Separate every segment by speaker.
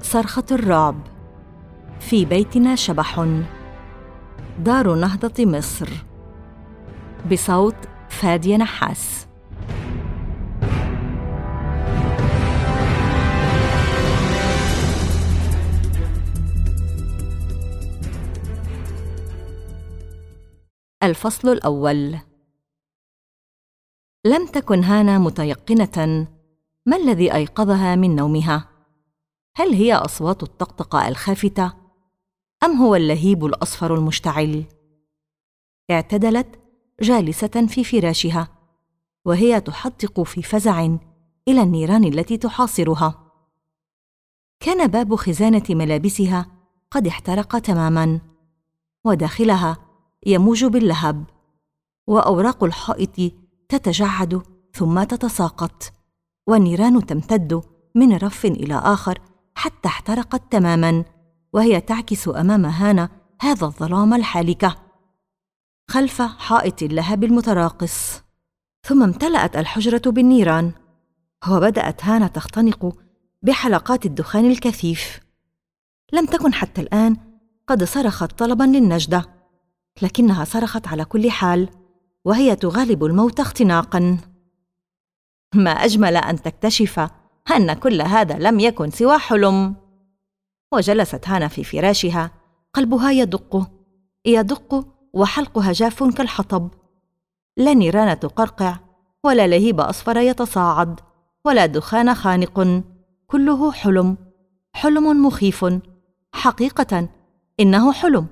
Speaker 1: صرخة الرعب. في بيتنا شبح. دار نهضة مصر. بصوت فادية نحاس. الفصل الأول. لم تكن هانا متيقنة ما الذي أيقظها من نومها. هل هي أصوات الطقطقة الخافتة أم هو اللهيب الأصفر المشتعل؟ اعتدلت جالسة في فراشها وهي تحدق في فزع إلى النيران التي تحاصرها. كان باب خزانة ملابسها قد احترق تماماً، وداخلها يموج باللهب، وأوراق الحائط تتجعد ثم تتساقط، والنيران تمتد من رف إلى آخر حتى احترقت تماماً، وهي تعكس أمام هانا هذا الظلام الحالكة خلف حائط اللهب المتراقص. ثم امتلأت الحجرة بالنيران، وبدأت هانا تختنق بحلقات الدخان الكثيف. لم تكن حتى الآن قد صرخت طلباً للنجدة، لكنها صرخت على كل حال، وهي تغالب الموت اختناقاً. ما أجمل أن تكتشف أن كل هذا لم يكن سوى حلم. وجلست هانا في فراشها، قلبها يدق وحلقها جاف كالحطب. لا نيران تقرقع، ولا لهيب أصفر يتصاعد، ولا دخان خانق. كله حلم، حلم مخيف. حقيقة إنه حلم.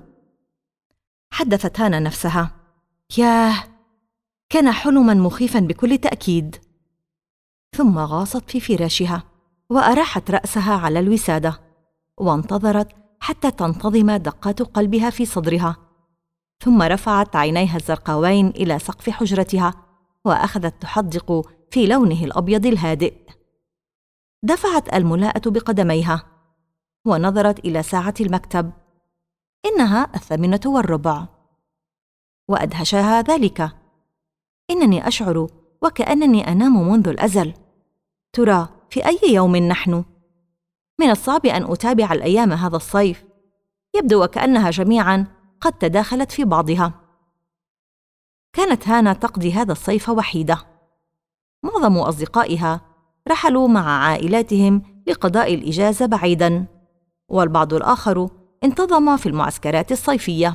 Speaker 1: حدثت هانا نفسها: ياه، كان حلماً مخيفاً بكل تأكيد. ثم غاصت في فراشها وأراحت رأسها على الوسادة، وانتظرت حتى تنتظم دقات قلبها في صدرها. ثم رفعت عينيها الزرقاوين إلى سقف حجرتها وأخذت تحدق في لونه الأبيض الهادئ. دفعت الملاءة بقدميها ونظرت إلى ساعة المكتب. إنها 8:15. وأدهشها ذلك. إنني أشعر وكأنني أنام منذ الأزل. ترى في أي يوم نحن؟ من الصعب أن أتابع الأيام هذا الصيف. يبدو وكأنها جميعاً قد تداخلت في بعضها. كانت هانا تقضي هذا الصيف وحيدة. معظم أصدقائها رحلوا مع عائلاتهم لقضاء الإجازة بعيداً، والبعض الآخر انتظم في المعسكرات الصيفية.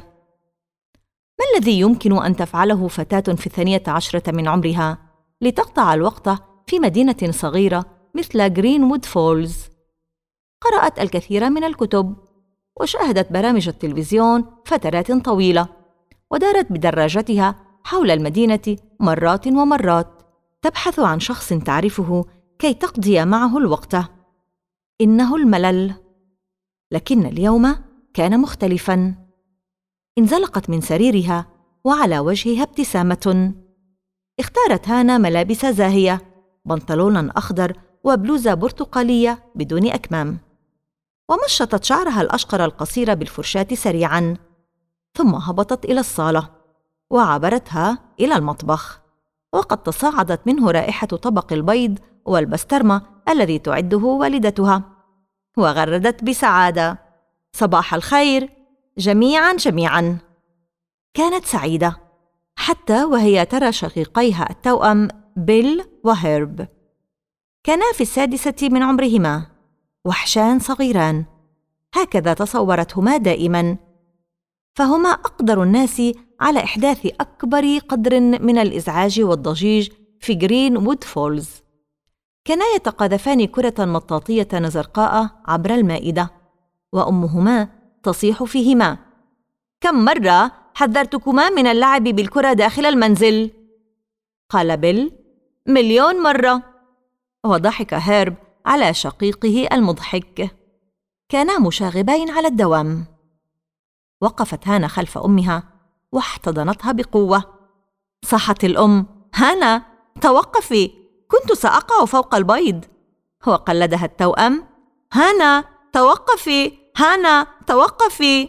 Speaker 1: ما الذي يمكن أن تفعله فتاة في 12 من عمرها لتقطع الوقت في مدينة صغيرة مثل غرينوود فولز؟ قرأت الكثير من الكتب، وشاهدت برامج التلفزيون فترات طويلة، ودارت بدراجتها حول المدينة مرات ومرات تبحث عن شخص تعرفه كي تقضي معه الوقت. إنه الملل. لكن اليوم كان مختلفاً. انزلقت من سريرها وعلى وجهها ابتسامة. اختارت هانا ملابس زاهية، بنطلونا أخضر وبلوزة برتقالية بدون أكمام، ومشطت شعرها الأشقر القصير بالفرشاة سريعاً. ثم هبطت إلى الصالة وعبرتها إلى المطبخ، وقد تصاعدت منه رائحة طبق البيض والبسترمة الذي تعده والدتها، وغردت بسعادة: صباح الخير جميعاً جميعاً. كانت سعيدة حتى وهي ترى شقيقيها التوأم بيل وهيرب. كانا في 6 من عمرهما، وحشان صغيران، هكذا تصورتهما دائماً. فهما أقدر الناس على إحداث أكبر قدر من الإزعاج والضجيج في غرينوود فولز. كانا يتقاذفان كرة مطاطية زرقاء عبر المائدة، وأمهما تصيح فيهما: كم مرة حذرتكما من اللعب بالكرة داخل المنزل؟ قال بيل: 1,000,000 مرة. وضحك هيرب على شقيقه المضحك. كانا مشاغبين على الدوام. وقفت هانا خلف أمها واحتضنتها بقوة. صاحت الأم: هانا توقفي، كنت سأقع فوق البيض. وقلدها التوأم: هانا توقفي، هانا توقفي.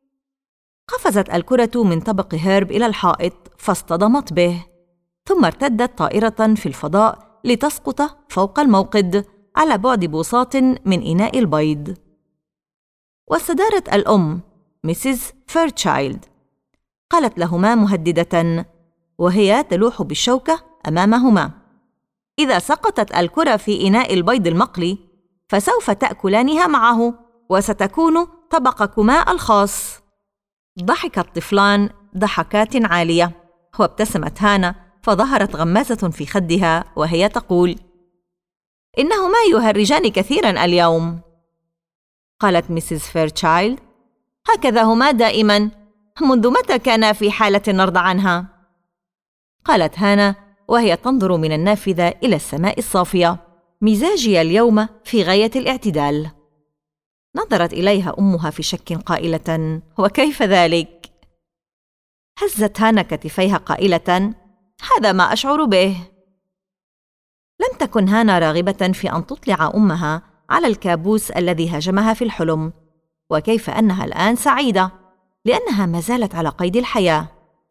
Speaker 1: قفزت الكرة من طبق هيرب إلى الحائط فاصطدمت به، ثم ارتدت طائرة في الفضاء لتسقط فوق الموقد على بعد بوصات من إناء البيض. واستدارت الأم ميسيس فيرتشايلد. قالت لهما مهددة وهي تلوح بالشوكة أمامهما: إذا سقطت الكرة في إناء البيض المقلي فسوف تأكلانها معه، وستكون طبقكما الخاص. ضحك الطفلان ضحكات عالية، وابتسمت هانا فظهرت غمازة في خدها وهي تقول: إنهما يهرجان كثيراً اليوم. قالت ميسيس فيرتشايلد: هكذا هما دائماً، منذ متى كانا في حالة نرضى عنها؟ قالت هانا وهي تنظر من النافذة إلى السماء الصافية: مزاجي اليوم في غاية الاعتدال. نظرت إليها أمها في شك قائلة: وكيف ذلك؟ هزت هانا كتفيها قائلة: هذا ما أشعر به. لم تكن هانا راغبة في أن تطلع أمها على الكابوس الذي هاجمها في الحلم، وكيف أنها الآن سعيدة لأنها ما زالت على قيد الحياة.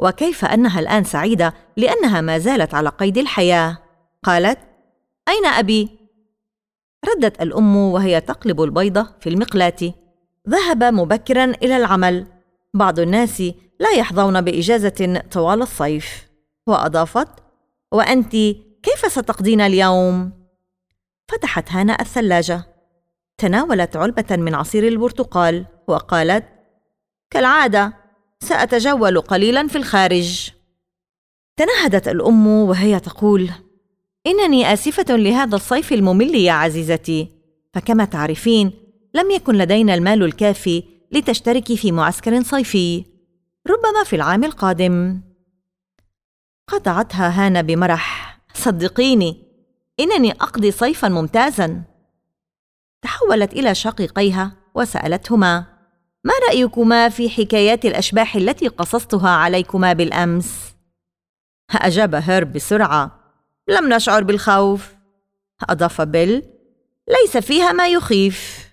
Speaker 1: قالت: أين أبي؟ ردت الأم وهي تقلب البيضة في المقلاة: ذهب مبكراً إلى العمل، بعض الناس لا يحظون بإجازة طوال الصيف. وأضافت: وأنت كيف ستقضين اليوم؟ فتحت هانا الثلاجة، تناولت علبة من عصير البرتقال وقالت: كالعادة سأتجول قليلاً في الخارج. تنهدت الأم وهي تقول: إنني آسفة لهذا الصيف الممل يا عزيزتي، فكما تعرفين لم يكن لدينا المال الكافي لتشتركي في معسكر صيفي، ربما في العام القادم. قطعتها هانا بمرح: صدقيني إنني أقضي صيفاً ممتازاً. تحولت إلى شقيقيها وسألتهما: ما رأيكما في حكايات الأشباح التي قصصتها عليكما بالأمس؟ أجاب هيرب بسرعة: لم نشعر بالخوف. أضاف بيل: ليس فيها ما يخيف.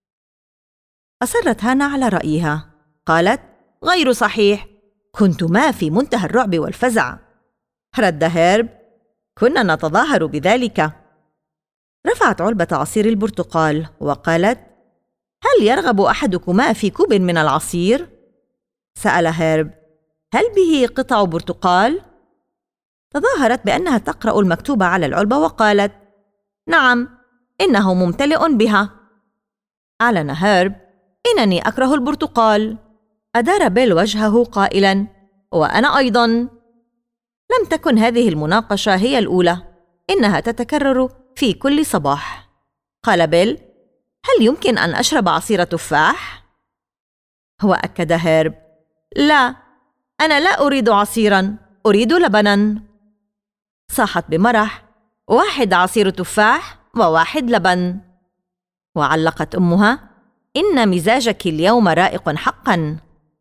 Speaker 1: أصرت هانا على رأيها، قالت: غير صحيح، كنتما في منتهى الرعب والفزع. رد هيرب: كنا نتظاهر بذلك. رفعت علبة عصير البرتقال وقالت: هل يرغب أحدكما في كوب من العصير؟ سأل هيرب: هل به قطع برتقال؟ تظاهرت بأنها تقرأ المكتوب على العلبة وقالت: نعم، إنه ممتلئ بها. أعلن هيرب: إنني أكره البرتقال. أدار بيل وجهه قائلاً: وأنا أيضاً. لم تكن هذه المناقشة هي الأولى، إنها تتكرر في كل صباح. قال بيل: هل يمكن أن أشرب عصير تفاح؟ وأكد هيرب: لا، أنا لا أريد عصيراً، أريد لبناً. صاحت بمرح: 1 عصير تفاح و1 لبن. وعلقت أمها: إن مزاجك اليوم رائق حقاً.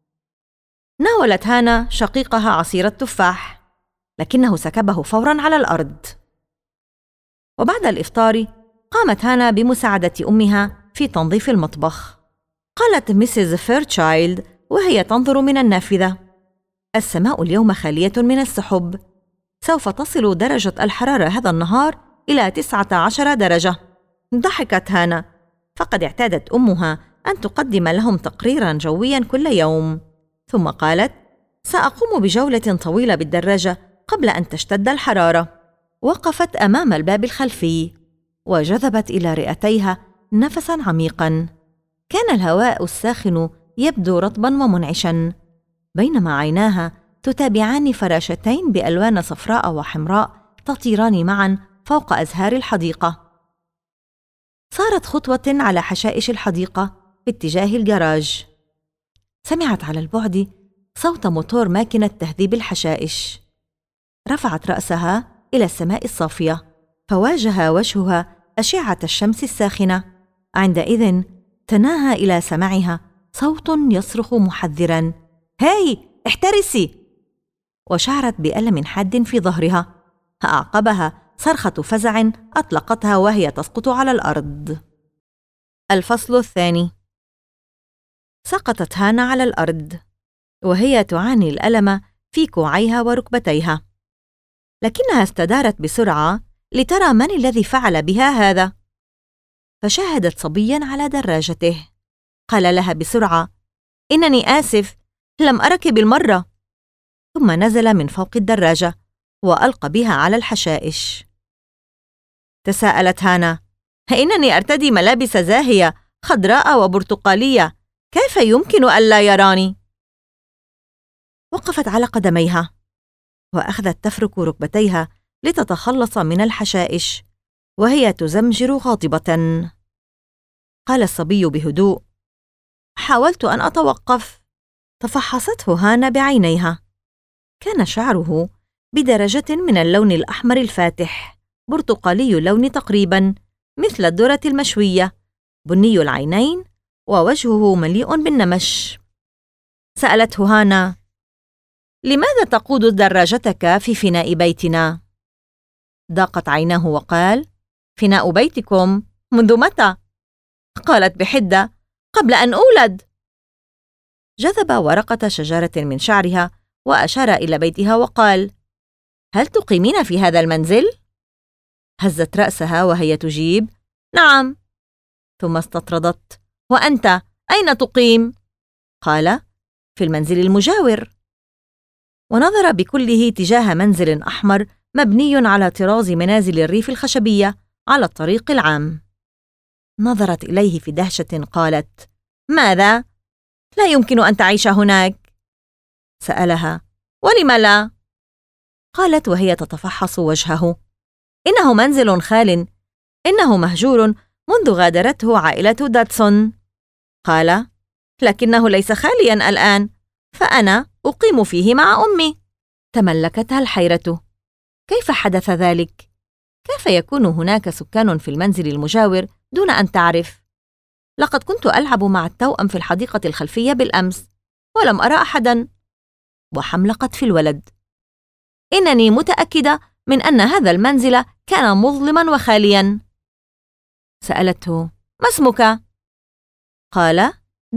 Speaker 1: ناولت هانا شقيقها عصير التفاح، لكنه سكبه فوراً على الأرض. وبعد الإفطار قامت هانا بمساعدة أمها في تنظيف المطبخ. قالت ميسيس فيرتشايلد وهي تنظر من النافذة: السماء اليوم خالية من السحب، سوف تصل درجة الحرارة هذا النهار إلى 19 درجة. ضحكت هانا، فقد اعتادت أمها أن تقدم لهم تقريراً جوياً كل يوم. ثم قالت: سأقوم بجولة طويلة بالدراجة قبل أن تشتد الحرارة. وقفت أمام الباب الخلفي وجذبت إلى رئتيها نفساً عميقاً. كان الهواء الساخن يبدو رطباً ومنعشاً، بينما عيناها تتابعان فراشتين بألوان صفراء وحمراء تطيران معاً فوق أزهار الحديقة. صارت خطوة على حشائش الحديقة باتجاه الجراج. سمعت على البعد صوت موتور ماكينة تهذيب الحشائش. رفعت رأسها إلى السماء الصافية، فواجه وجهها أشعة الشمس الساخنة. عندئذ تناهى إلى سمعها صوت يصرخ محذراً: هاي، احترسي! وشعرت بألم حاد في ظهرها. أعقبها صرخة فزع أطلقتها وهي تسقط على الأرض. الفصل الثاني. سقطت هانا على الأرض وهي تعاني الألم في كوعيها وركبتيها، لكنها استدارت بسرعة لترى من الذي فعل بها هذا، فشاهدت صبياً على دراجته. قال لها بسرعة: إنني آسف، لم أرك بالمرة. ثم نزل من فوق الدراجة وألقى بها على الحشائش. تساءلت هانا: إنني أرتدي ملابس زاهية خضراء وبرتقالية، كيف يمكن ألا يراني؟ وقفت على قدميها وأخذت تفرك ركبتيها لتتخلص من الحشائش وهي تزمجر غاضبة. قال الصبي بهدوء: حاولت أن أتوقف. تفحصته هانا بعينيها. كان شعره بدرجة من اللون الأحمر الفاتح، برتقالي اللون تقريبا، مثل الذرة المشوية، بني العينين، ووجهه مليء بالنمش. سألته هانا: لماذا تقود دراجتك في فناء بيتنا؟ ضاقت عيناه وقال: فناء بيتكم؟ منذ متى؟ قالت بحدة: قبل أن أولد. جذب ورقة شجرة من شعرها وأشار إلى بيتها وقال: هل تقيمين في هذا المنزل؟ هزت رأسها وهي تجيب: نعم. ثم استطردت: وأنت أين تقيم؟ قال: في المنزل المجاور. ونظر بكله تجاه منزل أحمر مبني على طراز منازل الريف الخشبية على الطريق العام. نظرت إليه في دهشة قالت: ماذا؟ لا يمكن أن تعيش هناك. سألها: ولم لا؟ قالت وهي تتفحص وجهه: إنه منزل خال، إنه مهجور منذ غادرته عائلة داتسون. قال: لكنه ليس خاليا الآن، فأنا أقيم فيه مع أمي. تملكتها الحيرة. كيف حدث ذلك؟ كيف يكون هناك سكان في المنزل المجاور دون أن تعرف؟ لقد كنت ألعب مع التوأم في الحديقة الخلفية بالأمس ولم أرى أحدا. وحملقت في الولد: إنني متأكدة من أن هذا المنزل كان مظلما وخاليا. سألته: ما اسمك؟ قال: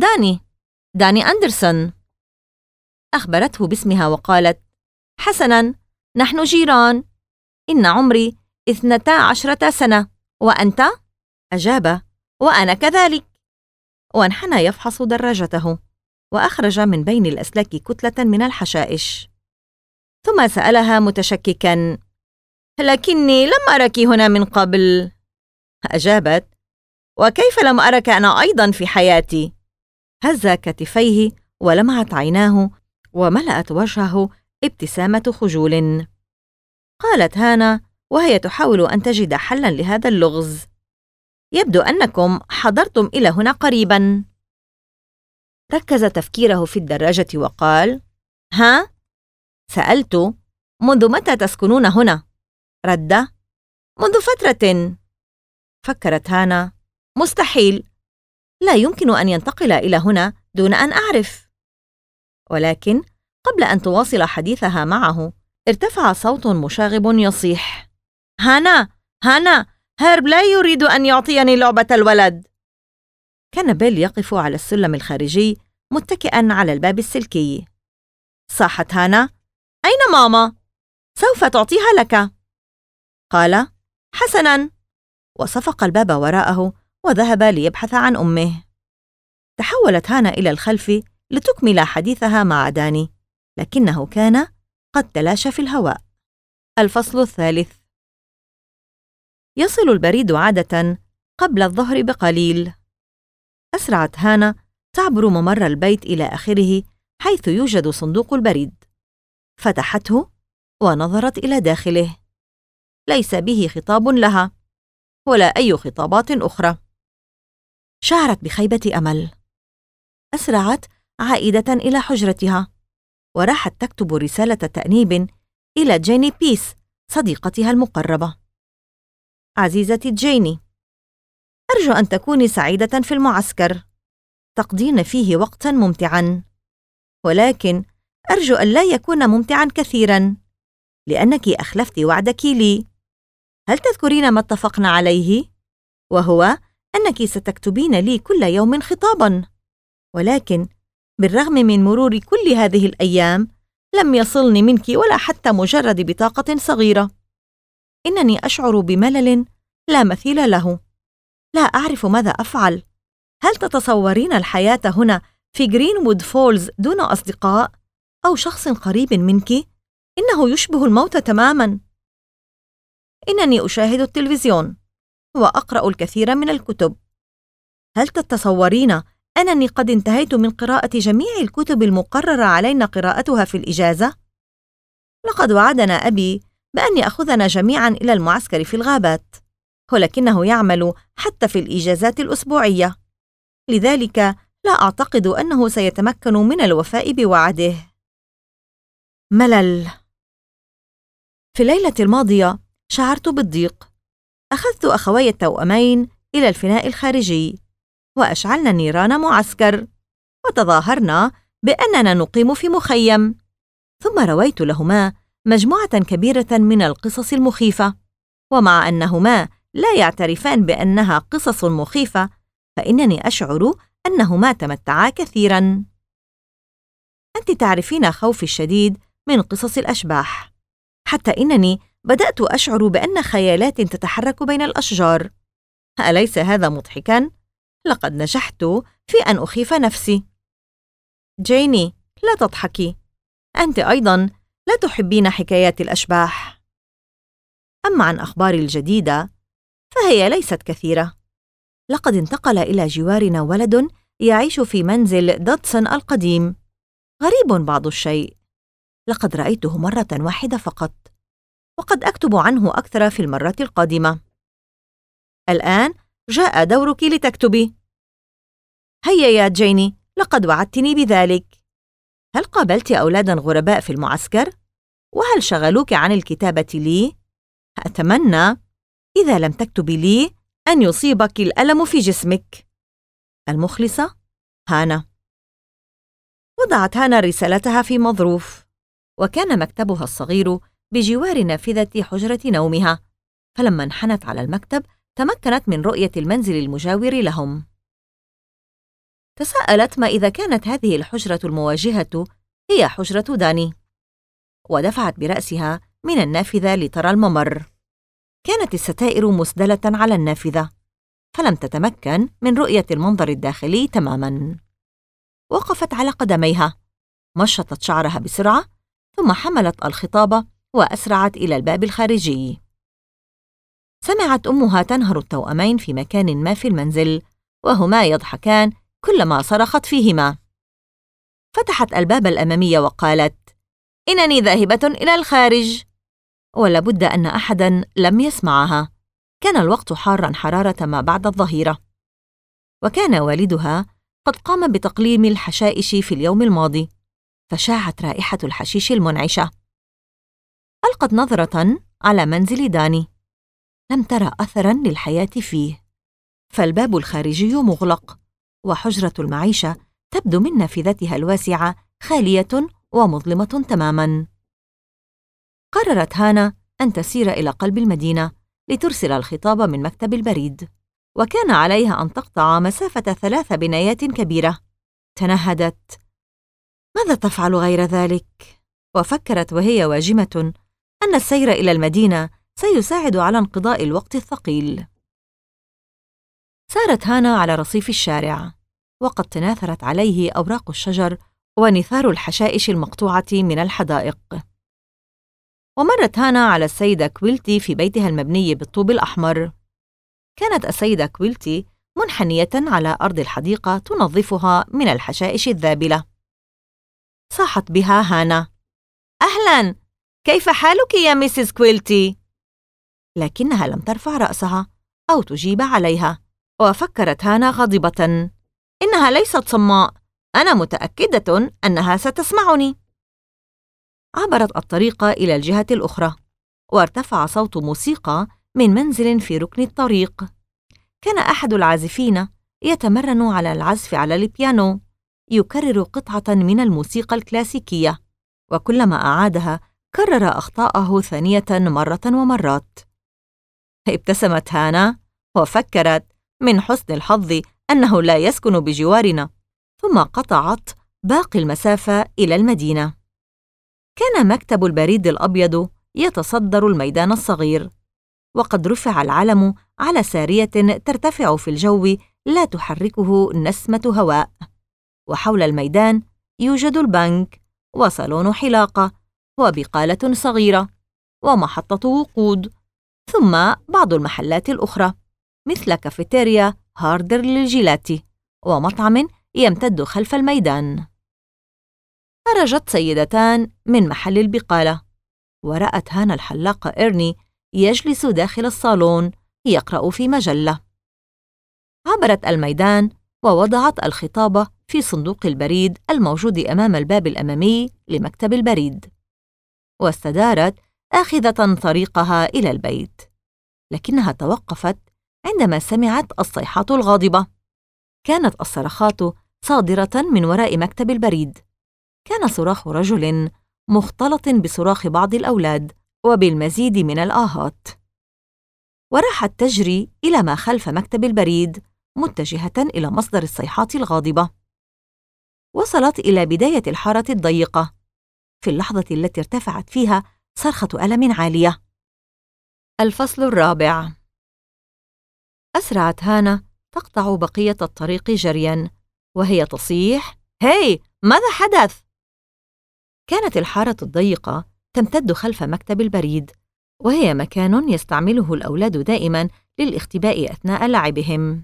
Speaker 1: داني أندرسون. أخبرته باسمها وقالت: حسناً، نحن جيران. إن عمري 12 سنة، وأنت؟ أجاب: وأنا كذلك. وانحنى يفحص دراجته وأخرج من بين الأسلاك كتلة من الحشائش. ثم سألها متشككاً: لكني لم أرك هنا من قبل. أجابت: وكيف لم أرك أنا أيضاً في حياتي؟ هز كتفيه ولمعت عيناه وملأت وجهه ابتسامة خجول. قالت هانا وهي تحاول أن تجد حلاً لهذا اللغز: يبدو أنكم حضرتم إلى هنا قريباً. ركز تفكيره في الدراجة وقال: ها؟ سألت: منذ متى تسكنون هنا؟ رد: منذ فترة. فكرت هانا: مستحيل، لا يمكن أن ينتقل إلى هنا دون أن أعرف. ولكن قبل أن تواصل حديثها معه ارتفع صوت مشاغب يصيح: هانا، هيرب لا يريد أن يعطيني لعبة الولد. كان بيل يقف على السلم الخارجي متكئا على الباب السلكي. صاحت هانا: أين ماما؟ سوف تعطيها لك. قال: حسناً. وصفق الباب وراءه وذهب ليبحث عن أمه. تحولت هانا إلى الخلف لتكمل حديثها مع داني، لكنه كان قد تلاشى في الهواء. الفصل الثالث. يصل البريد عادة قبل الظهر بقليل. أسرعت هانا تعبر ممر البيت إلى آخره حيث يوجد صندوق البريد. فتحته ونظرت إلى داخله. ليس به خطاب لها ولا أي خطابات أخرى. شعرت بخيبة أمل. أسرعت عائدة إلى حجرتها وراحت تكتب رسالة تأنيب إلى جيني بيس صديقتها المقربة. عزيزتي جيني، أرجو أن تكوني سعيدة في المعسكر، تقضين فيه وقتا ممتعا، ولكن أرجو أن لا يكون ممتعا كثيرا لأنك أخلفت وعدك لي. هل تذكرين ما اتفقنا عليه؟ وهو أنك ستكتبين لي كل يوم خطابا، ولكن بالرغم من مرور كل هذه الأيام لم يصلني منك ولا حتى مجرد بطاقة صغيرة. إنني أشعر بملل لا مثيل له. لا أعرف ماذا أفعل. هل تتصورين الحياة هنا في جرينوود فولز دون أصدقاء أو شخص قريب منك؟ إنه يشبه الموت تماماً. إنني أشاهد التلفزيون وأقرأ الكثير من الكتب. هل تتصورين أنني قد انتهيت من قراءة جميع الكتب المقرر علينا قراءتها في الإجازة؟ لقد وعدنا أبي بأن يأخذنا جميعاً إلى المعسكر في الغابات، ولكنه يعمل حتى في الإجازات الأسبوعية، لذلك لا أعتقد أنه سيتمكن من الوفاء بوعده. ملل. في الليلة الماضية شعرت بالضيق. أخذت أخوي التوأمين إلى الفناء الخارجي، وأشعلنا نيران معسكر، وتظاهرنا بأننا نقيم في مخيم. ثم رويت لهما مجموعة كبيرة من القصص المخيفة، ومع أنهما لا يعترفان بأنها قصص مخيفة، فإنني أشعر أنهما تمتعا كثيراً. أنت تعرفين خوفي الشديد من قصص الأشباح، حتى إنني بدأت أشعر بأن خيالات تتحرك بين الأشجار. أليس هذا مضحكاً؟ لقد نجحت في أن أخيف نفسي. جيني، لا تضحكي. أنت أيضاً لا تحبين حكايات الأشباح. أما عن أخباري الجديدة فهي ليست كثيرة. لقد انتقل إلى جوارنا ولد يعيش في منزل دودسون القديم. غريب بعض الشيء. لقد رأيته مرة واحدة فقط، وقد أكتب عنه أكثر في المرات القادمة. الآن جاء دورك لتكتبي. هيا يا جيني، لقد وعدتني بذلك. هل قابلت أولادا غرباء في المعسكر؟ وهل شغلوك عن الكتابة لي؟ أتمنى إذا لم تكتبي لي أن يصيبك الألم في جسمك. المخلصة هانا. وضعت هانا رسالتها في مظروف، وكان مكتبها الصغير بجوار نافذة حجرة نومها، فلما انحنت على المكتب تمكنت من رؤية المنزل المجاور لهم. تساءلت ما إذا كانت هذه الحجرة المواجهة هي حجرة داني، ودفعت برأسها من النافذة لترى الممر. كانت الستائر مسدلة على النافذة، فلم تتمكن من رؤية المنظر الداخلي تماماً. وقفت على قدميها، مشطت شعرها بسرعة، ثم حملت الخطاب وأسرعت إلى الباب الخارجي. سمعت أمها تنهر التوأمين في مكان ما في المنزل، وهما يضحكان كلما صرخت فيهما. فتحت الباب الأمامي وقالت: إنني ذاهبة إلى الخارج. ولابد أن أحداً لم يسمعها. كان الوقت حاراً حرارة ما بعد الظهيرة، وكان والدها قد قام بتقليم الحشائش في اليوم الماضي، فشاعت رائحة الحشيش المنعشة. ألقت نظرة على منزل داني، لم ترى أثراً للحياة فيه، فالباب الخارجي مغلق، وحجرة المعيشة تبدو من نافذتها الواسعة خالية ومظلمة تماماً. قررت هانا أن تسير إلى قلب المدينة لترسل الخطاب من مكتب البريد، وكان عليها أن تقطع مسافة 3 بنايات كبيرة. تنهدت: ماذا تفعل غير ذلك؟ وفكرت وهي واجمة أن السير إلى المدينة سيساعد على انقضاء الوقت الثقيل. سارت هانا على رصيف الشارع، وقد تناثرت عليه أوراق الشجر ونثار الحشائش المقطوعة من الحدائق. ومرت هانا على السيدة كويلتي في بيتها المبني بالطوب الأحمر. كانت السيدة كويلتي منحنية على أرض الحديقة تنظفها من الحشائش الذابلة. صاحت بها هانا: أهلاً، كيف حالك يا ميسيس كويلتي؟ لكنها لم ترفع رأسها أو تجيب عليها، وفكرت هانا غاضبة: إنها ليست صماء، أنا متأكدة أنها ستسمعني. عبرت الطريق إلى الجهة الأخرى، وارتفع صوت موسيقى من منزل في ركن الطريق. كان أحد العازفين يتمرن على العزف على البيانو، يكرر قطعة من الموسيقى الكلاسيكية، وكلما أعادها كرر أخطاءه ثانية مرة ومرات. ابتسمت هانا وفكرت: من حسن الحظ أنه لا يسكن بجوارنا. ثم قطعت باقي المسافة إلى المدينة. كان مكتب البريد الأبيض يتصدر الميدان الصغير، وقد رفع العلم على سارية ترتفع في الجو لا تحركه نسمة هواء، وحول الميدان يوجد البنك وصالون حلاقة وبقالة صغيرة ومحطة وقود، ثم بعض المحلات الأخرى مثل كافيتيريا هاردر للجيلاتي ومطعم يمتد خلف الميدان. خرجت سيدتان من محل البقالة، ورأت هانا الحلاق إيرني يجلس داخل الصالون يقرأ في مجلة. عبرت الميدان ووضعت الخطاب في صندوق البريد الموجود أمام الباب الأمامي لمكتب البريد، واستدارت آخذة طريقها إلى البيت، لكنها توقفت عندما سمعت الصيحات الغاضبة. كانت الصرخات صادرة من وراء مكتب البريد، كان صراخ رجل مختلط بصراخ بعض الأولاد وبالمزيد من الآهات، وراحت تجري إلى ما خلف مكتب البريد متجهة إلى مصدر الصيحات الغاضبة. وصلت إلى بداية الحارة الضيقة في اللحظة التي ارتفعت فيها صرخة ألم عالية. الفصل الرابع. أسرعت هانا تقطع بقية الطريق جرياً وهي تصيح: هاي، ماذا حدث؟ كانت الحارة الضيقة تمتد خلف مكتب البريد، وهي مكان يستعمله الأولاد دائماً للاختباء أثناء لعبهم.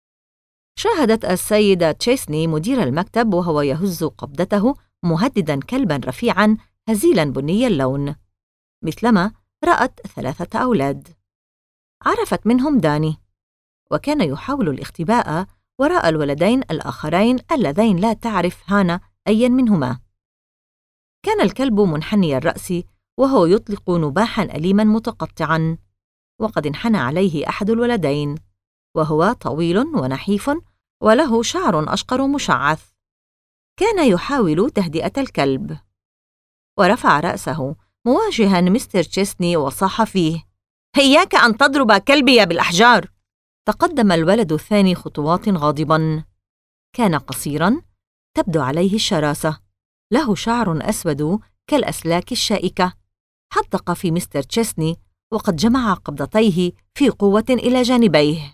Speaker 1: شاهدت السيدة تشيسني مدير المكتب وهو يهز قبضته مهدداً كلباً رفيعاً هزيلاً بني اللون، مثلما رأت 3 أولاد. عرفت منهم داني، وكان يحاول الاختباء وراء الولدين الآخرين اللذين لا تعرف هانا أيا منهما. كان الكلب منحني الرأس وهو يطلق نباحاً أليماً متقطعاً، وقد انحنى عليه أحد الولدين، وهو طويل ونحيف وله شعر أشقر مشعث. كان يحاول تهدئة الكلب، ورفع رأسه مواجها مستر تشيسني وصاح فيه: إياك أن تضرب كلبي بالأحجار. تقدم الولد الثاني خطوات غاضباً. كان قصيراً، تبدو عليه الشراسة، له شعر أسود كالأسلاك الشائكة. حدق في مستر تشيسني وقد جمع قبضتيه في قوة إلى جانبيه.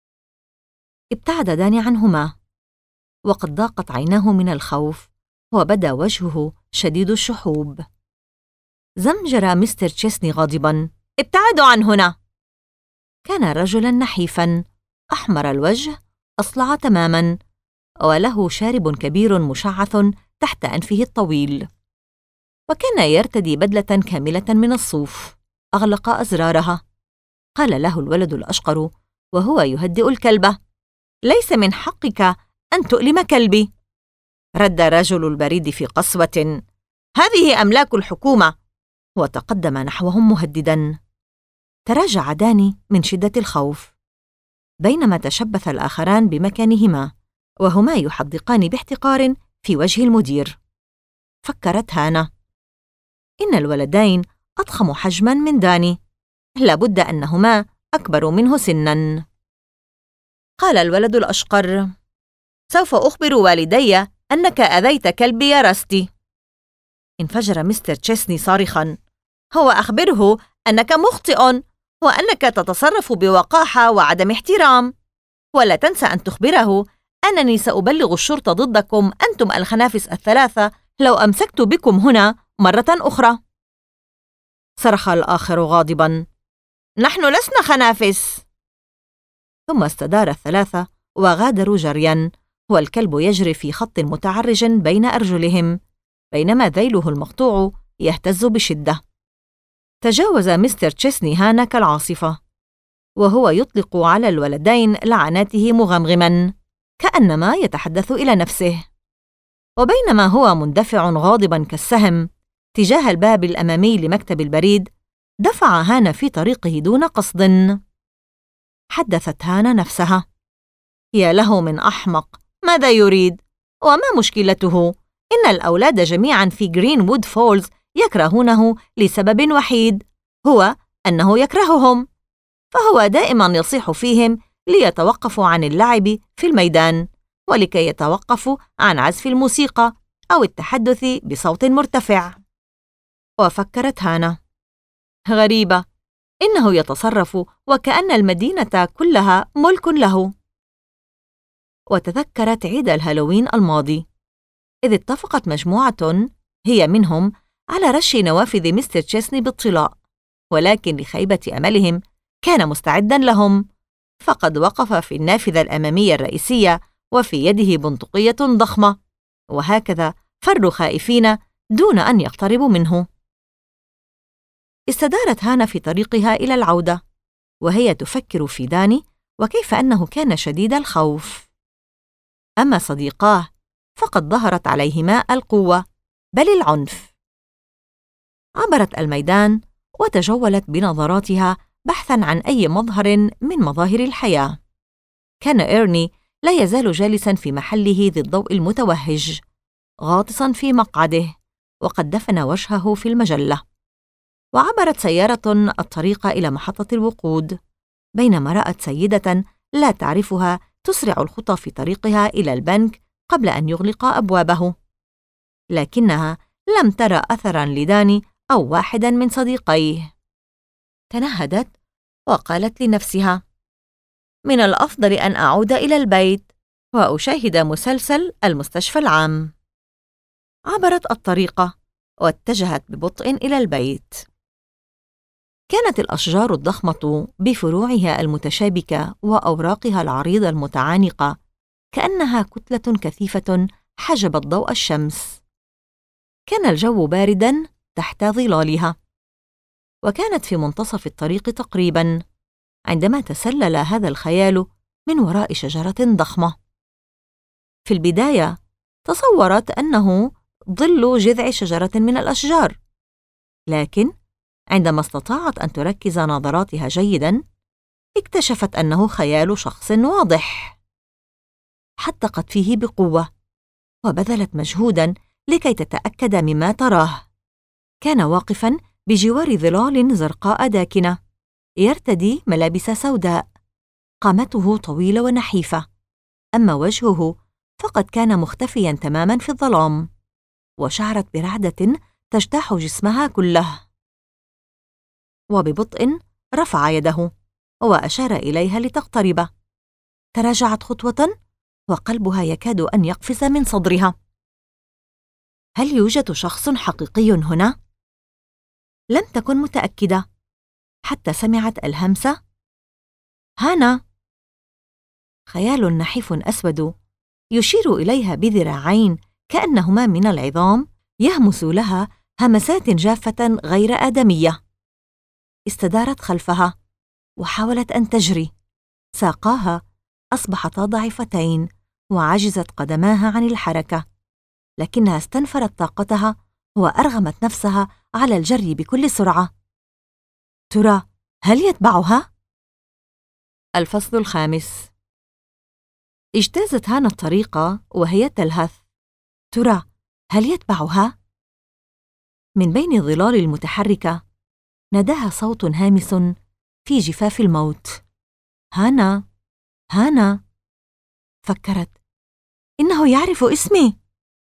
Speaker 1: ابتعد داني عنهما، وقد ضاقت عيناه من الخوف وبدا وجهه شديد الشحوب. زمجر مستر تشيسني غاضباً: ابتعدوا عن هنا. كان رجلاً نحيفاً أحمر الوجه أصلع تماماً، وله شارب كبير مشعث تحت أنفه الطويل، وكان يرتدي بدلة كاملة من الصوف. أغلق أزرارها. قال له الولد الأشقر وهو يهدئ الكلبة: ليس من حقك أن تؤلم كلبي. رد رجل البريد في قسوة: هذه أملاك الحكومة. وتقدم نحوهم مهدداً. تراجع داني من شدة الخوف، بينما تشبث الآخران بمكانهما وهما يحدقان باحتقار في وجه المدير. فكرت هانا: إن الولدين أضخم حجماً من داني، لابد أنهما أكبر منه سناً. قال الولد الأشقر: سوف أخبر والدي أنك أذيت كلبي يا راستي. انفجر مستر تشيسني صارخاً: هو أخبره أنك مخطئ وأنك تتصرف بوقاحة وعدم احترام، ولا تنسى أن تخبره أنني سأبلغ الشرطة ضدكم أنتم الخنافس ال3 لو أمسكت بكم هنا مرة أخرى. صرخ الآخر غاضباً: نحن لسنا خنافس. ثم استدار ال3 وغادروا جرياً، والكلب يجري في خط متعرج بين أرجلهم، بينما ذيله المقطوع يهتز بشدة. تجاوز مستر تشيسني هانا كالعاصفة، وهو يطلق على الولدين لعناته مغمغماً كأنما يتحدث إلى نفسه. وبينما هو مندفع غاضباً كالسهم تجاه الباب الأمامي لمكتب البريد، دفع هانا في طريقه دون قصد. حدثت هانا نفسها: يا له من أحمق، ماذا يريد؟ وما مشكلته؟ إن الأولاد جميعاً في جرين وود فولز يكرهونه لسبب وحيد، هو أنه يكرههم، فهو دائماً يصيح فيهم ليتوقفوا عن اللعب في الميدان، ولكي يتوقفوا عن عزف الموسيقى أو التحدث بصوت مرتفع. وفكرت هانا: غريبة، إنه يتصرف وكأن المدينة كلها ملك له. وتذكرت عيد الهالوين الماضي، إذ اتفقت مجموعة هي منهم على رش نوافذ مستر تشيسني بالطلاء، ولكن لخيبة أملهم كان مستعداً لهم، فقد وقف في النافذة الأمامية الرئيسية وفي يده بندقية ضخمة، وهكذا فروا خائفين دون أن يقتربوا منه. استدارت هانا في طريقها إلى العودة وهي تفكر في داني وكيف أنه كان شديد الخوف. أما صديقاه فقد ظهرت عليهما القوة بل العنف. عبرت الميدان وتجولت بنظراتها بحثاً عن أي مظهر من مظاهر الحياة. كان إيرني لا يزال جالساً في محله ذي الضوء المتوهج، غاطساً في مقعده وقد دفن وجهه في المجلة. وعبرت سيارة الطريق إلى محطة الوقود، بينما رأت سيدة لا تعرفها تسرع الخطى في طريقها إلى البنك قبل أن يغلق أبوابه، لكنها لم ترى أثراً لداني أو واحداً من صديقيه. تنهدت وقالت لنفسها: من الأفضل أن أعود إلى البيت وأشاهد مسلسل المستشفى العام. عبرت الطريق واتجهت ببطء إلى البيت. كانت الأشجار الضخمة بفروعها المتشابكة وأوراقها العريضة المتعانقة كأنها كتلة كثيفة حجبت ضوء الشمس. كان الجو بارداً تحت ظلالها، وكانت في منتصف الطريق تقريباً عندما تسلل هذا الخيال من وراء شجرة ضخمة. في البداية تصورت أنه ظل جذع شجرة من الأشجار، لكن عندما استطاعت أن تركز نظراتها جيداً اكتشفت أنه خيال شخص واضح. حدقت فيه بقوة وبذلت مجهوداً لكي تتأكد مما تراه. كان واقفاً بجوار ظلال زرقاء داكنة يرتدي ملابس سوداء. قامته طويلة ونحيفة، أما وجهه فقد كان مختفياً تماماً في الظلام، وشعرت برعدة تجتاح جسمها كله. وببطء رفع يده وأشار إليها لتقترب. تراجعت خطوة وقلبها يكاد أن يقفز من صدرها. هل يوجد شخص حقيقي هنا؟ لم تكن متأكدة حتى سمعت الهمسة: هانا. خيال نحيف أسود يشير إليها بذراعين كأنهما من العظام يهمس لها همسات جافة غير آدمية. استدارت خلفها وحاولت أن تجري. ساقاها أصبحتا ضعيفتين وعجزت قدماها عن الحركة، لكنها استنفرت طاقتها وأرغمت نفسها على الجري بكل سرعة. ترى هل يتبعها؟ الفصل 5. اجتازت هانا الطريق وهي تلهث. ترى هل يتبعها؟ من بين الظلال المتحركة ناداها صوت هامس في جفاف الموت: هانا، هانا. فكرت: إنه يعرف اسمي.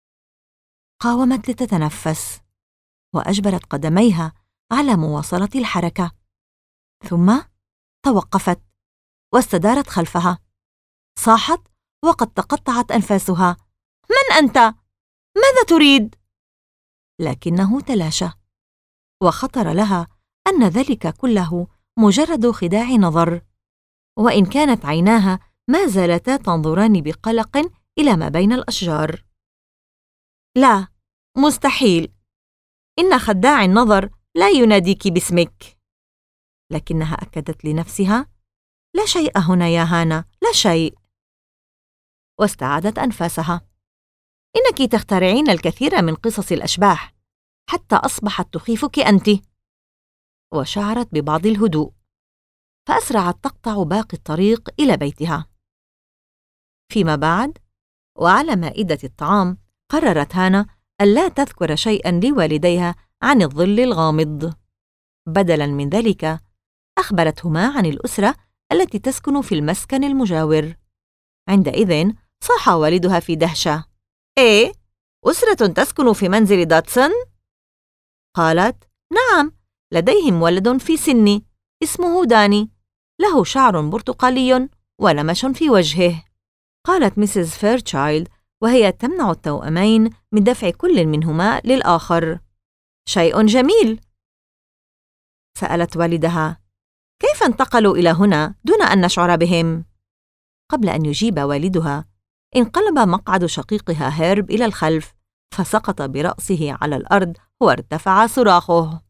Speaker 1: قاومت لتتنفس وأجبرت قدميها على مواصلة الحركة، ثم توقفت واستدارت خلفها. صاحت وقد تقطعت أنفاسها: من أنت؟ ماذا تريد؟ لكنه تلاشى، وخطر لها أن ذلك كله مجرد خداع نظر، وإن كانت عيناها ما زالتا تنظران بقلق إلى ما بين الأشجار. لا، مستحيل، إن خداع النظر لا يناديك باسمك. لكنها أكدت لنفسها: لا شيء هنا يا هانا، لا شيء. واستعادت أنفاسها. إنك تخترعين الكثير من قصص الأشباح حتى أصبحت تخيفك أنت. وشعرت ببعض الهدوء، فأسرعت تقطع باقي الطريق إلى بيتها. فيما بعد وعلى مائدة الطعام قررت هانا ألا تذكر شيئاً لوالديها عن الظل الغامض. بدلاً من ذلك أخبرتهما عن الأسرة التي تسكن في المسكن المجاور. عندئذ صاح والدها في دهشة: إيه؟ أسرة تسكن في منزل داتسون؟ قالت: نعم، لديهم ولد في سني اسمه داني، له شعر برتقالي ونمش في وجهه. قالت ميسيس فيرتشايلد وهي تمنع التوأمين من دفع كل منهما للآخر. شيء جميل. سألت والدها: كيف انتقلوا إلى هنا دون أن نشعر بهم؟ قبل أن يجيب والدها انقلب مقعد شقيقها هيرب إلى الخلف، فسقط برأسه على الأرض وارتفع صراخه.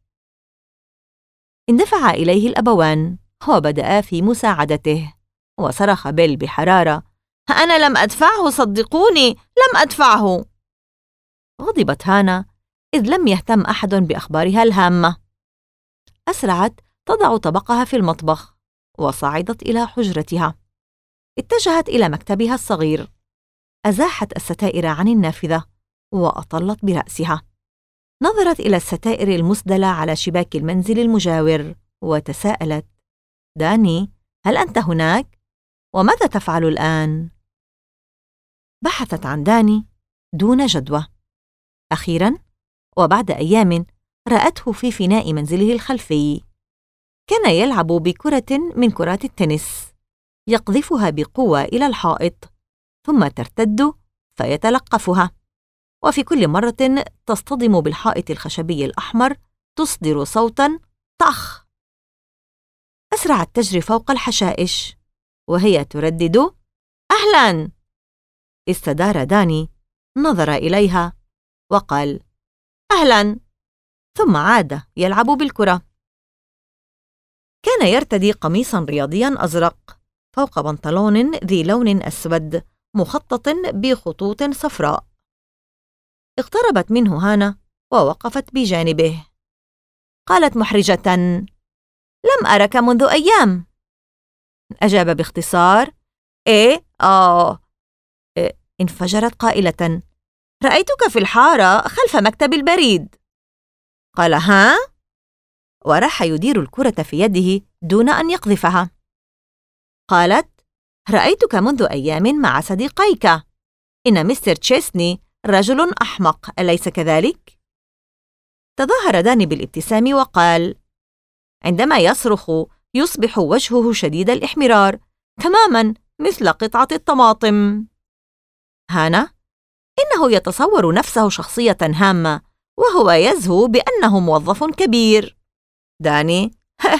Speaker 1: اندفع إليه الأبوان وبدأا في مساعدته، وصرخ بيل بحرارة: أنا لم أدفعه، صدقوني لم أدفعه. غضبت هانا إذ لم يهتم أحد بأخبارها الهامة. أسرعت تضع طبقها في المطبخ وصعدت إلى حجرتها. اتجهت إلى مكتبها الصغير، أزاحت الستائر عن النافذة وأطلت برأسها. نظرت إلى الستائر المسدلة على شباك المنزل المجاور وتساءلت: داني، هل أنت هناك؟ وماذا تفعل الآن؟ بحثت عن داني دون جدوى. أخيراً وبعد أيام رأته في فناء منزله الخلفي. كان يلعب بكرة من كرات التنس، يقذفها بقوة إلى الحائط ثم ترتد فيتلقفها، وفي كل مرة تصطدم بالحائط الخشبي الأحمر تصدر صوتاً طخ. أسرعت تجري فوق الحشائش وهي تردد: أهلاً. استدار داني، نظر إليها وقال: أهلاً، ثم عاد يلعب بالكرة. كان يرتدي قميصاً رياضياً أزرق فوق بنطلون ذي لون أسود مخطط بخطوط صفراء. اقتربت منه هانا ووقفت بجانبه. قالت محرجة: لم أرك منذ أيام. أجاب باختصار: إيه؟ انفجرت قائلة: رأيتك في الحارة خلف مكتب البريد. قال: ها؟ وراح يدير الكرة في يده دون أن يقذفها. قالت: رأيتك منذ أيام مع صديقيك. إن مستر تشيسني رجل أحمق، أليس كذلك؟ تظاهر داني بالابتسام وقال: عندما يصرخ يصبح وجهه شديد الإحمرار تماماً مثل قطعة الطماطم. هانا، إنه يتصور نفسه شخصية هامة وهو يزهو بأنه موظف كبير. داني: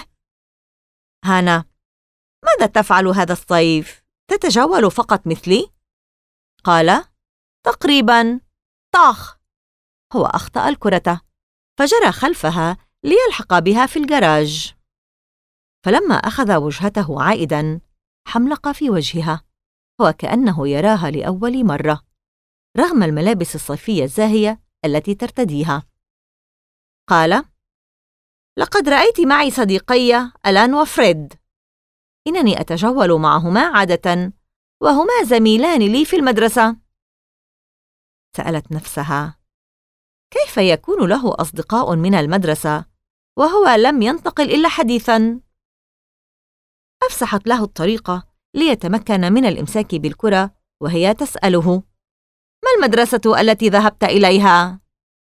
Speaker 1: هانا، ماذا تفعل هذا الصيف؟ تتجول فقط مثلي؟ قال: تقريباً. طاخ. هو أخطأ الكرة فجرى خلفها ليلحق بها في الجراج. فلما أخذ وجهته عائداً حملق في وجهها وكأنه يراها لأول مرة رغم الملابس الصيفية الزاهية التي ترتديها. قال: لقد رأيت معي صديقي ألان وفريد. إنني أتجول معهما عادة وهما زميلان لي في المدرسة. سألت نفسها: كيف يكون له أصدقاء من المدرسة وهو لم ينتقل إلا حديثاً؟ أفسحت له الطريقة ليتمكن من الإمساك بالكرة وهي تسأله: ما المدرسة التي ذهبت إليها؟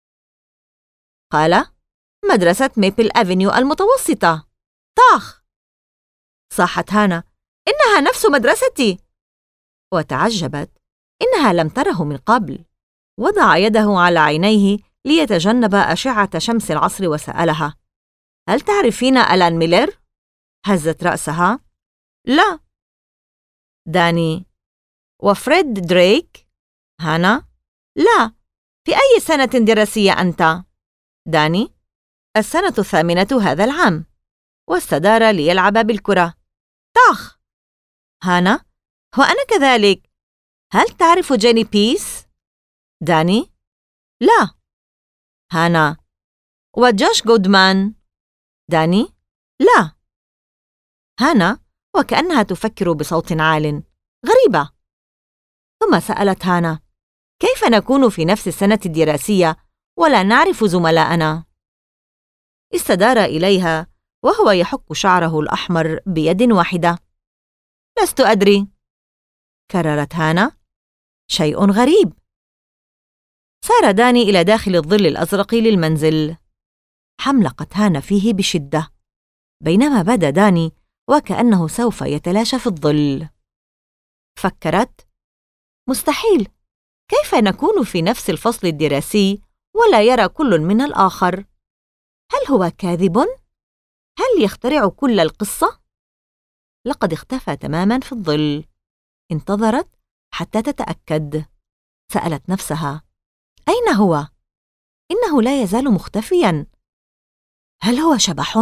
Speaker 1: قال: مدرسة ميبل أفينيو المتوسطة. طاخ. صاحت هانا: إنها نفس مدرستي. وتعجبت، إنها لم تره من قبل. وضع يده على عينيه ليتجنب أشعة شمس العصر وسألها: هل تعرفين ألان ميلر؟ هزت رأسها: لا. داني: وفريد دريك؟ هانا: لا. في أي سنة دراسية أنت؟ داني: السنة 8 هذا العام. واستدار ليلعب بالكرة. طاخ. هانا: وأنا كذلك. هل تعرف جيني بيس؟ داني: لا. هانا: وجوش جودمان؟ داني: لا. هانا وكأنها تفكر بصوت عال: غريبة. ثم سألت هانا: كيف نكون في نفس السنة الدراسية ولا نعرف زملاءنا؟ استدار إليها وهو يحك شعره الأحمر بيد واحدة. لست أدري. كررت هانا: شيء غريب. سار داني إلى داخل الظل الأزرق للمنزل. حملقت هانا فيه بشدة بينما بدا داني وكأنه سوف يتلاشى في الظل. فكرت: مستحيل. كيف نكون في نفس الفصل الدراسي ولا يرى كل منا الآخر؟ هل هو كاذب؟ هل يخترع كل القصة؟ لقد اختفى تماماً في الظل. انتظرت حتى تتأكد. سألت نفسها: أين هو؟ إنه لا يزال مختفياً. هل هو شبح؟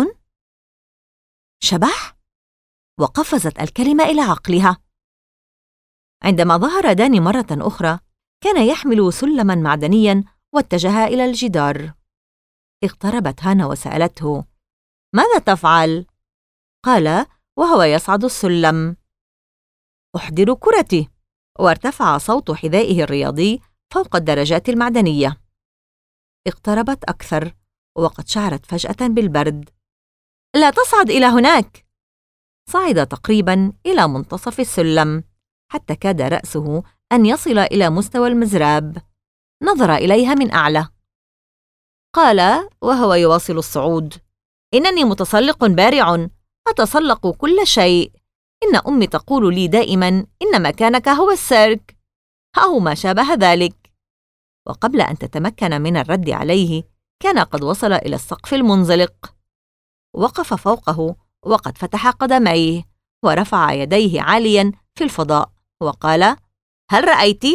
Speaker 1: شبح؟ وقفزت الكلمة إلى عقلها. عندما ظهر داني مرة أخرى كان يحمل سلماً معدنياً واتجه إلى الجدار. اقتربت هانا وسألته: ماذا تفعل؟ قال وهو يصعد السلم: أحضر كرتي. وارتفع صوت حذائه الرياضي فوق الدرجات المعدنية. اقتربت أكثر وقد شعرت فجأة بالبرد. لا تصعد إلى هناك. صعد تقريباً إلى منتصف السلم حتى كاد رأسه أن يصل إلى مستوى المزراب. نظر إليها من أعلى. قال وهو يواصل الصعود: إنني متسلق بارع، أتسلق كل شيء. إن أمي تقول لي دائماً إن مكانك هو السيرك أو ما شابه ذلك. وقبل أن تتمكن من الرد عليه كان قد وصل إلى السقف المنزلق. وقف فوقه وقد فتح قدميه ورفع يديه عالياً في الفضاء وقال: هل رأيت؟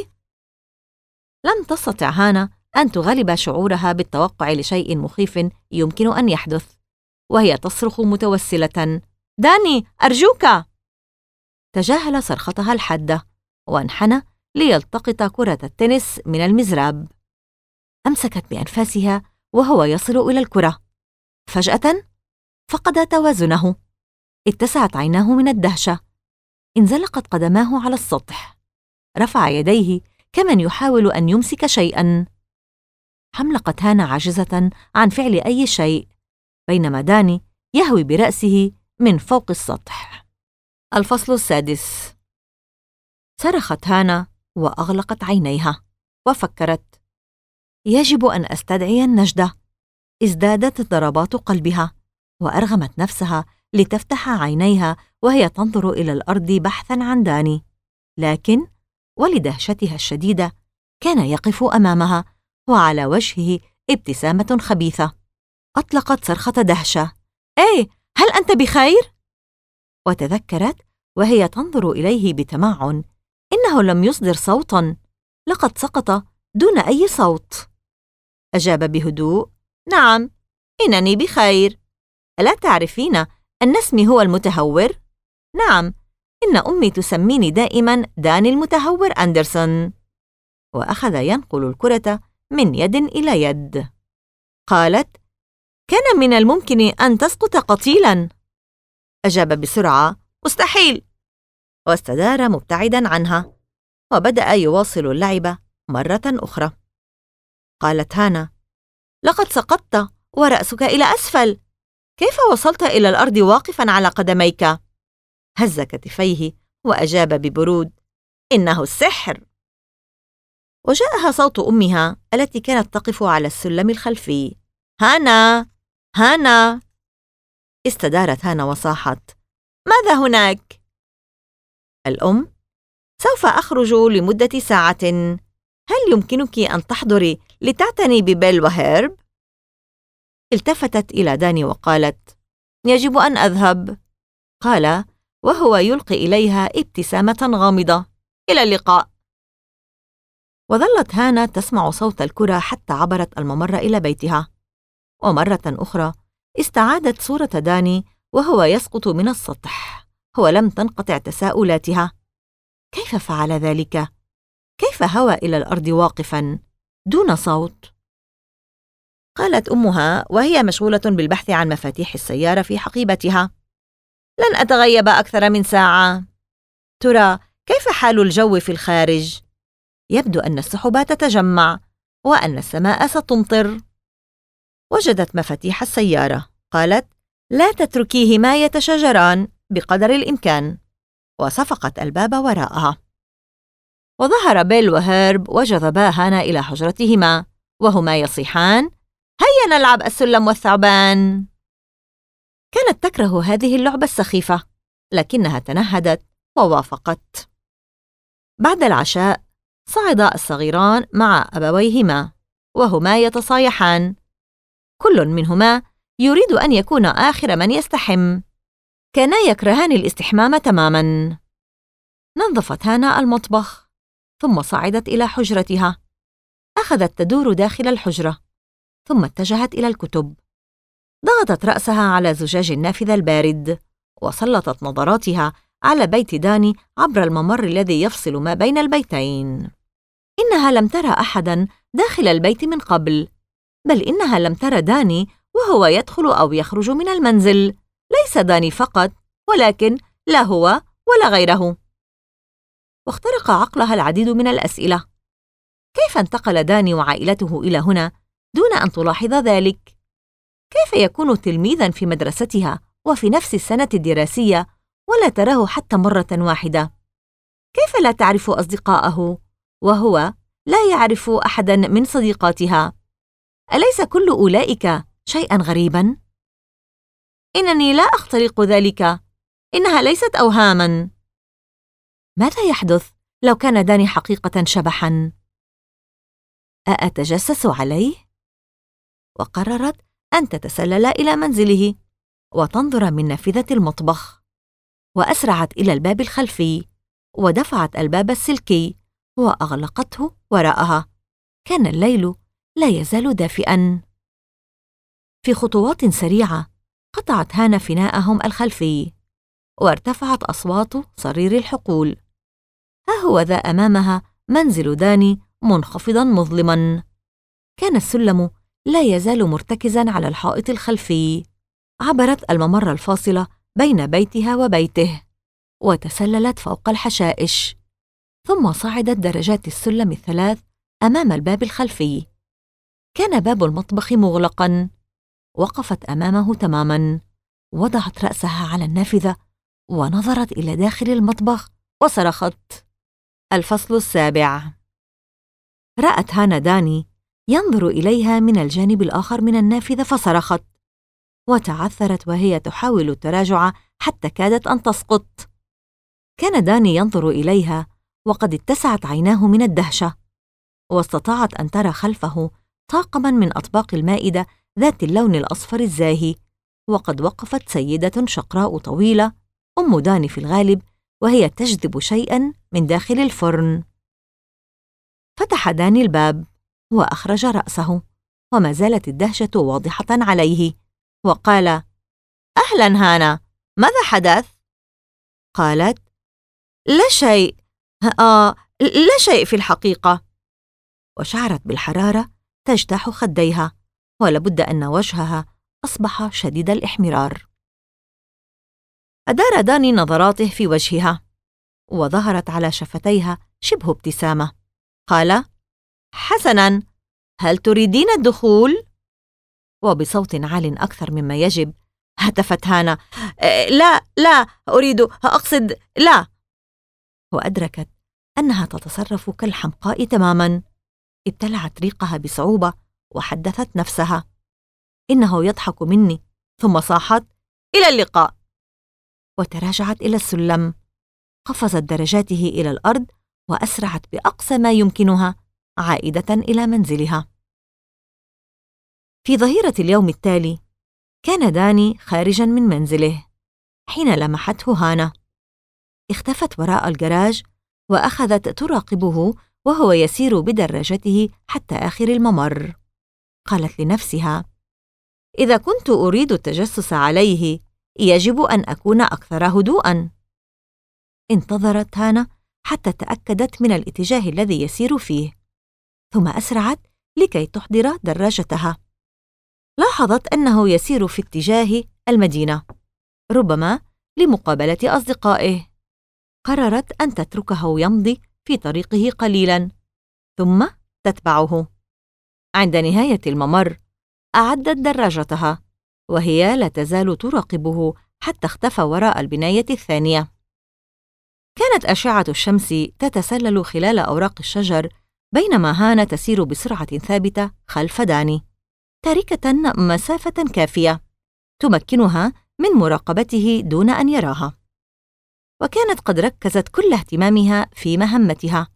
Speaker 1: لم تستطع هانا أن تغلب شعورها بالتوقع لشيء مخيف يمكن أن يحدث، وهي تصرخ متوسلة: داني أرجوك! تجاهل صرختها الحادة وانحنى ليلتقط كرة التنس من المزراب. أمسكت بأنفاسها وهو يصل إلى الكرة. فجأة فقد توازنه. اتسعت عيناه من الدهشة. انزلقت قدماه على السطح. رفع يديه كمن يحاول أن يمسك شيئاً. حملقت هانا عاجزة عن فعل أي شيء بينما داني يهوي برأسه من فوق السطح. الفصل السادس. صرخت هانا وأغلقت عينيها وفكرت: يجب أن أستدعي النجدة. ازدادت ضربات قلبها وأرغمت نفسها لتفتح عينيها وهي تنظر إلى الأرض بحثاً عن داني، لكن ولدهشتها الشديدة كان يقف أمامها وعلى وجهه ابتسامة خبيثة. أطلقت صرخة دهشة: إيه، هل أنت بخير؟ وتذكرت وهي تنظر إليه بتمعن إنه لم يصدر صوتاً، لقد سقط دون أي صوت. أجاب بهدوء: نعم، إنني بخير. ألا تعرفين أن اسمي هو المتهور؟ نعم، إن أمي تسميني دائماً داني المتهور أندرسون. وأخذ ينقل الكرة من يد إلى يد. قالت: كان من الممكن أن تسقط قتيلاً. أجاب بسرعة: مستحيل. واستدار مبتعداً عنها وبدأ يواصل اللعب مرة أخرى. قالت هانا: لقد سقطت ورأسك إلى أسفل. كيف وصلت إلى الأرض واقفاً على قدميك؟ هز كتفيه وأجاب ببرود: إنه السحر. وجاءها صوت أمها التي كانت تقف على السلم الخلفي: هانا، هانا. استدارت هانا وصاحت: ماذا هناك؟ الأم: سوف أخرج لمدة ساعة. هل يمكنك أن تحضري لتعتني ببيل وهيرب؟ التفتت إلى داني وقالت: يجب أن أذهب. قال وهو يلقي إليها ابتسامة غامضة: إلى اللقاء. وظلت هانا تسمع صوت الكرة حتى عبرت الممر إلى بيتها. ومرة أخرى استعادت صورة داني وهو يسقط من السطح، ولم تنقطع تساؤلاتها: كيف فعل ذلك؟ كيف هوى إلى الأرض واقفاً دون صوت؟ قالت أمها وهي مشغولة بالبحث عن مفاتيح السيارة في حقيبتها: لن أتغيب أكثر من ساعة. ترى كيف حال الجو في الخارج؟ يبدو أن السحب تتجمع وأن السماء ستمطر. وجدت مفاتيح السيارة. قالت: لا تتركيهما يتشاجران بقدر الإمكان. وصفقت الباب وراءها. وظهر بيل وهيرب وجذبا هانا إلى حجرتهما وهما يصيحان: هيا نلعب السلم والثعبان. كانت تكره هذه اللعبة السخيفة، لكنها تنهدت ووافقت. بعد العشاء صعد الصغيران مع أبويهما وهما يتصايحان، كل منهما يريد أن يكون آخر من يستحم. كانا يكرهان الاستحمام تماماً. نظفت هانا المطبخ ثم صعدت إلى حجرتها. أخذت تدور داخل الحجرة ثم اتجهت إلى الكتب. ضغطت رأسها على زجاج النافذة البارد وسلطت نظراتها على بيت داني عبر الممر الذي يفصل ما بين البيتين. إنها لم ترى أحداً داخل البيت من قبل، بل إنها لم ترى داني وهو يدخل أو يخرج من المنزل. ليس داني فقط، ولكن لا هو ولا غيره. واخترق عقلها العديد من الأسئلة. كيف انتقل داني وعائلته إلى هنا دون أن تلاحظ ذلك؟ كيف يكون تلميذاً في مدرستها وفي نفس السنة الدراسية ولا تراه حتى مرة واحدة؟ كيف لا تعرف أصدقاءه وهو لا يعرف أحداً من صديقاتها؟ أليس كل أولئك شيئاً غريباً؟ إنني لا أخترق ذلك، إنها ليست أوهاماً. ماذا يحدث لو كان داني حقيقة شبحاً؟ أأتجسس عليه؟ وقررت أن تتسلل إلى منزله وتنظر من نافذة المطبخ، وأسرعت إلى الباب الخلفي ودفعت الباب السلكي وأغلقته وراءها. كان الليل لا يزال دافئاً. في خطوات سريعة قطعت هانا فناءهم الخلفي وارتفعت أصوات صرير الحقول. ها هو ذا أمامها منزل داني منخفضاً مظلماً. كان السلم لا يزال مرتكزاً على الحائط الخلفي. عبرت الممر الفاصل بين بيتها وبيته وتسللت فوق الحشائش، ثم صعدت درجات السلم الثلاث أمام الباب الخلفي. كان باب المطبخ مغلقاً. وقفت أمامه تماماً، وضعت رأسها على النافذة ونظرت إلى داخل المطبخ وصرخت. الفصل السابع. رأت هانا داني ينظر إليها من الجانب الآخر من النافذة فصرخت، وتعثرت وهي تحاول التراجع حتى كادت أن تسقط. كان داني ينظر إليها وقد اتسعت عيناه من الدهشة، واستطاعت أن ترى خلفه طاقماً من أطباق المائدة ذات اللون الأصفر الزاهي، وقد وقفت سيدة شقراء طويلة، أم داني في الغالب، وهي تجذب شيئاً من داخل الفرن. فتح داني الباب وأخرج رأسه، وما زالت الدهشة واضحة عليه، وقال: أهلاً هانا، ماذا حدث؟ قالت: لا شيء، لا شيء في الحقيقة. وشعرت بالحرارة تجتاح خديها، ولابد أن وجهها أصبح شديد الإحمرار. أدار داني نظراته في وجهها، وظهرت على شفتيها شبه ابتسامة. قال: حسناً، هل تريدين الدخول؟ وبصوت عال أكثر مما يجب هتفت هانا: لا أريد، أقصد لا. وأدركت أنها تتصرف كالحمقاء تماماً. ابتلعت ريقها بصعوبة وحدثت نفسها: إنه يضحك مني. ثم صاحت: إلى اللقاء. وتراجعت إلى السلم، قفزت درجاته إلى الأرض وأسرعت بأقصى ما يمكنها عائدة إلى منزلها. في ظهيرة اليوم التالي كان داني خارجاً من منزله حين لمحته هانا. اختفت وراء الجراج وأخذت تراقبه وهو يسير بدراجته حتى آخر الممر. قالت لنفسها: إذا كنت أريد التجسس عليه يجب أن أكون أكثر هدوءاً. انتظرت هانا حتى تأكدت من الاتجاه الذي يسير فيه، ثم أسرعت لكي تحضر دراجتها. لاحظت أنه يسير في اتجاه المدينة، ربما لمقابلة أصدقائه. قررت أن تتركه يمضي في طريقه قليلاً ثم تتبعه. عند نهاية الممر أعدت دراجتها وهي لا تزال تراقبه حتى اختفى وراء البناية الثانية. كانت أشعة الشمس تتسلل خلال أوراق الشجر بينما هانا تسير بسرعة ثابتة خلف داني، تاركة مسافة كافية تمكنها من مراقبته دون أن يراها. وكانت قد ركزت كل اهتمامها في مهمتها،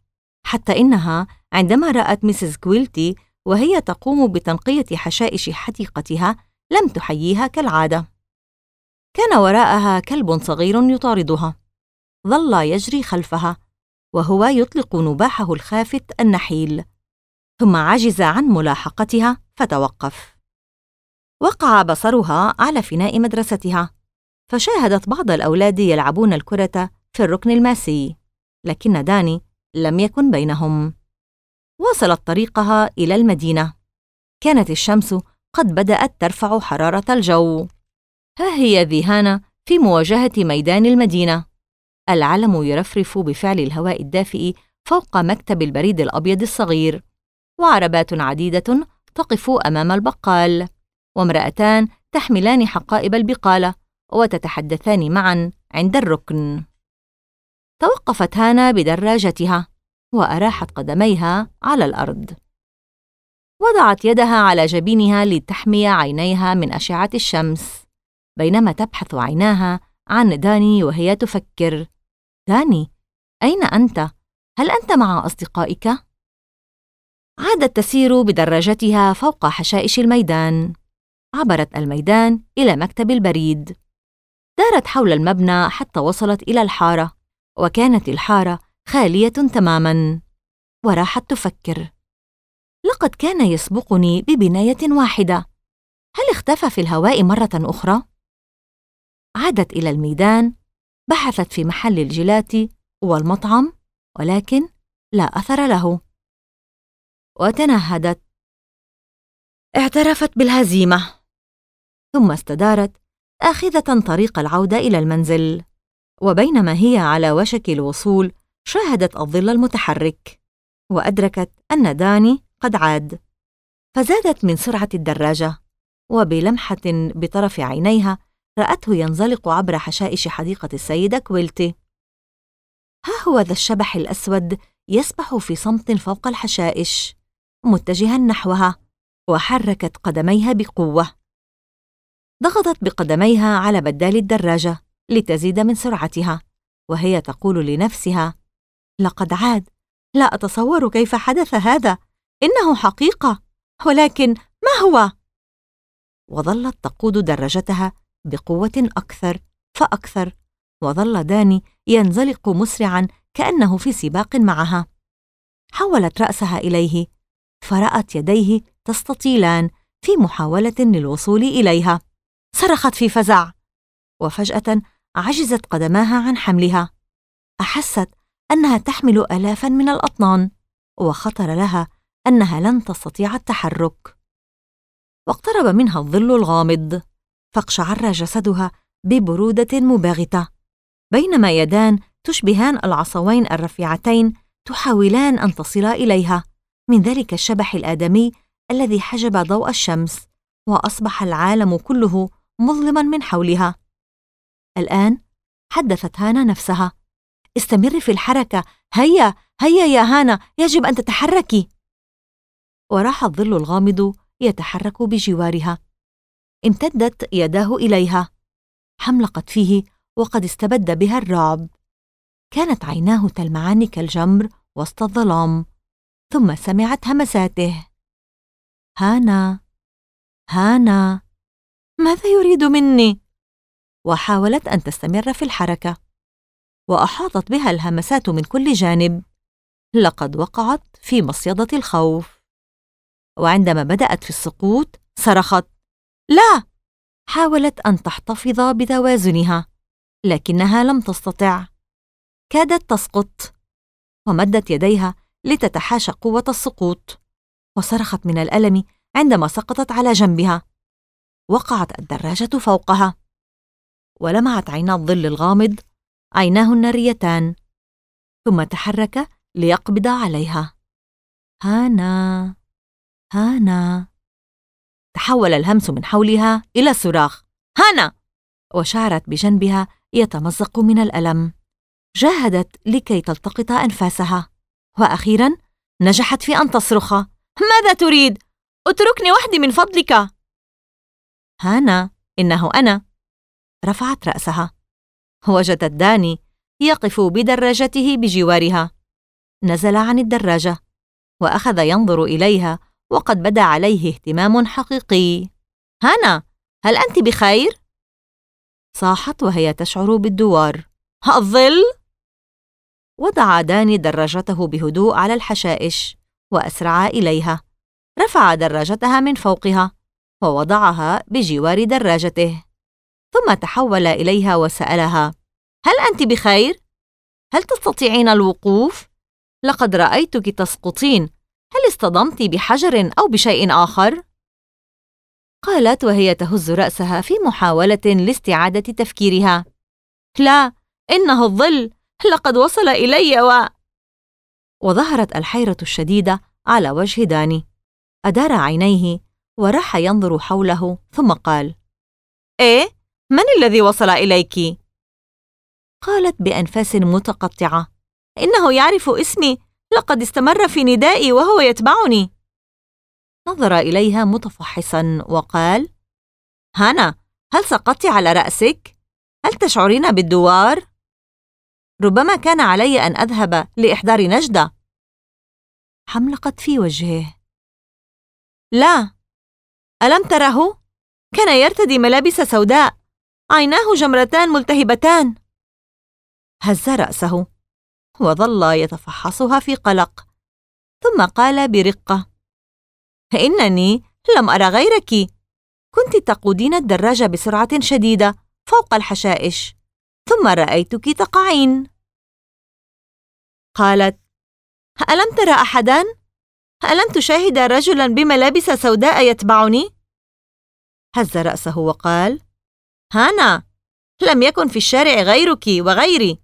Speaker 1: حتى إنها عندما رأت ميسيس كويلتي وهي تقوم بتنقية حشائش حديقتها لم تحييها كالعادة. كان وراءها كلب صغير يطاردها، ظل يجري خلفها وهو يطلق نباحه الخافت النحيل، ثم عجز عن ملاحقتها فتوقف. وقع بصرها على فناء مدرستها، فشاهدت بعض الأولاد يلعبون الكرة في الركن الماسي، لكن داني لم يكن بينهم. واصلت طريقها إلى المدينة. كانت الشمس قد بدأت ترفع حرارة الجو. ها هي ذي هانا في مواجهة ميدان المدينة، العلم يرفرف بفعل الهواء الدافئ فوق مكتب البريد الأبيض الصغير، وعربات عديدة تقف أمام البقال، وامرأتان تحملان حقائب البقالة وتتحدثان معاً عند الركن. توقفت هانا بدراجتها وأراحت قدميها على الأرض. وضعت يدها على جبينها لتحمي عينيها من أشعة الشمس، بينما تبحث عيناها عن داني وهي تفكر: داني، أين أنت؟ هل أنت مع أصدقائك؟ عادت تسير بدراجتها فوق حشائش الميدان. عبرت الميدان إلى مكتب البريد، دارت حول المبنى حتى وصلت إلى الحارة، وكانت الحارة خالية تماماً. وراحت تفكر: لقد كان يسبقني ببناية واحدة، هل اختفى في الهواء مرة أخرى؟ عادت إلى الميدان، بحثت في محل الجيلاتي والمطعم، ولكن لا أثر له. وتنهدت، اعترفت بالهزيمة، ثم استدارت آخذة طريق العودة إلى المنزل. وبينما هي على وشك الوصول شاهدت الظل المتحرك، وأدركت أن داني قد عاد، فزادت من سرعة الدراجة، وبلمحة بطرف عينيها رأته ينزلق عبر حشائش حديقة السيدة كويلتي. ها هو ذا الشبح الأسود يسبح في صمت فوق الحشائش متجها نحوها، وحركت قدميها بقوة. ضغطت بقدميها على بدال الدراجة لتزيد من سرعتها، وهي تقول لنفسها: لقد عاد، لا أتصور كيف حدث هذا، إنه حقيقة، ولكن ما هو؟ وظلت تقود دراجتها بقوة أكثر فأكثر، وظل داني ينزلق مسرعاً كأنه في سباق معها. حولت رأسها إليه، فرأت يديه تستطيلان في محاولة للوصول إليها. صرخت في فزع، وفجأة عجزت قدماها عن حملها. أحست أنها تحمل آلافاً من الأطنان، وخطر لها أنها لن تستطيع التحرك. واقترب منها الظل الغامض، فاقشعر جسدها ببرودة مباغتة، بينما يدان تشبهان العصوين الرفيعتين تحاولان أن تصلا إليها من ذلك الشبح الآدمي الذي حجب ضوء الشمس، وأصبح العالم كله مظلماً من حولها. الآن حدثت هانا نفسها: استمري في الحركة، هيا هيا يا هانا، يجب أن تتحركي. وراح الظل الغامض يتحرك بجوارها. امتدت يداه إليها، حملقت فيه وقد استبد بها الرعب. كانت عيناه تلمعان كالجمر وسط الظلام، ثم سمعت همساته: هانا، هانا، ماذا يريد مني؟ وحاولت أن تستمر في الحركة، وأحاطت بها الهمسات من كل جانب. لقد وقعت في مصيدة الخوف، وعندما بدأت في السقوط صرخت: لا! حاولت أن تحتفظ بتوازنها، لكنها لم تستطع، كادت تسقط. ومدت يديها لتتحاشى قوة السقوط، وصرخت من الألم عندما سقطت على جنبها. وقعت الدراجة فوقها، ولمعت عينا الظل الغامض عيناه الناريتان، ثم تحرك ليقبض عليها. هانا، هانا. تحول الهمس من حولها إلى صراخ: هانا! وشعرت بجنبها يتمزق من الألم. جاهدت لكي تلتقط أنفاسها، وأخيراً نجحت في أن تصرخ: ماذا تريد؟ اتركني وحدي من فضلك. هانا، إنه أنا. رفعت رأسها، وجدت داني يقف بدراجته بجوارها. نزل عن الدراجة وأخذ ينظر إليها، وقد بدا عليه اهتمام حقيقي. هانا، هل أنت بخير؟ صاحت وهي تشعر بالدوار. الظل؟ وضع داني دراجته بهدوء على الحشائش وأسرع إليها. رفع دراجتها من فوقها ووضعها بجوار دراجته، ثم تحول إليها وسألها: هل أنت بخير؟ هل تستطيعين الوقوف؟ لقد رأيتك تسقطين، هل اصطدمت بحجر أو بشيء آخر؟ قالت وهي تهز رأسها في محاولة لاستعادة تفكيرها: لا، إنه الظل، لقد وصل إلي وظهرت الحيرة الشديدة على وجه داني. أدار عينيه وراح ينظر حوله، ثم قال: إيه؟ من الذي وصل إليك؟ قالت بأنفاس متقطعة: إنه يعرف اسمي، لقد استمر في ندائي وهو يتبعني. نظر إليها متفحصاً وقال: هانا، هل سقطت على رأسك؟ هل تشعرين بالدوار؟ ربما كان علي أن أذهب لإحضار نجدة. حملقت في وجهه: لا، ألم تره؟ كان يرتدي ملابس سوداء، عيناه جمرتان ملتهبتان. هز رأسه وظل يتفحصها في قلق، ثم قال برقة: إنني لم أرى غيرك، كنت تقودين الدراجة بسرعة شديدة فوق الحشائش، ثم رأيتك تقعين. قالت: ألم ترى أحداً؟ ألم تشاهد رجلاً بملابس سوداء يتبعني؟ هز رأسه وقال: هانا، لم يكن في الشارع غيرك وغيري.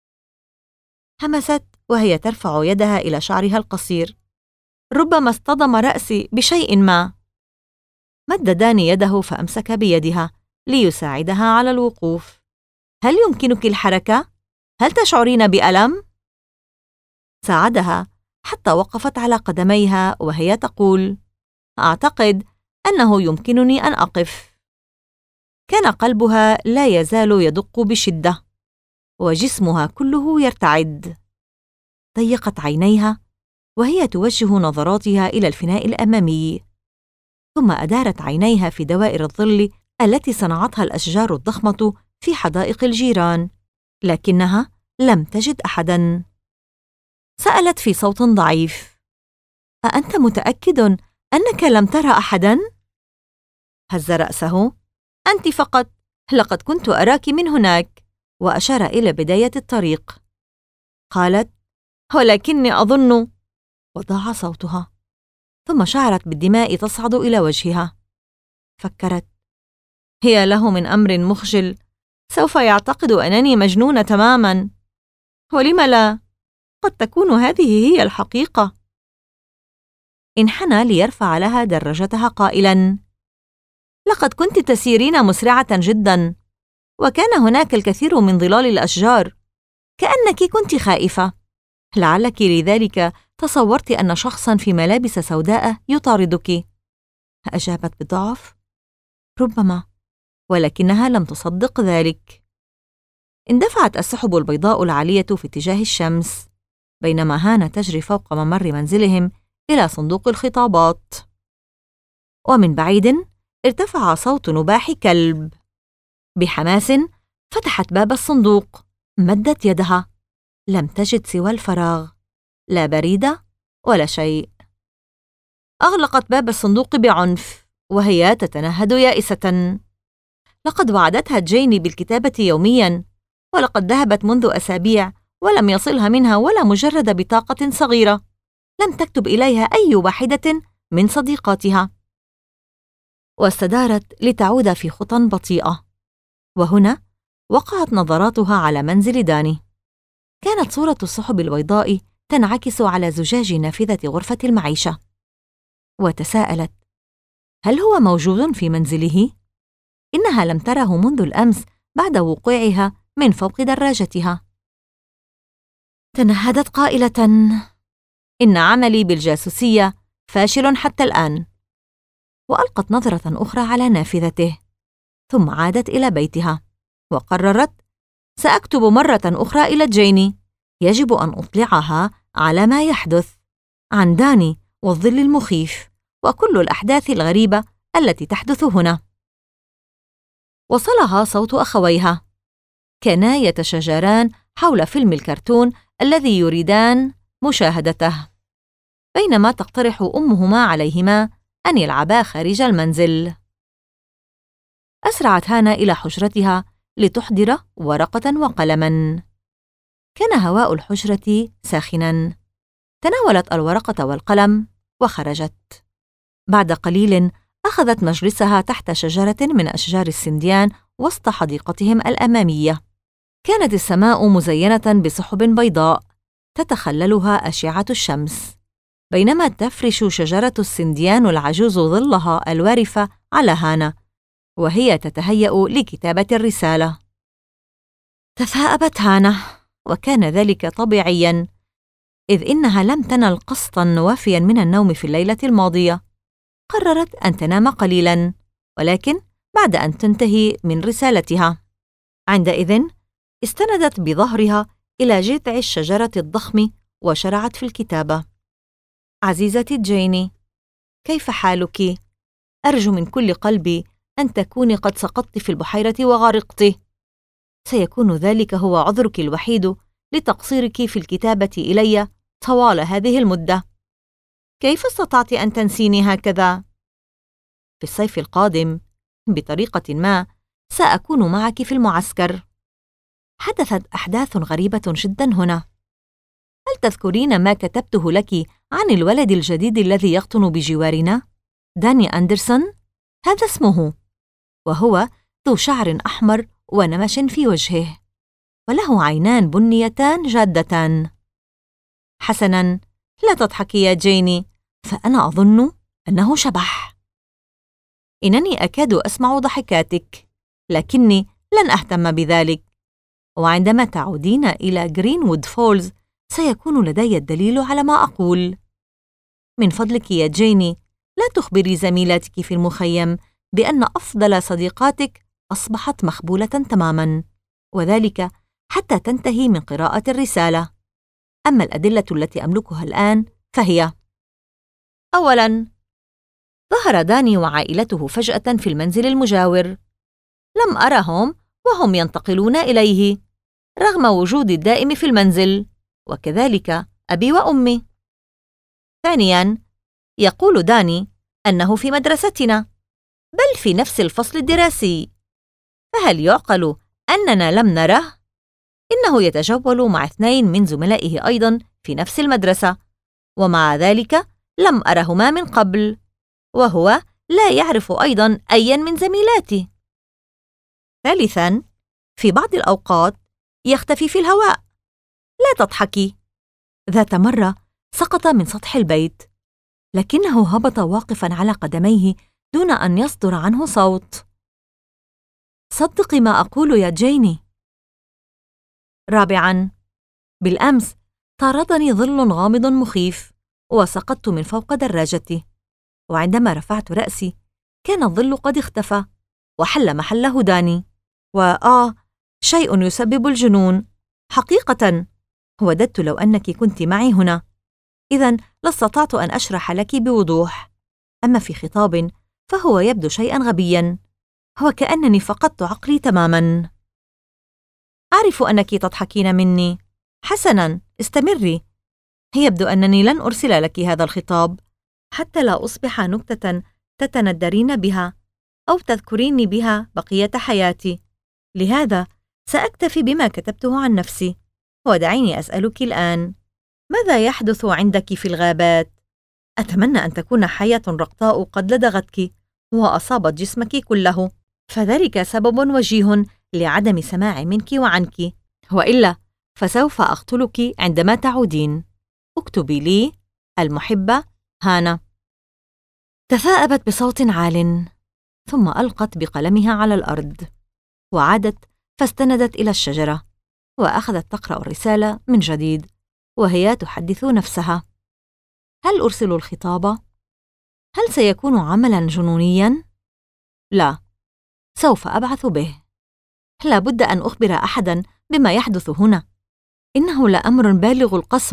Speaker 1: همست وهي ترفع يدها إلى شعرها القصير: ربما اصطدم رأسي بشيء ما. مد داني يده فأمسك بيدها ليساعدها على الوقوف. هل يمكنك الحركة؟ هل تشعرين بألم؟ ساعدها حتى وقفت على قدميها وهي تقول: أعتقد أنه يمكنني أن أقف. كان قلبها لا يزال يدق بشدة وجسمها كله يرتعد. ضيقت عينيها وهي توجه نظراتها إلى الفناء الأمامي، ثم أدارت عينيها في دوائر الظل التي صنعتها الأشجار الضخمة في حدائق الجيران، لكنها لم تجد أحداً. سألت في صوت ضعيف: أأنت متأكد أنك لم ترى أحداً؟ هز رأسه: أنت فقط، لقد كنت أراك من هناك، وأشار إلى بداية الطريق. قالت: ولكني أظن. وضاع صوتها، ثم شعرت بالدماء تصعد إلى وجهها. فكرت: هي له من أمر مخجل، سوف يعتقد أنني مجنونة تماماً، ولم لا؟ قد تكون هذه هي الحقيقة. انحنى ليرفع لها دراجتها قائلاً: لقد كنت تسيرين مسرعة جداً، وكان هناك الكثير من ظلال الأشجار، كأنك كنت خائفة، لعلك لذلك تصورت أن شخصاً في ملابس سوداء يطاردك. أجابت بضعف: ربما، ولكنها لم تصدق ذلك. اندفعت السحب البيضاء العالية في اتجاه الشمس، بينما هانا تجري فوق ممر منزلهم إلى صندوق الخطابات. ومن بعيد ارتفع صوت نباح كلب. بحماس فتحت باب الصندوق، مدت يدها، لم تجد سوى الفراغ، لا بريدة ولا شيء. أغلقت باب الصندوق بعنف وهي تتنهد يائسة. لقد وعدتها جيني بالكتابة يومياً، ولقد ذهبت منذ أسابيع ولم يصلها منها ولا مجرد بطاقة صغيرة. لم تكتب إليها أي واحدة من صديقاتها. واستدارت لتعود في خطى بطيئة، وهنا وقعت نظراتها على منزل داني. كانت صورة السحب البيضاء تنعكس على زجاج نافذة غرفة المعيشة، وتساءلت: هل هو موجود في منزله؟ إنها لم تره منذ الأمس بعد وقوعها من فوق دراجتها. تنهدت قائلة: إن عملي بالجاسوسية فاشل حتى الآن. وألقت نظرة أخرى على نافذته، ثم عادت إلى بيتها وقررت: سأكتب مرة أخرى إلى جيني، يجب أن أطلعها على ما يحدث، عن داني والظل المخيف وكل الأحداث الغريبة التي تحدث هنا. وصلها صوت أخويها، كانا يتشاجران حول فيلم الكرتون الذي يريدان مشاهدته، بينما تقترح أمهما عليهما أن يلعبا خارج المنزل. أسرعت هانا إلى حجرتها لتحضر ورقة وقلماً. كان هواء الحجرة ساخناً. تناولت الورقة والقلم وخرجت. بعد قليل أخذت مجلسها تحت شجرة من أشجار السنديان وسط حديقتهم الأمامية. كانت السماء مزينة بسحب بيضاء تتخللها أشعة الشمس، بينما تفرش شجرة السنديان العجوز ظلها الوارف على هانا وهي تتهيأ لكتابة الرسالة. تثاءبت هانا، وكان ذلك طبيعياً، إذ إنها لم تنل قسطاً وافياً من النوم في الليلة الماضية. قررت أن تنام قليلاً، ولكن بعد أن تنتهي من رسالتها. عندئذ استندت بظهرها إلى جذع الشجرة الضخم وشرعت في الكتابة. عزيزتي جيني، كيف حالك؟ أرجو من كل قلبي أن تكوني قد سقطت في البحيرة وغرقت. سيكون ذلك هو عذرك الوحيد لتقصيرك في الكتابة إلي طوال هذه المدة. كيف استطعت أن تنسيني هكذا؟ في الصيف القادم بطريقة ما سأكون معك في المعسكر. حدثت أحداث غريبة جدا هنا. هل تذكرين ما كتبته لك عن الولد الجديد الذي يقطن بجوارنا؟ داني أندرسون، هذا اسمه، وهو ذو شعر أحمر ونمش في وجهه، وله عينان بنيتان جادتان. حسناً، لا تضحكي يا جيني، فأنا أظن أنه شبح. إنني أكاد أسمع ضحكاتك، لكني لن أهتم بذلك، وعندما تعودين إلى جرينوود فولز سيكون لدي الدليل على ما أقول. من فضلك يا جيني، لا تخبري زميلاتك في المخيم بأن أفضل صديقاتك أصبحت مخبولة تماماً، وذلك حتى تنتهي من قراءة الرسالة. أما الأدلة التي أملكها الآن فهي: أولاً، ظهر داني وعائلته فجأة في المنزل المجاور. لم أرهم وهم ينتقلون إليه رغم وجود الدائم في المنزل، وكذلك أبي وأمي. ثانياً، يقول داني أنه في مدرستنا، بل في نفس الفصل الدراسي، فهل يعقل أننا لم نره؟ إنه يتجول مع 2 من زملائه أيضاً في نفس المدرسة، ومع ذلك لم أرهما من قبل، وهو لا يعرف أيضاً أياً من زميلاتي. ثالثاً، في بعض الأوقات يختفي في الهواء. لا تضحكي. ذات مرة سقط من سطح البيت، لكنه هبط واقفاً على قدميه دون أن يصدر عنه صوت. صدقي ما أقول يا جيني. رابعاً، بالأمس طاردني ظل غامض مخيف وسقطت من فوق دراجتي، وعندما رفعت رأسي كان الظل قد اختفى وحل محله داني. شيء يسبب الجنون حقيقة. وددت لو أنك كنت معي هنا، إذن لاستطعت أن أشرح لك بوضوح. أما في خطاب فهو يبدو شيئا غبيا، وكأنني فقدت عقلي تماما. أعرف أنك تضحكين مني. حسناً، استمري. يبدو أنني لن أرسل لك هذا الخطاب حتى لا أصبح نكتة تتندرين بها أو تذكريني بها بقية حياتي، لهذا سأكتفي بما كتبته عن نفسي. ودعيني أسألك الآن، ماذا يحدث عندك في الغابات؟ أتمنى أن تكون حية رقطاء قد لدغتك وأصابت جسمك كله، فذلك سبب وجيه لعدم سماع منك وعنك، وإلا فسوف أقتلك عندما تعودين. اكتبي لي: المحبة هانا. تثاءبت بصوت عال، ثم ألقت بقلمها على الأرض، وعادت فاستندت إلى الشجرة، وأخذت تقرأ الرسالة من جديد وهي تحدث نفسها: هل أرسل الخطاب؟ هل سيكون عملاً جنونياً؟ لا، سوف أبعث به. لا بد أن أخبر أحداً بما يحدث هنا. إنه لأمر بالغ القسوة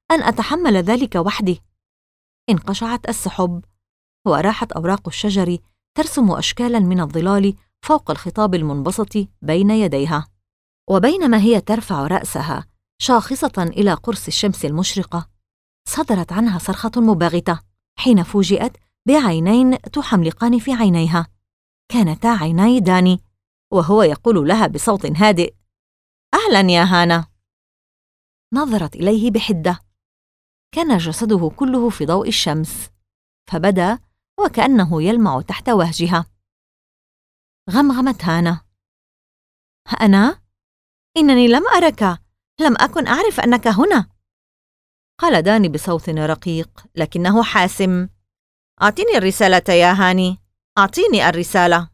Speaker 1: أن أتحمل ذلك وحدي. انقشعت السحب، وراحت أوراق الشجر ترسم أشكالاً من الظلال فوق الخطاب المنبسط بين يديها. وبينما هي ترفع رأسها شاخصة إلى قرص الشمس المشرقة، صدرت عنها صرخة مباغتة حين فوجئت بعينين تحملقان في عينيها. كانتا عيناي داني، وهو يقول لها بصوت هادئ: أهلاً يا هانا. نظرت إليه بحدة. كان جسده كله في ضوء الشمس، فبدا وكأنه يلمع تحت وهجها. غمغمت هانا: أنا؟ إنني لم أرك، لم أكن أعرف أنك هنا. قال داني بصوت رقيق لكنه حاسم: أعطيني الرسالة يا هاني، أعطيني الرسالة.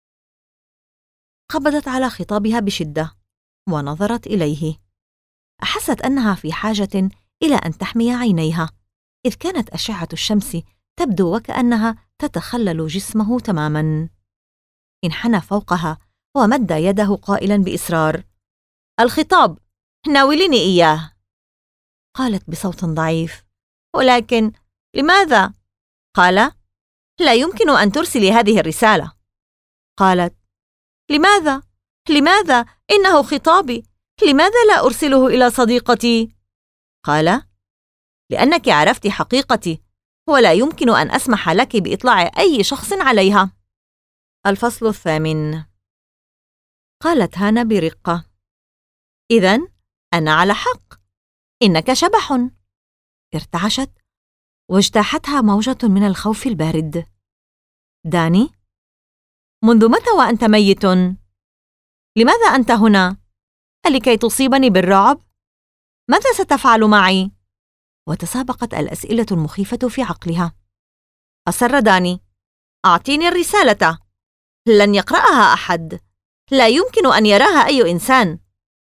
Speaker 1: قبضت على خطابها بشدة ونظرت إليه. أحست أنها في حاجة إلى أن تحمي عينيها، إذ كانت أشعة الشمس تبدو وكأنها تتخلل جسمه تماماً. انحنى فوقها ومد يده قائلاً بإصرار: الخطاب، ناوليني إياه. قالت بصوت ضعيف: ولكن لماذا؟ قال: لا يمكن أن ترسلي هذه الرسالة. قالت: لماذا؟ لماذا؟ إنه خطابي، لماذا لا أرسله إلى صديقتي؟ قال: لأنك عرفت حقيقتي، ولا يمكن أن أسمح لك بإطلاع أي شخص عليها. الفصل الثامن. قالت هانا برقة: إذن أنا على حق، إنك شبح. ارتعشت واجتاحتها موجة من الخوف البارد. داني، منذ متى وأنت ميت؟ لماذا أنت هنا؟ ألكي تصيبني بالرعب؟ ماذا ستفعل معي؟ وتسابقت الأسئلة المخيفة في عقلها. أصر داني: أعطيني الرسالة، لن يقرأها أحد، لا يمكن أن يراها أي إنسان.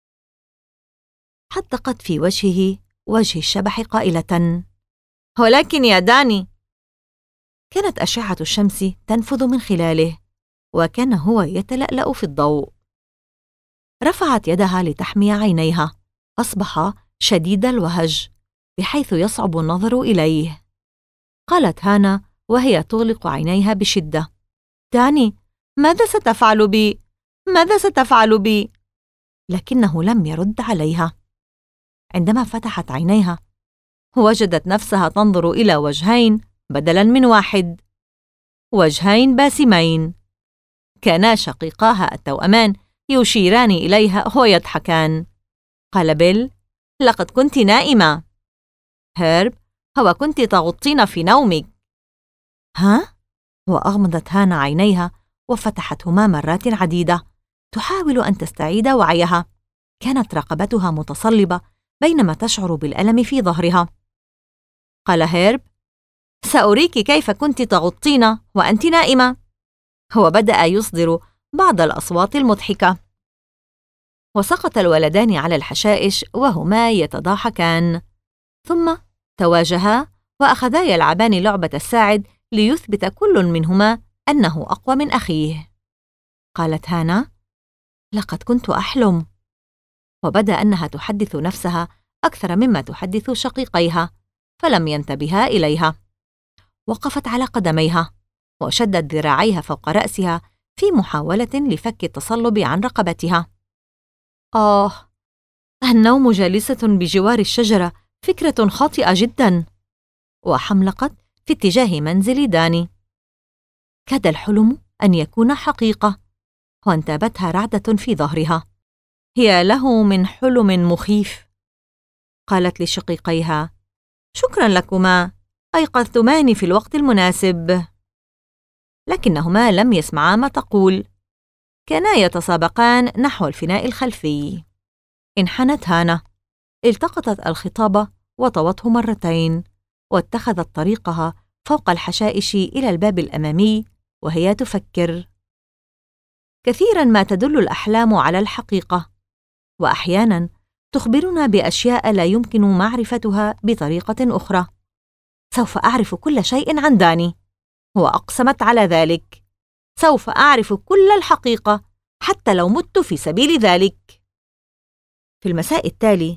Speaker 1: حدقت في وجهه وجه الشبح قائلة: ولكن يا داني. كانت أشعة الشمس تنفذ من خلاله، وكان هو يتلألأ في الضوء. رفعت يدها لتحمي عينيها، أصبح شديد الوهج بحيث يصعب النظر إليه. قالت هانا وهي تغلق عينيها بشدة: داني، ماذا ستفعل بي؟ ماذا ستفعل بي؟ لكنه لم يرد عليها. عندما فتحت عينيها وجدت نفسها تنظر إلى وجهين بدلاً من واحد، وجهين باسمين. كانا شقيقاها التوأمان يشيران إليها ويضحكان. قال بيل: لقد كنت نائمة. هيرب: هو كنت تغطين في نومك. ها؟ وأغمضت هانا عينيها وفتحتهما مرات عديدة تحاول أن تستعيد وعيها. كانت رقبتها متصلبة بينما تشعر بالألم في ظهرها. قال هيرب: سأريك كيف كنت تغطين وأنت نائمة. هو بدأ يصدر بعض الأصوات المضحكة. وسقط الولدان على الحشائش وهما يتضاحكان، ثم تواجها وأخذا يلعبان لعبة الساعد ليثبت كل منهما أنه أقوى من أخيه. قالت هانا: لقد كنت أحلم. وبدا أنها تحدث نفسها أكثر مما تحدث شقيقيها، فلم ينتبها إليها. وقفت على قدميها وشدت ذراعيها فوق رأسها في محاولة لفك التصلب عن رقبتها. النوم جالسة بجوار الشجرة فكرة خاطئة جدا. وحملقت في اتجاه منزل داني. كاد الحلم أن يكون حقيقة، وانتابتها رعدة في ظهرها. يا له من حلم مخيف. قالت لشقيقيها: شكرا لكما، أيقظتماني في الوقت المناسب. لكنهما لم يسمعا ما تقول. كانا يتسابقان نحو الفناء الخلفي. انحنت هانا، التقطت الخطاب وطوته مرتين، واتخذت طريقها فوق الحشائش إلى الباب الأمامي وهي تفكر. كثيراً ما تدل الأحلام على الحقيقة، وأحياناً تخبرنا بأشياء لا يمكن معرفتها بطريقة أخرى. سوف أعرف كل شيء عن داني، وأقسمت على ذلك. سوف أعرف كل الحقيقة حتى لو مت في سبيل ذلك. في المساء التالي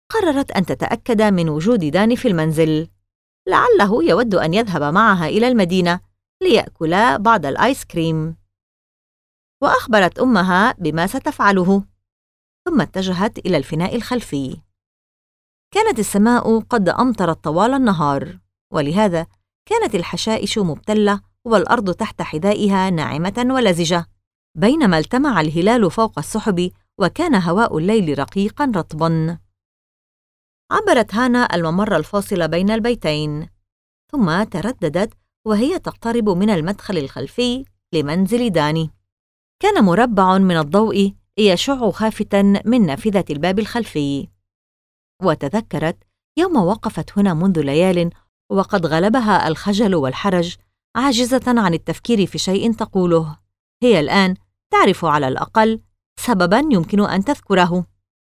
Speaker 1: قررت أن تتأكد من وجود داني في المنزل، لعله يود أن يذهب معها إلى المدينة ليأكلا بعض الآيس كريم، وأخبرت أمها بما ستفعله، ثم اتجهت إلى الفناء الخلفي. كانت السماء قد أمطرت طوال النهار، ولهذا كانت الحشائش مبتلة والأرض تحت حذائها ناعمة ولزجة، بينما التمع الهلال فوق السحب وكان هواء الليل رقيقا رطبا. عبرت هانا الممر الفاصل بين البيتين، ثم ترددت وهي تقترب من المدخل الخلفي لمنزل داني. كان مربع من الضوء يشع خافتا من نافذة الباب الخلفي، وتذكرت يوم وقفت هنا منذ ليال وقد غلبها الخجل والحرج، عاجزة عن التفكير في شيء تقوله. هي الآن تعرف على الأقل سببا يمكن أن تذكره.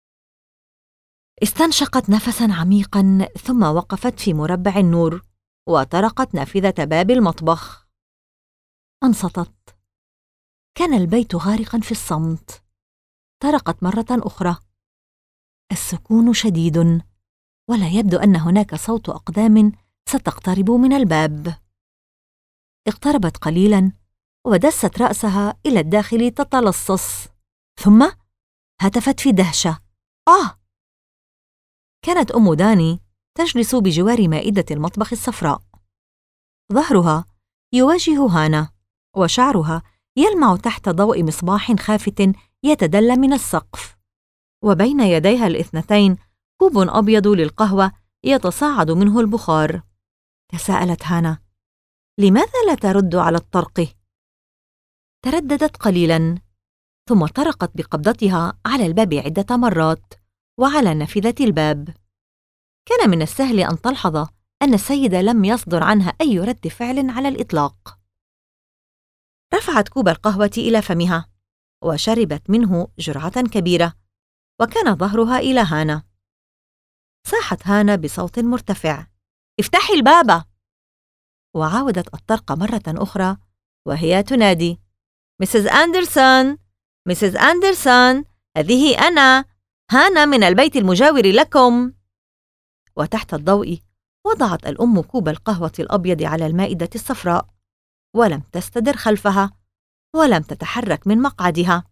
Speaker 1: استنشقت نفسا عميقا ثم وقفت في مربع النور وطرقت نافذة باب المطبخ. أنصتت. كان البيت غارقا في الصمت. طرقت مرة أخرى. السكون شديد، ولا يبدو أن هناك صوت أقدام ستقترب من الباب. اقتربت قليلا ودست رأسها إلى الداخل تتلصص، ثم هتفت في دهشة: آه! كانت أم داني تجلس بجوار مائدة المطبخ الصفراء. ظهرها يواجه هانا، وشعرها يلمع تحت ضوء مصباح خافت يتدلى من السقف، وبين يديها الاثنتين كوب أبيض للقهوة يتصاعد منه البخار. تساءلت هانا: لماذا لا ترد على الطرق؟ ترددت قليلا، ثم طرقت بقبضتها على الباب عدة مرات وعلى نافذة الباب. كان من السهل أن تلحظ أن السيدة لم يصدر عنها أي رد فعل على الإطلاق. رفعت كوب القهوة إلى فمها وشربت منه جرعة كبيرة، وكان ظهرها إلى هانا. صاحت هانا بصوت مرتفع: افتحي الباب! وعاودت الطرق مرة أخرى وهي تنادي: مسز أندرسون، مسز أندرسون، هذه أنا، هانا من البيت المجاور لكم. وتحت الضوء وضعت الأم كوب القهوة الأبيض على المائدة الصفراء، ولم تستدر خلفها ولم تتحرك من مقعدها.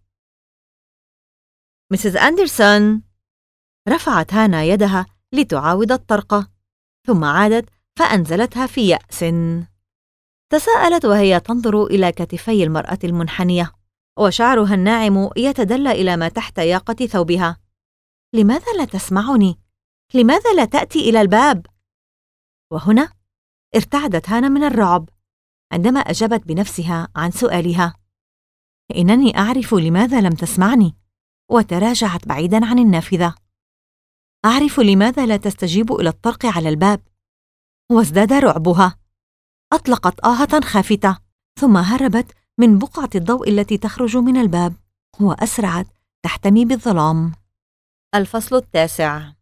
Speaker 1: مسز أندرسون! رفعت هانا يدها لتعاود الطرقة، ثم عادت فأنزلتها في يأس. تساءلت وهي تنظر إلى كتفي المرأة المنحنية، وشعرها الناعم يتدلى إلى ما تحت ياقة ثوبها. لماذا لا تسمعني؟ لماذا لا تأتي إلى الباب؟ وهنا ارتعدت هانا من الرعب عندما أجابت بنفسها عن سؤالها: إنني أعرف لماذا لم تسمعني. وتراجعت بعيدا عن النافذة. أعرف لماذا لا تستجيب إلى الطرق على الباب. وازداد رعبها. أطلقت آهة خافتة، ثم هربت من بقعة الضوء التي تخرج من الباب، وأسرعت تحتمي بالظلام. الفصل 9.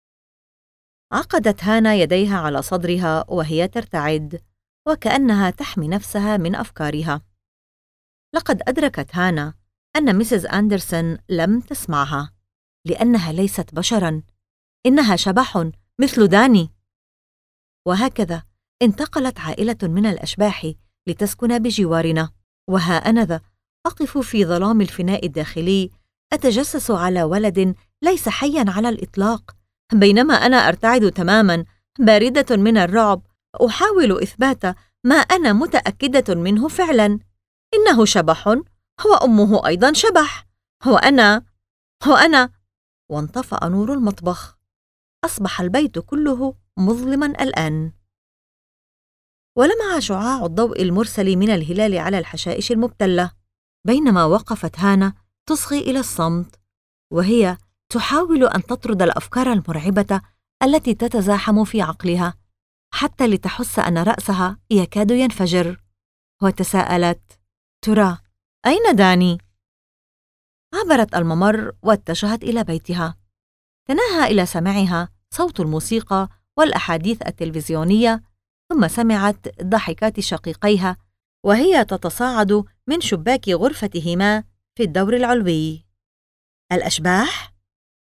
Speaker 1: عقدت هانا يديها على صدرها وهي ترتعد، وكأنها تحمي نفسها من أفكارها. لقد أدركت هانا أن مسز أندرسون لم تسمعها، لأنها ليست بشراً، إنها شبح مثل داني. وهكذا انتقلت عائلة من الأشباح لتسكن بجوارنا، وها أنا ذا أقف في ظلام الفناء الداخلي أتجسس على ولد ليس حياً على الإطلاق، بينما أنا أرتعد تماماً، باردة من الرعب، أحاول إثبات ما أنا متأكدة منه فعلاً: إنه شبح، وأمه أيضاً شبح، وأنا. وانطفأ نور المطبخ. أصبح البيت كله مظلماً الآن، ولمع شعاع الضوء المرسل من الهلال على الحشائش المبتلة، بينما وقفت هانا تصغي إلى الصمت، وهي تحاول أن تطرد الأفكار المرعبة التي تتزاحم في عقلها، حتى لتحس أن رأسها يكاد ينفجر. وتساءلت: ترى أين داني؟ عبرت الممر واتجهت إلى بيتها. تناهى إلى سماعها صوت الموسيقى والأحاديث التلفزيونية، ثم سمعت ضحكات شقيقيها وهي تتصاعد من شباك غرفتهما في الدور العلوي. الأشباح؟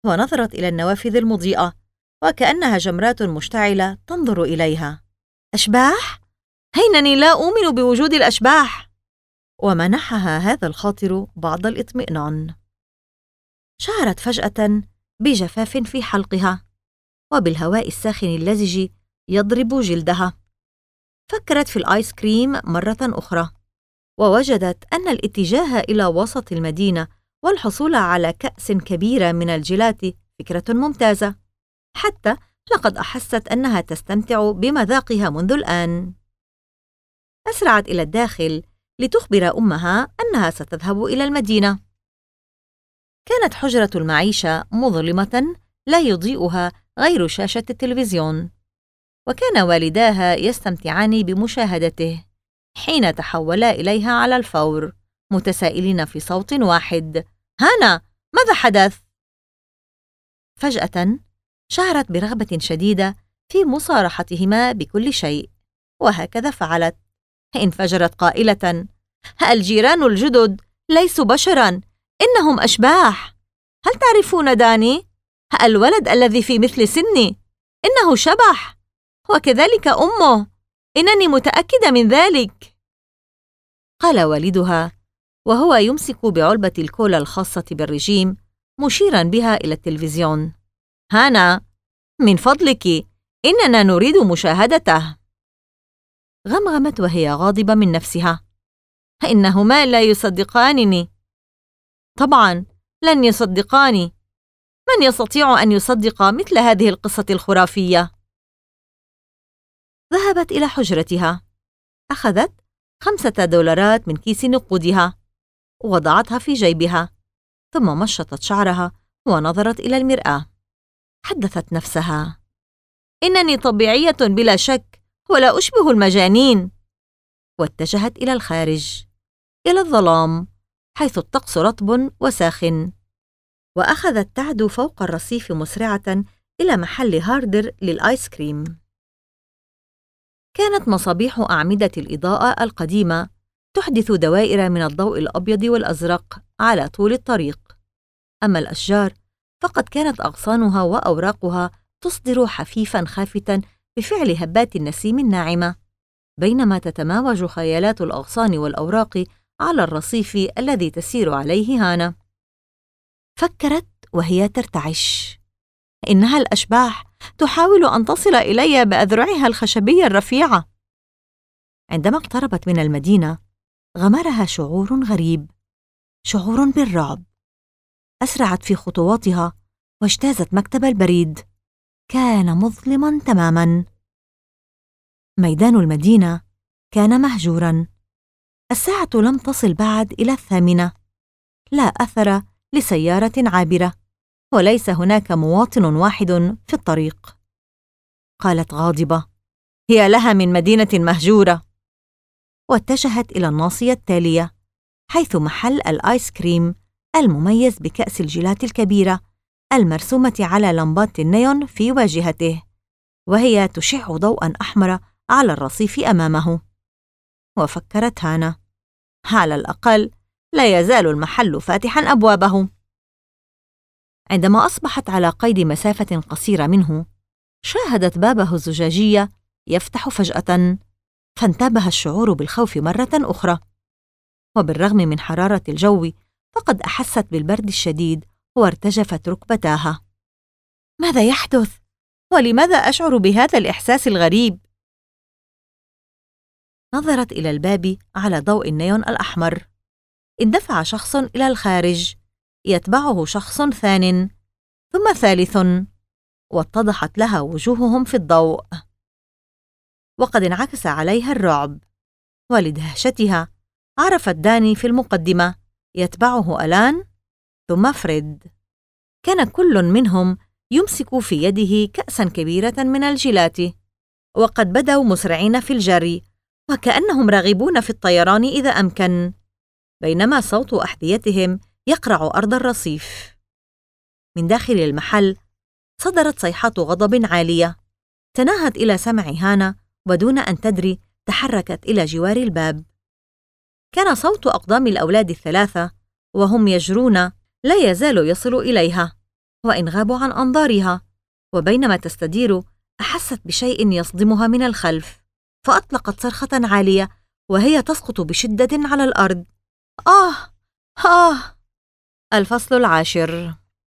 Speaker 1: ونظرت إلى النوافذ المضيئة وكأنها جمرات مشتعلة تنظر إليها. أشباح؟ هينني لا أؤمن بوجود الأشباح. ومنحها هذا الخاطر بعض الإطمئنان. شعرت فجأة بجفاف في حلقها وبالهواء الساخن اللزج يضرب جلدها. فكرت في الآيس كريم مرة أخرى ووجدت أن الاتجاه إلى وسط المدينة والحصول على كأس كبيرة من الجيلاتي فكرة ممتازة، حتى لقد أحست أنها تستمتع بمذاقها منذ الآن. أسرعت إلى الداخل لتخبر أمها أنها ستذهب إلى المدينة. كانت حجرة المعيشة مظلمة لا يضيئها غير شاشة التلفزيون، وكان والداها يستمتعان بمشاهدته حين تحولا إليها على الفور متسائلين في صوت واحد: هانا، ماذا حدث؟ فجأة شعرت برغبة شديدة في مصارحتهما بكل شيء، وهكذا فعلت. انفجرت قائلة: الجيران الجدد ليسوا بشراً، إنهم أشباح. هل تعرفون داني؟ الولد الذي في مثل سني، إنه شبح، وكذلك أمه، إنني متأكدة من ذلك. قال والدها وهو يمسك بعلبة الكولا الخاصة بالرجيم مشيراً بها إلى التلفزيون: هانا، من فضلك، إننا نريد مشاهدته. غمغمت وهي غاضبة من نفسها: إنهما لا يصدقانني. طبعاً لن يصدقاني. من يستطيع أن يصدق مثل هذه القصة الخرافية؟ ذهبت إلى حجرتها، أخذت $5 من كيس نقودها ووضعتها في جيبها، ثم مشطت شعرها ونظرت إلى المرآة. حدثت نفسها: إنني طبيعية بلا شك، ولا أشبه المجانين. واتجهت إلى الخارج، إلى الظلام، حيث الطقس رطب وساخن، وأخذت تعدو فوق الرصيف مسرعة إلى محل هاردر للآيس كريم. كانت مصابيح أعمدة الإضاءة القديمة تحدث دوائر من الضوء الأبيض والأزرق على طول الطريق، أما الأشجار فقد كانت أغصانها وأوراقها تصدر حفيفاً خافتاً بفعل هبات النسيم الناعمة، بينما تتماوج خيالات الأغصان والأوراق على الرصيف الذي تسير عليه هانا. فكرت وهي ترتعش: إنها الأشباح تحاول أن تصل إلي بأذرعها الخشبية الرفيعة. عندما اقتربت من المدينة غمرها شعور غريب، شعور بالرعب. أسرعت في خطواتها واجتازت مكتب البريد. كان مظلماً تماماً. ميدان المدينة كان مهجوراً. الساعة لم تصل بعد إلى 8. لا أثر لسيارة عابرة، وليس هناك مواطن واحد في الطريق. قالت غاضبة: هي لها من مدينة مهجورة. واتجهت إلى الناصية التالية، حيث محل الآيس كريم المميز بكأس الجيلاتي الكبيرة المرسومة على لمبات النيون في واجهته، وهي تشع ضوءاً أحمر على الرصيف أمامه. وفكرت هانا: على الأقل لا يزال المحل فاتحاً أبوابه. عندما أصبحت على قيد مسافة قصيرة منه، شاهدت بابه الزجاجي يفتح فجأة، فانتابها الشعور بالخوف مرة أخرى. وبالرغم من حرارة الجو فقد أحست بالبرد الشديد وارتجفت ركبتاها. ماذا يحدث؟ ولماذا أشعر بهذا الإحساس الغريب؟ نظرت إلى الباب على ضوء النيون الأحمر. اندفع شخص إلى الخارج، يتبعه شخص ثان، ثم ثالث، واتضحت لها وجوههم في الضوء. وقد انعكس عليها الرعب، ولدهشتها عرفت داني في المقدمة، يتبعه ألان، ثم فريد. كان كل منهم يمسك في يده كأساً كبيرة من الجيلاتي، وقد بدوا مسرعين في الجري وكأنهم راغبون في الطيران إذا أمكن، بينما صوت أحذيتهم يقرع أرض الرصيف. من داخل المحل صدرت صيحات غضب عالية، تناهت إلى سمع هانا، ودون أن تدري تحركت إلى جوار الباب. كان صوت أقدام الأولاد الثلاثة وهم يجرون لا يزال يصل إليها، وإنغاب عن أنظارها، وبينما تستدير أحست بشيء يصدمها من الخلف، فأطلقت صرخة عالية وهي تسقط بشدة على الأرض. آه آه. الفصل 10.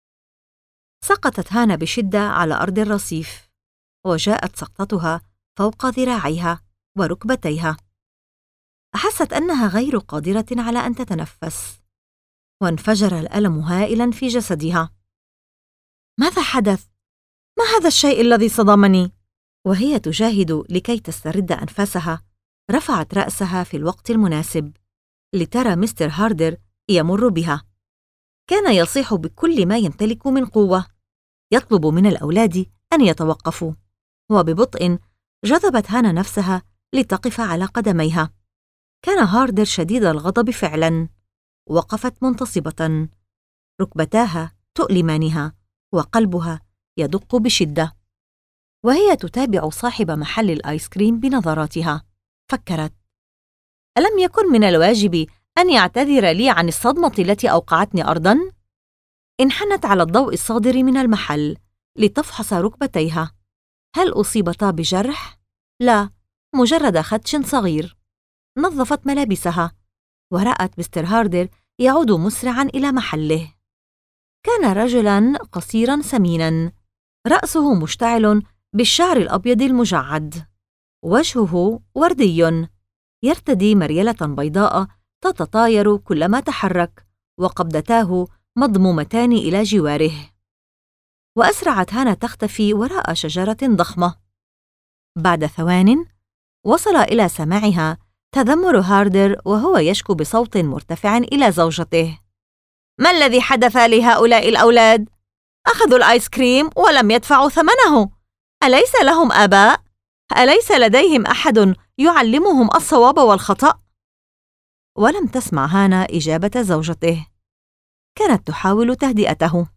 Speaker 1: سقطت هانا بشدة على أرض الرصيف، وجاءت سقطتها فوق ذراعيها وركبتيها. أحست أنها غير قادرة على أن تتنفس، وانفجر الألم هائلاً في جسدها. ماذا حدث؟ ما هذا الشيء الذي صدمني؟ وهي تجاهد لكي تسترد أنفاسها، رفعت رأسها في الوقت المناسب لترى مستر هاردر يمر بها. كان يصيح بكل ما يمتلك من قوة، يطلب من الأولاد أن يتوقفوا، وببطء جذبت هانا نفسها لتقف على قدميها. كان هاردر شديد الغضب فعلاً. وقفت منتصبة، ركبتاها تؤلمانها وقلبها يدق بشدة، وهي تتابع صاحب محل الآيس كريم بنظراتها. فكرت: ألم يكن من الواجب أن يعتذر لي عن الصدمة التي أوقعتني أرضاً؟ انحنت على الضوء الصادر من المحل لتفحص ركبتيها. هل أصيبتا بجرح؟ لا، مجرد خدش صغير. نظفت ملابسها ورأت مستر هاردر يعود مسرعاً إلى محله. كان رجلاً قصيراً سميناً، رأسه مشتعل بالشعر الأبيض المجعد، وجهه وردي، يرتدي مريلة بيضاء تتطاير كلما تحرك، وقبضتاه مضمومتان إلى جواره. وأسرعت هانا تختفي وراء شجرة ضخمة. بعد ثوان وصل إلى سماعها تذمر هاردر وهو يشكو بصوت مرتفع إلى زوجته: ما الذي حدث لهؤلاء الأولاد؟ أخذوا الآيس كريم ولم يدفعوا ثمنه. أليس لهم آباء؟ أليس لديهم أحد يعلمهم الصواب والخطأ؟ ولم تسمع هانا إجابة زوجته. كانت تحاول تهدئته.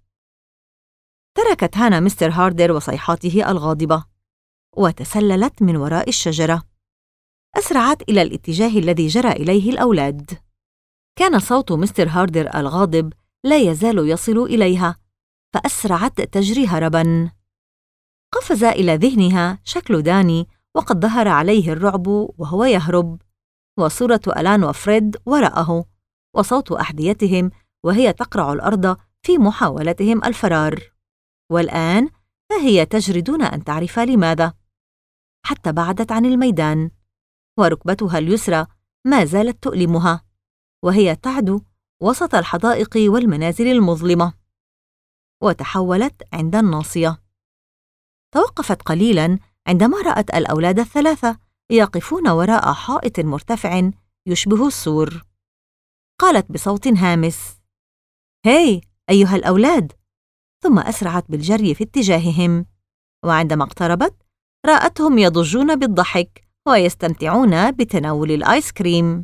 Speaker 1: تركت هانا مستر هاردر وصيحاته الغاضبة وتسللت من وراء الشجرة. أسرعت إلى الاتجاه الذي جرى إليه الأولاد. كان صوت مستر هاردر الغاضب لا يزال يصل إليها، فأسرعت تجري هرباً. قفز إلى ذهنها شكل داني وقد ظهر عليه الرعب وهو يهرب، وصورة ألان وفريد وراءه، وصوت أحذيتهم وهي تقرع الأرض في محاولتهم الفرار. والآن فهي تجري دون أن تعرف لماذا، حتى بعدت عن الميدان، وركبتها اليسرى ما زالت تؤلمها، وهي تعدو وسط الحدائق والمنازل المظلمة. وتحولت عند الناصية. توقفت قليلاً عندما رأت الأولاد الثلاثة يقفون وراء حائط مرتفع يشبه السور. قالت بصوت هامس: هاي أيها الأولاد! ثم أسرعت بالجري في اتجاههم، وعندما اقتربت رأتهم يضجون بالضحك ويستمتعون بتناول الآيس كريم.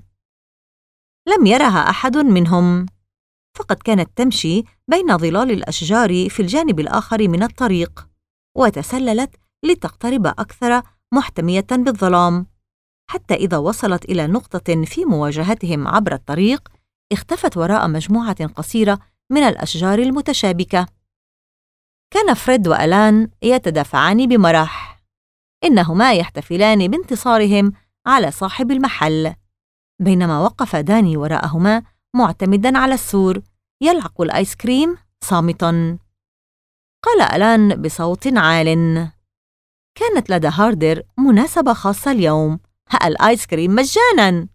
Speaker 1: لم يرها أحد منهم، فقد كانت تمشي بين ظلال الأشجار في الجانب الآخر من الطريق، وتسللت لتقترب أكثر محتمية بالظلام، حتى إذا وصلت إلى نقطة في مواجهتهم عبر الطريق اختفت وراء مجموعة قصيرة من الأشجار المتشابكة. كان فريد وألان يتدافعان بمرح، إنهما يحتفلان بانتصارهم على صاحب المحل، بينما وقف داني وراءهما معتمداً على السور يلعق الآيس كريم صامتاً. قال ألان بصوت عال: كانت لدى هاردر مناسبة خاصة اليوم، الآيس كريم مجاناً.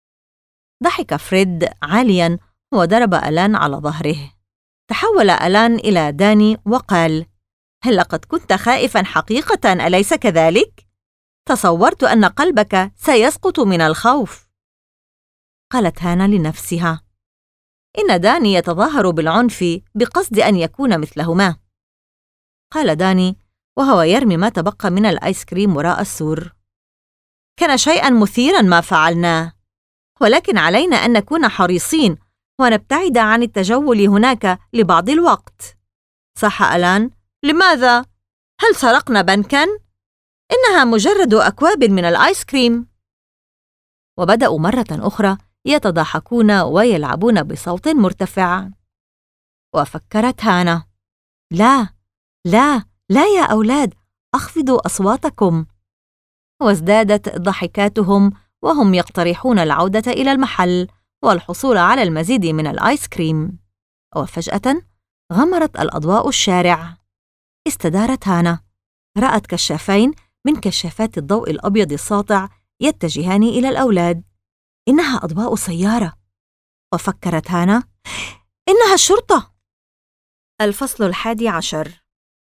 Speaker 1: ضحك فريد عالياً وضرب ألان على ظهره. تحول ألان إلى داني وقال: هل لقد كنت خائفاً حقيقة، أليس كذلك؟ تصورت أن قلبك سيسقط من الخوف. قالت هانا لنفسها: إن داني يتظاهر بالعنف بقصد أن يكون مثلهما. قال داني وهو يرمي ما تبقى من الآيس كريم وراء السور: كان شيئاً مثيراً ما فعلناه، ولكن علينا أن نكون حريصين ونبتعد عن التجول هناك لبعض الوقت. صح ألان؟ لماذا؟ هل سرقنا بنكاً؟ إنها مجرد أكواب من الآيس كريم. وبدأوا مرة أخرى يتضاحكون ويلعبون بصوت مرتفع. وفكرت هانا: لا، لا، لا يا أولاد، أخفضوا أصواتكم. وازدادت ضحكاتهم وهم يقترحون العودة إلى المحل والحصول على المزيد من الآيس كريم. وفجأة غمرت الأضواء الشارع. استدارت هانا، رأت كشافين من كشافات الضوء الأبيض الساطع يتجهان إلى الأولاد. إنها أضواء سيارة. وفكرت هانا: إنها الشرطة. الفصل 11.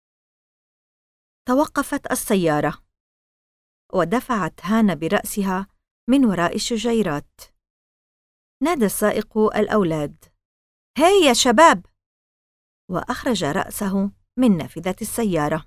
Speaker 1: توقفت السيارة، ودفعت هانا برأسها من وراء الشجيرات. نادى السائق الأولاد: هيا يا شباب! وأخرج رأسه من نافذة السيارة.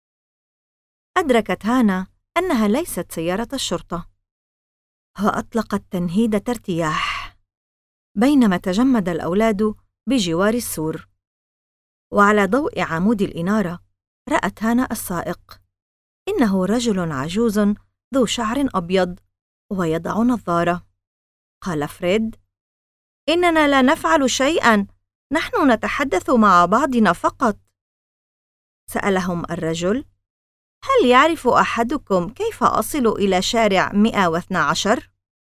Speaker 1: أدركت هانا أنها ليست سيارة الشرطة، وأطلقت تنهيدة ارتياح بينما تجمد الأولاد بجوار السور. وعلى ضوء عمود الإنارة رأت هانا السائق. إنه رجل عجوز ذو شعر أبيض ويضع نظارة. قال فريد: إننا لا نفعل شيئاً، نحن نتحدث مع بعضنا فقط. سألهم الرجل: هل يعرف أحدكم كيف أصل إلى شارع 112؟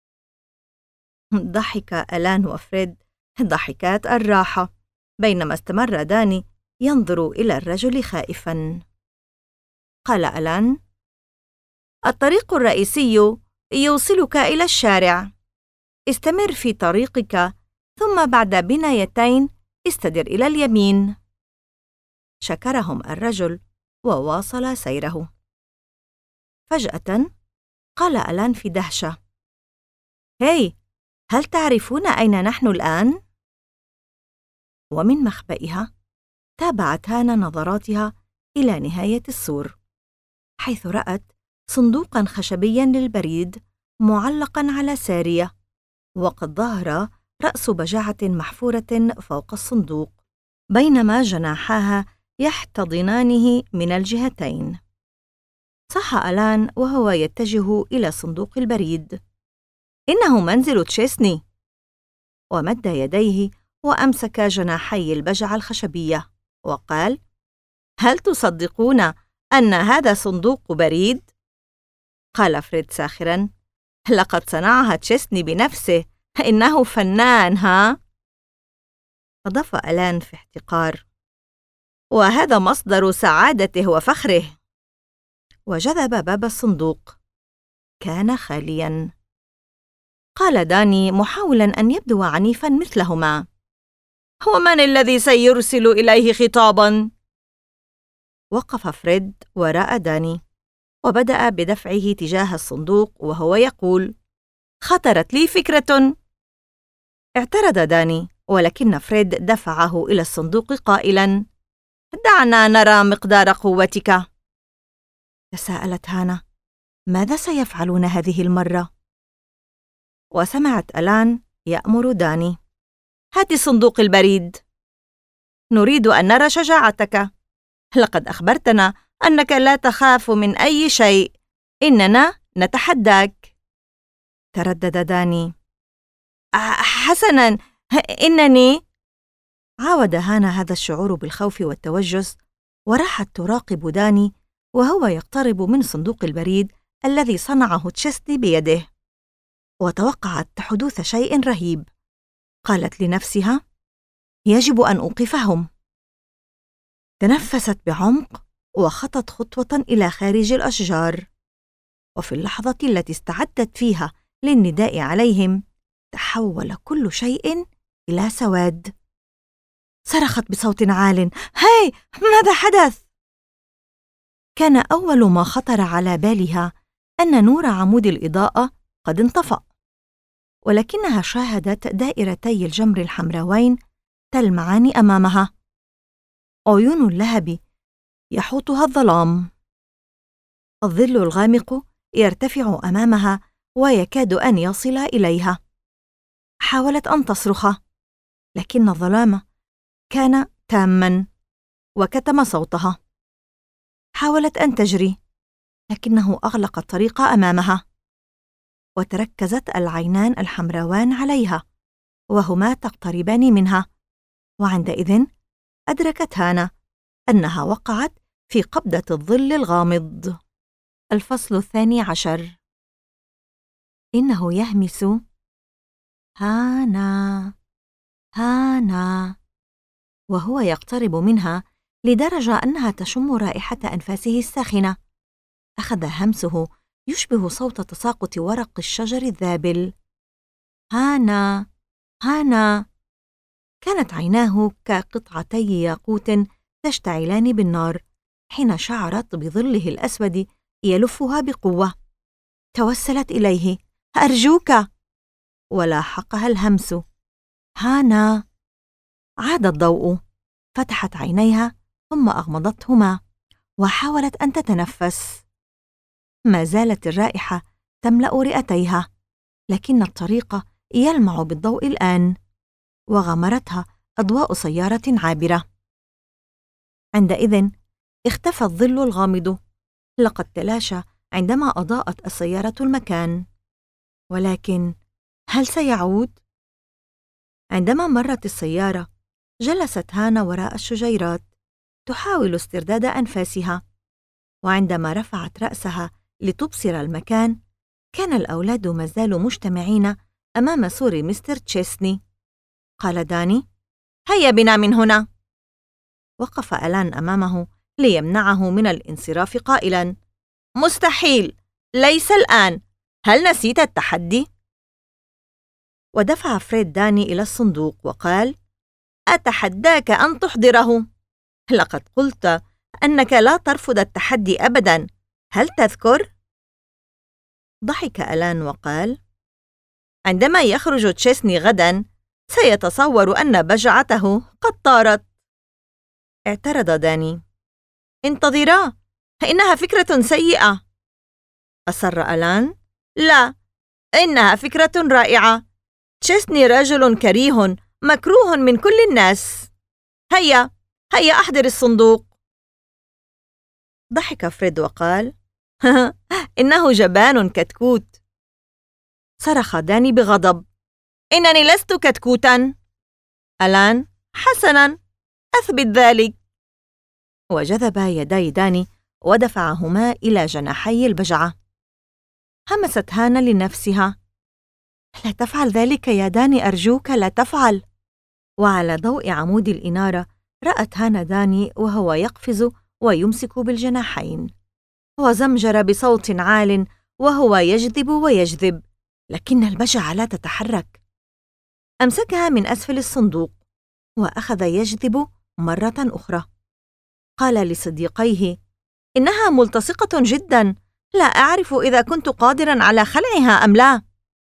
Speaker 1: ضحك ألان وفريد ضحكات الراحة، بينما استمر داني ينظر إلى الرجل خائفاً. قال ألان: الطريق الرئيسي يوصلك إلى الشارع. استمر في طريقك، ثم بعد بنايتين استدر إلى اليمين. شكرهم الرجل وواصل سيره. فجأة قال ألان في دهشة: هاي، هل تعرفون أين نحن الآن؟ ومن مخبئها تابعت هانا نظراتها إلى نهاية السور، حيث رأت صندوقاً خشبياً للبريد معلقاً على سارية، وقد ظهر رأس بجعة محفورة فوق الصندوق، بينما جناحاها يحتضنانه من الجهتين. صاح ألان وهو يتجه إلى صندوق البريد: إنه منزل تشيسني. ومد يديه وأمسك جناحي البجعة الخشبية وقال: هل تصدقون أن هذا صندوق بريد؟ قال فريد ساخراً: لقد صنعها تشيسني بنفسه، إنه فنان، ها؟ أضاف ألان في احتقار: وهذا مصدر سعادته وفخره. وجذب باب الصندوق. كان خالياً. قال داني محاولاً أن يبدو عنيفاً مثلهما: ومن الذي سيرسل إليه خطاباً؟ وقف فريد وراء داني وبدأ بدفعه تجاه الصندوق وهو يقول: خطرت لي فكرة. اعترض داني، ولكن فريد دفعه إلى الصندوق قائلاً: دعنا نرى مقدار قوتك. تساءلت هانا: ماذا سيفعلون هذه المرة؟ وسمعت ألان يأمر داني: هات صندوق البريد. نريد أن نرى شجاعتك. لقد أخبرتنا أنك لا تخاف من أي شيء. إننا نتحداك. تردد داني: حسناً، إنني. عاود هانا هذا الشعور بالخوف والتوجس، وراحت تراقب داني وهو يقترب من صندوق البريد الذي صنعه تشيسني بيده، وتوقعت حدوث شيء رهيب. قالت لنفسها: يجب أن أوقفهم. تنفست بعمق وخطت خطوة إلى خارج الأشجار، وفي اللحظة التي استعدت فيها للنداء عليهم تحول كل شيء إلى سواد. صرخت بصوت عال: هاي، ماذا حدث؟ كان أول ما خطر على بالها أن نور عمود الإضاءة قد انطفأ، ولكنها شاهدت دائرتي الجمر الحمراوين تلمعان أمامها، عيون اللهب يحوطها الظلام، الظل الغامق يرتفع أمامها ويكاد أن يصل إليها. حاولت أن تصرخ، لكن الظلام كان تاماً وكتم صوتها. حاولت أن تجري، لكنه أغلق الطريق أمامها، وتركزت العينان الحمراوان عليها وهما تقتربان منها. وعندئذ أدركت هانا أنها وقعت في قبضة الظل الغامض. الفصل 12. إنه يهمس: هانا هانا، وهو يقترب منها لدرجة أنها تشم رائحة أنفاسه الساخنة. أخذ همسه يشبه صوت تساقط ورق الشجر الذابل. هانا هانا. كانت عيناه كقطعتي ياقوت تشتعلان بالنار حين شعرت بظله الأسود يلفها بقوة. توسلت إليه: أرجوك. ولاحقها الهمس: هانا. عاد الضوء. فتحت عينيها ثم أغمضتهما وحاولت أن تتنفس. ما زالت الرائحة تملأ رئتيها، لكن الطريق يلمع بالضوء الآن، وغمرتها أضواء سيارة عابرة. عندئذ اختفى الظل الغامض، لقد تلاشى عندما أضاءت السيارة المكان. ولكن هل سيعود؟ عندما مرت السيارة جلست هانا وراء الشجيرات تحاول استرداد أنفاسها، وعندما رفعت رأسها لتبصر المكان كان الأولاد ما زالوا مجتمعين أمام سور مستر تشيسني. قال داني: هيا بنا من هنا. وقف ألان أمامه ليمنعه من الانصراف قائلاً: مستحيل، ليس الآن، هل نسيت التحدي؟ ودفع فريد داني إلى الصندوق وقال: أتحداك أن تحضره، لقد قلت أنك لا ترفض التحدي أبداً، هل تذكر؟ ضحك ألان وقال: عندما يخرج تشيسني غداً سيتصور أن بجعته قد طارت. اعترض داني: انتظرا، إنها فكرة سيئة. أصر ألان: لا، إنها فكرة رائعة، تشيسني رجل كريه مكروه من كل الناس. هيا أحضر الصندوق. ضحك فريد وقال: إنه جبان كتكوت. صرخ داني بغضب: إنني لست كتكوتاً. ألان: حسناً، أثبت ذلك. وجذب يدي داني ودفعهما إلى جناحي البجعة. همست هانا لنفسها: لا تفعل ذلك يا داني، أرجوك لا تفعل. وعلى ضوء عمود الإنارة رأت هانا داني وهو يقفز ويمسك بالجناحين، وزمجر بصوت عال وهو يجذب ويجذب، لكن البجعة لا تتحرك. أمسكها من أسفل الصندوق وأخذ يجذب مرة أخرى. قال لصديقيه: إنها ملتصقة جداً، لا أعرف إذا كنت قادراً على خلعها أم لا.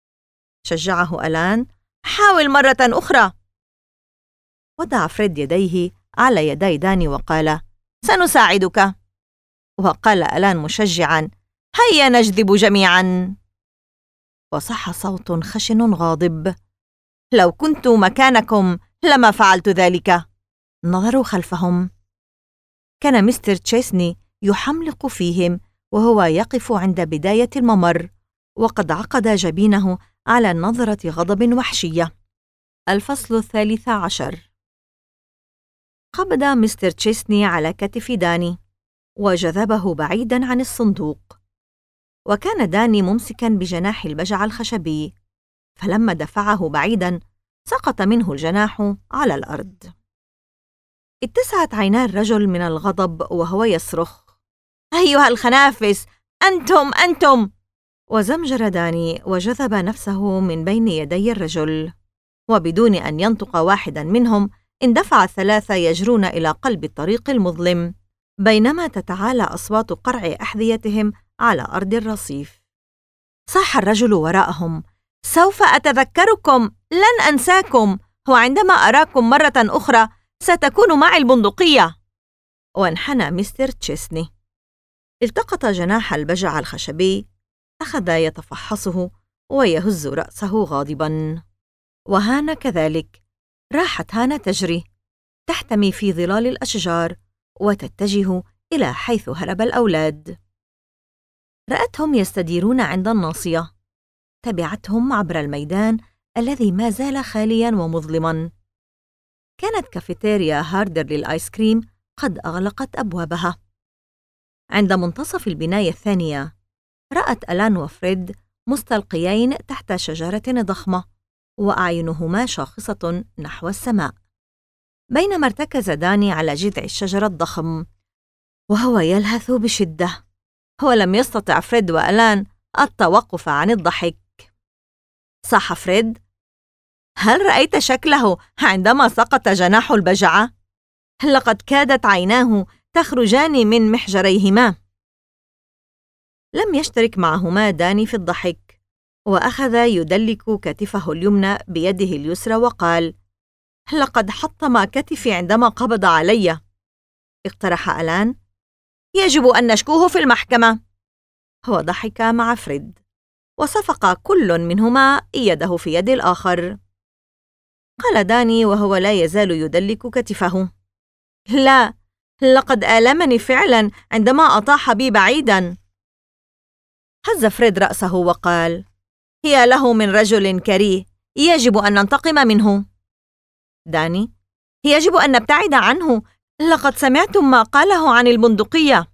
Speaker 1: شجعه ألان: حاول مرة أخرى. وضع فريد يديه على يدي داني وقال: سنساعدك. وقال ألان مشجعاً: هيا نجذب جميعاً. وصح صوت خشن غاضب: لو كنت مكانكم لما فعلت ذلك. نظروا خلفهم. كان مستر تشيسني يحملق فيهم وهو يقف عند بداية الممر، وقد عقد جبينه على نظرة غضب وحشية. الفصل 13. قبض مستر تشيسني على كتف داني وجذبه بعيداً عن الصندوق، وكان داني ممسكاً بجناح البجع الخشبي، فلما دفعه بعيداً سقط منه الجناح على الأرض. اتسعت عينا الرجل من الغضب وهو يصرخ: أيها الخنافس، أنتم! وزمجر داني وجذب نفسه من بين يدي الرجل، وبدون أن ينطق واحدا منهم اندفع الثلاثة يجرون إلى قلب الطريق المظلم، بينما تتعالى أصوات قرع أحذيتهم على أرض الرصيف. صاح الرجل وراءهم: سوف أتذكركم، لن أنساكم، وعندما أراكم مرة أخرى ستكون معي البندقية. وانحنى مستر تشيسني، التقط جناح البجع الخشبي، أخذ يتفحصه ويهز رأسه غاضباً. وهانا كذلك. راحت هانا تجري، تحتمي في ظلال الأشجار وتتجه إلى حيث هرب الأولاد. رأتهم يستديرون عند الناصية، تبعتهم عبر الميدان الذي ما زال خالياً ومظلماً. كانت كافيتيريا هاردر للآيس كريم قد أغلقت أبوابها. عند منتصف البناية الثانية، رأت ألان وفريد مستلقيين تحت شجرة ضخمة، وأعينهما شاخصة نحو السماء، بينما ارتكز داني على جذع الشجرة الضخم وهو يلهث بشدة، ولم يستطع فريد وألان التوقف عن الضحك. صاح فريد: هل رأيت شكله عندما سقط جناح البجعة؟ لقد كادت عيناه تخرجان من محجريهما. لم يشترك معهما داني في الضحك، وأخذ يدلك كتفه اليمنى بيده اليسرى وقال: لقد حطم كتفي عندما قبض علي. اقترح ألان: يجب أن نشكوه في المحكمة. هو ضحك مع فريد، وصفق كل منهما يده في يد الآخر. قال داني وهو لا يزال يدلك كتفه: لا، لقد آلمني فعلا عندما أطاح بي بعيدا. هز فريد رأسه وقال: يا له من رجل كريه، يجب أن ننتقم منه. داني: يجب أن نبتعد عنه، لقد سمعتم ما قاله عن البندقية.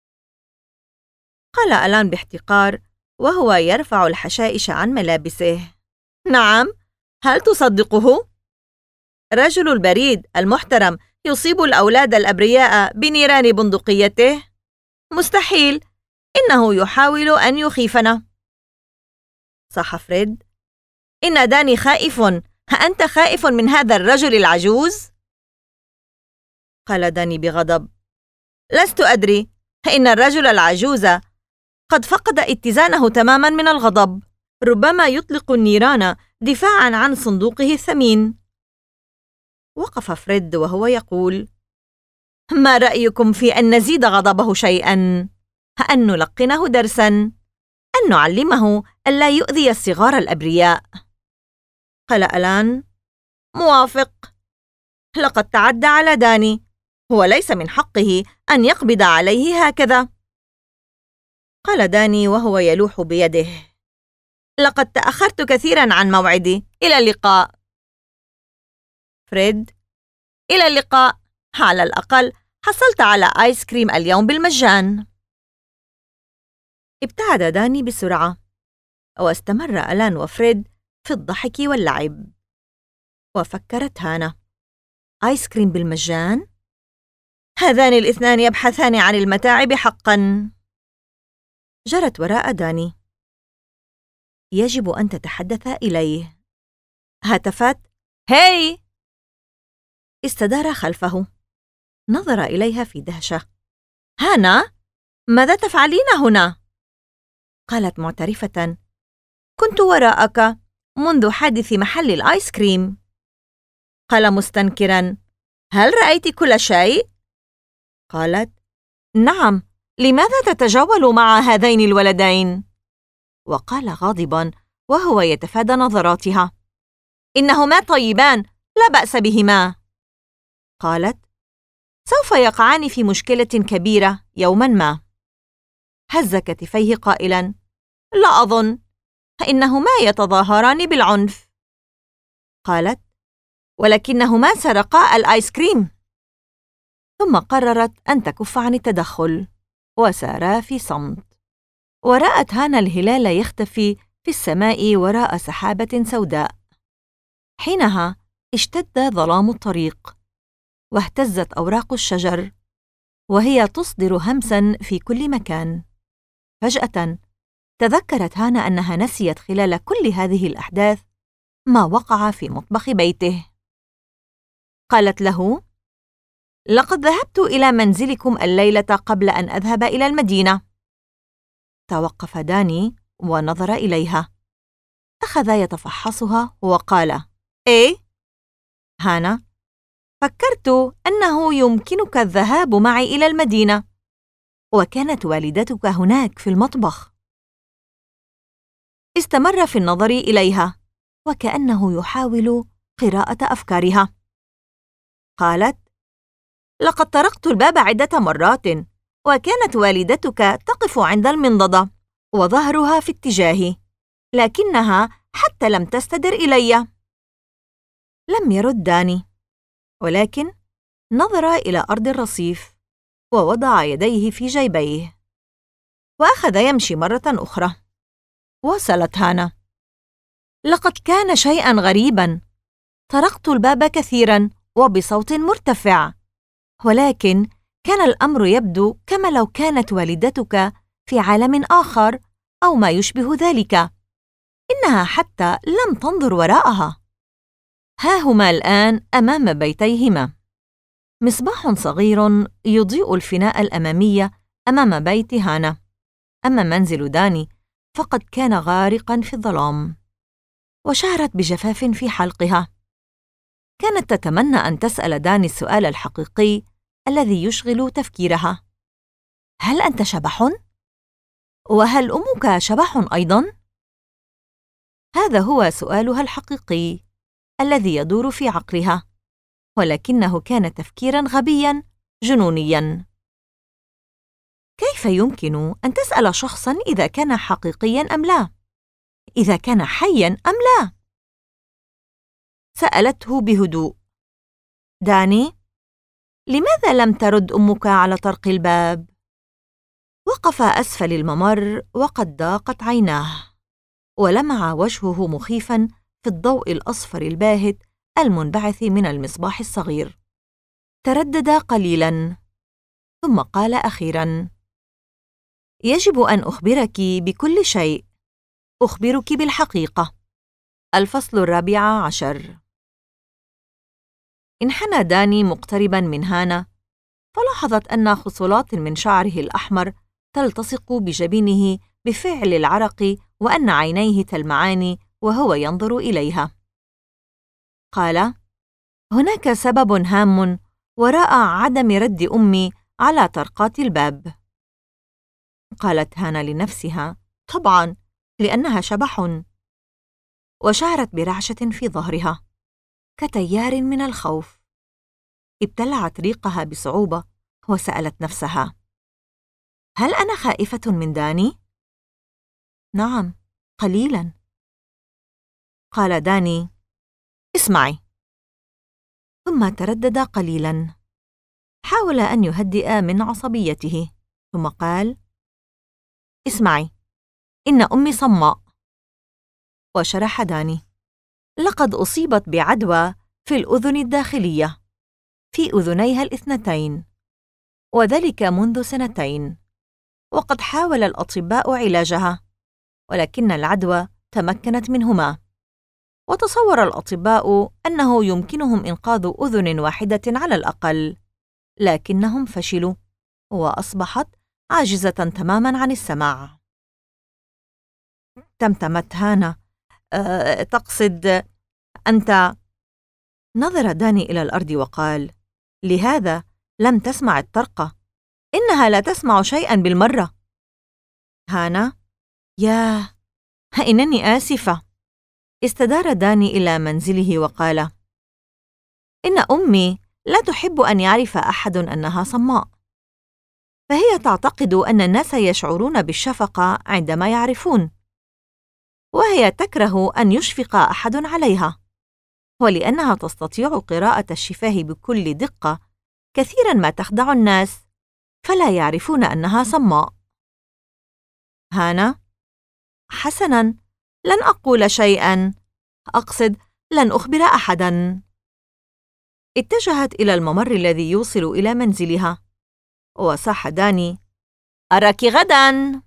Speaker 1: قال ألان باحتقار وهو يرفع الحشائش عن ملابسه: نعم، هل تصدقه؟ رجل البريد المحترم يصيب الأولاد الأبرياء بنيران بندقيته؟ مستحيل، إنه يحاول أن يخيفنا. صاح فريد: إن داني خائف، أنت خائف من هذا الرجل العجوز؟ قال داني بغضب: لست أدري، إن الرجل العجوز قد فقد اتزانه تماما من الغضب، ربما يطلق النيران دفاعا عن صندوقه الثمين. وقف فريد وهو يقول: ما رأيكم في أن نزيد غضبه شيئا؟ أن نلقنه درسا، أن نعلمه ألا يؤذي الصغار الأبرياء. قال ألان: موافق، لقد تعدى على داني، هو ليس من حقه أن يقبض عليه هكذا. قال داني وهو يلوح بيده: لقد تأخرت كثيرا عن موعدي، إلى اللقاء. فريد: إلى اللقاء، على الأقل حصلت على آيس كريم اليوم بالمجان. ابتعد داني بسرعة، واستمر ألان وفريد في الضحك واللعب. وفكرت هانا: آيس كريم بالمجان؟ هذان الاثنان يبحثان عن المتاعب حقا. جرت وراء داني: يجب أن تتحدث إليه. هتفت: هاي! استدار خلفه، نظر إليها في دهشة. هانا، ماذا تفعلين هنا؟ قالت معترفة: كنت وراءك منذ حادث محل الآيس كريم. قال مستنكرا: هل رأيت كل شيء؟ قالت: نعم، لماذا تتجول مع هذين الولدين؟ وقال غاضبا وهو يتفادى نظراتها: إنهما طيبان، لا بأس بهما. قالت: سوف يقعان في مشكلة كبيرة يوما ما. هز كتفيه قائلا: لا أظن، فإنهما يتظاهران بالعنف. قالت: ولكنهما سرقا الآيس كريم. ثم قررت أن تكف عن التدخل، وسارا في صمت. ورأت هانا الهلال يختفي في السماء وراء سحابة سوداء. حينها اشتد ظلام الطريق، واهتزت أوراق الشجر، وهي تصدر همسا في كل مكان. فجأة تذكرت هانا أنها نسيت خلال كل هذه الأحداث ما وقع في مطبخ بيته. قالت له: لقد ذهبت إلى منزلكم الليلة قبل أن أذهب إلى المدينة. توقف داني ونظر إليها، أخذ يتفحصها وقال: إيه؟ هانا، فكرت أنه يمكنك الذهاب معي إلى المدينة، وكانت والدتك هناك في المطبخ. استمر في النظر إليها وكأنه يحاول قراءة أفكارها. قالت: لقد طرقت الباب عدة مرات، وكانت والدتك تقف عند المنضدة وظهرها في اتجاهي، لكنها حتى لم تستدر إلي. لم يرد داني، ولكن نظر إلى أرض الرصيف ووضع يديه في جيبيه وأخذ يمشي مرة أخرى. واصلت هانا: لقد كان شيئاً غريباً. طرقت الباب كثيراً وبصوت مرتفع، ولكن كان الأمر يبدو كما لو كانت والدتك في عالم آخر أو ما يشبه ذلك. إنها حتى لم تنظر وراءها. ها هما الآن أمام بيتيهما. مصباح صغير يضيء الفناء الأمامية أمام بيت هانا. أما منزل داني فقد كان غارقاً في الظلام، وشعرت بجفاف في حلقها. كانت تتمنى أن تسأل داني السؤال الحقيقي الذي يشغل تفكيرها: هل أنت شبح؟ وهل أمك شبح أيضاً؟ هذا هو سؤالها الحقيقي الذي يدور في عقلها، ولكنه كان تفكيراً غبياً جنونياً. كيف يمكن أن تسأل شخصاً إذا كان حقيقياً أم لا؟ إذا كان حياً أم لا؟ سألته بهدوء: داني، لماذا لم ترد أمك على طرق الباب؟ وقف أسفل الممر وقد ضاقت عيناه، ولمع وجهه مخيفاً في الضوء الأصفر الباهت المنبعث من المصباح الصغير. تردد قليلاً ثم قال أخيراً: يجب أن أخبرك بكل شيء. أخبرك بالحقيقة. الفصل 14. انحنى داني مقترباً من هانا، فلاحظت أن خصلات من شعره الأحمر تلتصق بجبينه بفعل العرق، وأن عينيه تلمعان وهو ينظر إليها. قال: هناك سبب هام وراء عدم رد أمي على طرقات الباب. قالت هانا لنفسها: طبعاً، لأنها شبح. وشعرت برعشة في ظهرها كتيار من الخوف. ابتلعت ريقها بصعوبة وسألت نفسها: هل أنا خائفة من داني؟ نعم، قليلاً. قال داني: اسمعي. ثم تردد قليلاً، حاول أن يهدئ من عصبيته، ثم قال: اسمعي، إن أمي صماء. وشرح داني: لقد أصيبت بعدوى في الأذن الداخلية، في أذنيها الاثنتين، وذلك منذ 2 سنين. وقد حاول الأطباء علاجها، ولكن العدوى تمكنت منهما. وتصور الأطباء أنه يمكنهم إنقاذ أذن واحدة على الأقل، لكنهم فشلوا، وأصبحت عاجزة تماماً عن السماع. تمتمت هانا: تقصد أنت؟ نظر داني إلى الأرض وقال: لهذا لم تسمع الطرقة، إنها لا تسمع شيئاً بالمرة. هانا: ياه، إنني آسفة. استدار داني إلى منزله وقال: إن أمي لا تحب أن يعرف أحد أنها صماء، فهي تعتقد أن الناس يشعرون بالشفقة عندما يعرفون، وهي تكره أن يشفق أحد عليها. ولأنها تستطيع قراءة الشفاه بكل دقة، كثيراً ما تخدع الناس، فلا يعرفون أنها صماء. هانا: حسناً، لن أقول شيئاً، أقصد لن أخبر أحداً. اتجهت إلى الممر الذي يوصل إلى منزلها، وصاح داني: أراك غداً.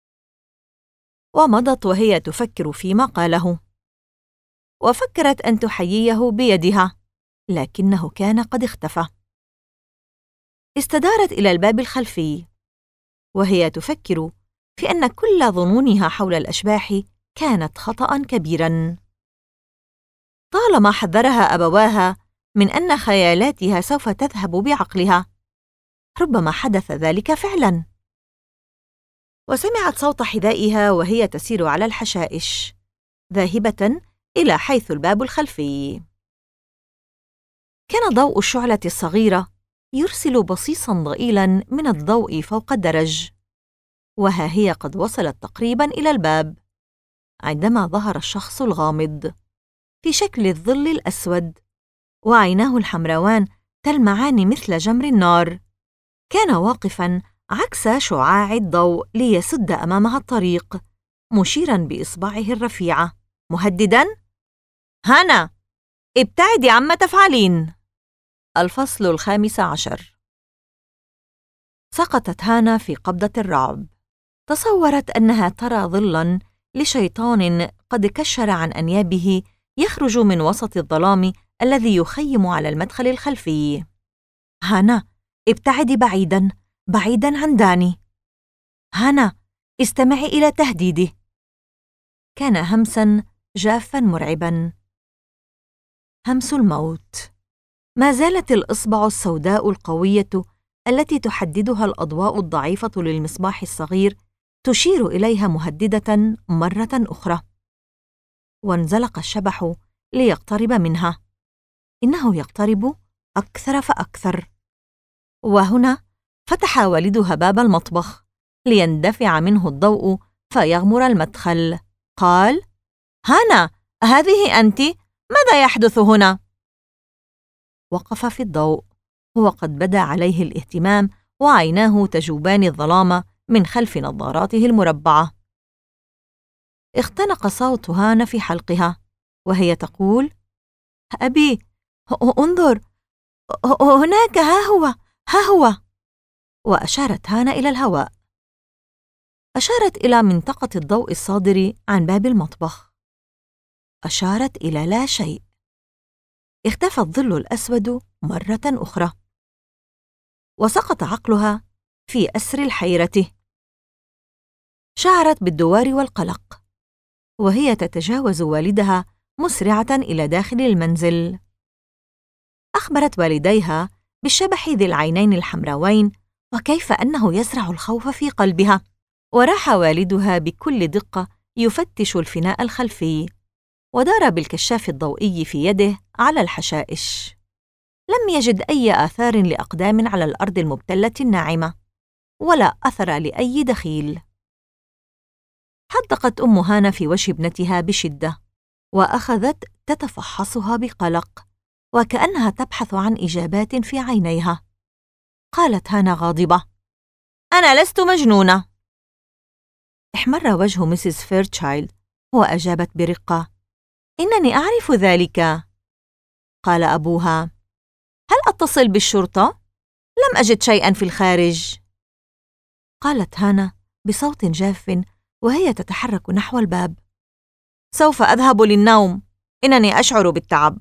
Speaker 1: ومضت وهي تفكر فيما قاله، وفكرت أن تحييه بيدها، لكنه كان قد اختفى. استدارت إلى الباب الخلفي، وهي تفكر في أن كل ظنونها حول الأشباح كانت خطأ كبيرا. طالما حذرها أبواها من أن خيالاتها سوف تذهب بعقلها، ربما حدث ذلك فعلا. وسمعت صوت حذائها وهي تسير على الحشائش، ذاهبة إلى حيث الباب الخلفي. كان ضوء الشعلة الصغيرة يرسل بصيصاً ضئيلاً من الضوء فوق الدرج، وها هي قد وصلت تقريباً إلى الباب، عندما ظهر الشخص الغامض في شكل الظل الأسود، وعيناه الحمراوان تلمعان مثل جمر النار. كان واقفاً عكس شعاع الضوء ليسد أمامها الطريق، مشيراً بإصبعه الرفيعة مهدداً: هانا، ابتعدي عما تفعلين. الفصل 15. سقطت هانا في قبضة الرعب. تصورت أنها ترى ظلاً لشيطان قد كشر عن أنيابه يخرج من وسط الظلام الذي يخيم على المدخل الخلفي. هانا، ابتعدي بعيداً بعيداً عن داني. هانا، استمعي إلى تهديدي. كان همساً جافاً مرعباً، همس الموت. ما زالت الإصبع السوداء القوية التي تحددها الأضواء الضعيفة للمصباح الصغير تشير إليها مهددة مرة أخرى. وانزلق الشبح ليقترب منها. إنه يقترب أكثر فأكثر. وهنا فتح والدها باب المطبخ ليندفع منه الضوء فيغمر المدخل. قال: هانا، هذه أنت؟ ماذا يحدث هنا؟ وقف في الضوء، وقد بدا عليه الاهتمام وعيناه تجوبان الظلام من خلف نظاراته المربعة. اختنق صوت هانا في حلقها وهي تقول: أبي، انظر، هناك، ها هو. وأشارت هانا إلى الهواء. أشارت إلى منطقة الضوء الصادر عن باب المطبخ. أشارت إلى لا شيء. اختفى الظل الأسود مرة أخرى، وسقط عقلها في أسر الحيرة. شعرت بالدوار والقلق وهي تتجاوز والدها مسرعة إلى داخل المنزل. أخبرت والديها بالشبح ذي العينين الحمراوين وكيف أنه يزرع الخوف في قلبها. وراح والدها بكل دقة يفتش الفناء الخلفي، ودار بالكشاف الضوئي في يده على الحشائش. لم يجد أي آثار لأقدام على الأرض المبتلة الناعمة، ولا أثر لأي دخيل. حدقت أم هانا في وجه ابنتها بشدة، وأخذت تتفحصها بقلق وكأنها تبحث عن إجابات في عينيها. قالت هانا غاضبة: أنا لست مجنونة. احمر وجه مسز فيرتشايلد وأجابت برقة: إنني أعرف ذلك. قال أبوها: هل أتصل بالشرطة؟ لم أجد شيئاً في الخارج. قالت هانا بصوت جاف وهي تتحرك نحو الباب: سوف أذهب للنوم، إنني أشعر بالتعب.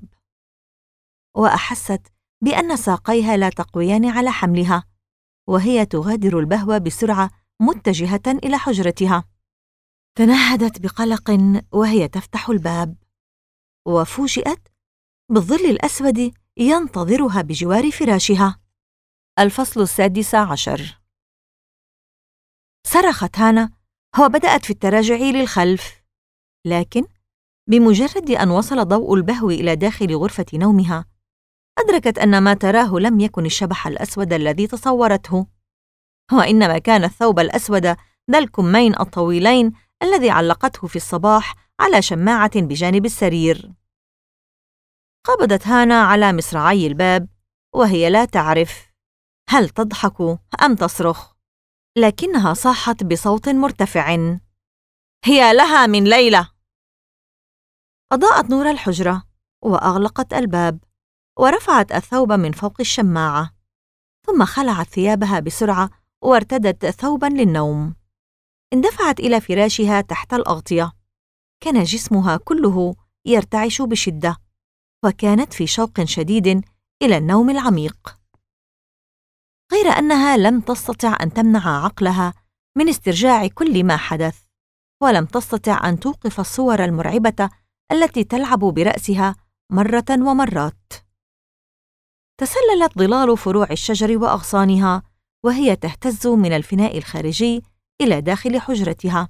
Speaker 1: وأحست بأن ساقيها لا تقويان على حملها، وهي تغادر البهو بسرعة متجهة إلى حجرتها. تنهدت بقلق وهي تفتح الباب، وفوجئت بالظل الأسود ينتظرها بجوار فراشها. الفصل 16. صرخت هانا وبدأت في التراجع للخلف، لكن بمجرد أن وصل ضوء البهو إلى داخل غرفة نومها أدركت أن ما تراه لم يكن الشبح الأسود الذي تصورته، وإنما كان الثوب الأسود ذا الكمين الطويلين الذي علقته في الصباح على شماعة بجانب السرير. قبضت هانا على مصراعي الباب وهي لا تعرف هل تضحك أم تصرخ، لكنها صاحت بصوت مرتفع: هي لها من ليلة. أضاءت نور الحجرة وأغلقت الباب ورفعت الثوب من فوق الشماعة، ثم خلعت ثيابها بسرعة وارتدت ثوباً للنوم. اندفعت إلى فراشها تحت الأغطية. كان جسمها كله يرتعش بشدة، وكانت في شوق شديد إلى النوم العميق، غير أنها لم تستطع أن تمنع عقلها من استرجاع كل ما حدث، ولم تستطع أن توقف الصور المرعبة التي تلعب برأسها مرة ومرات. تسللت ظلال فروع الشجر وأغصانها وهي تهتز من الفناء الخارجي إلى داخل حجرتها.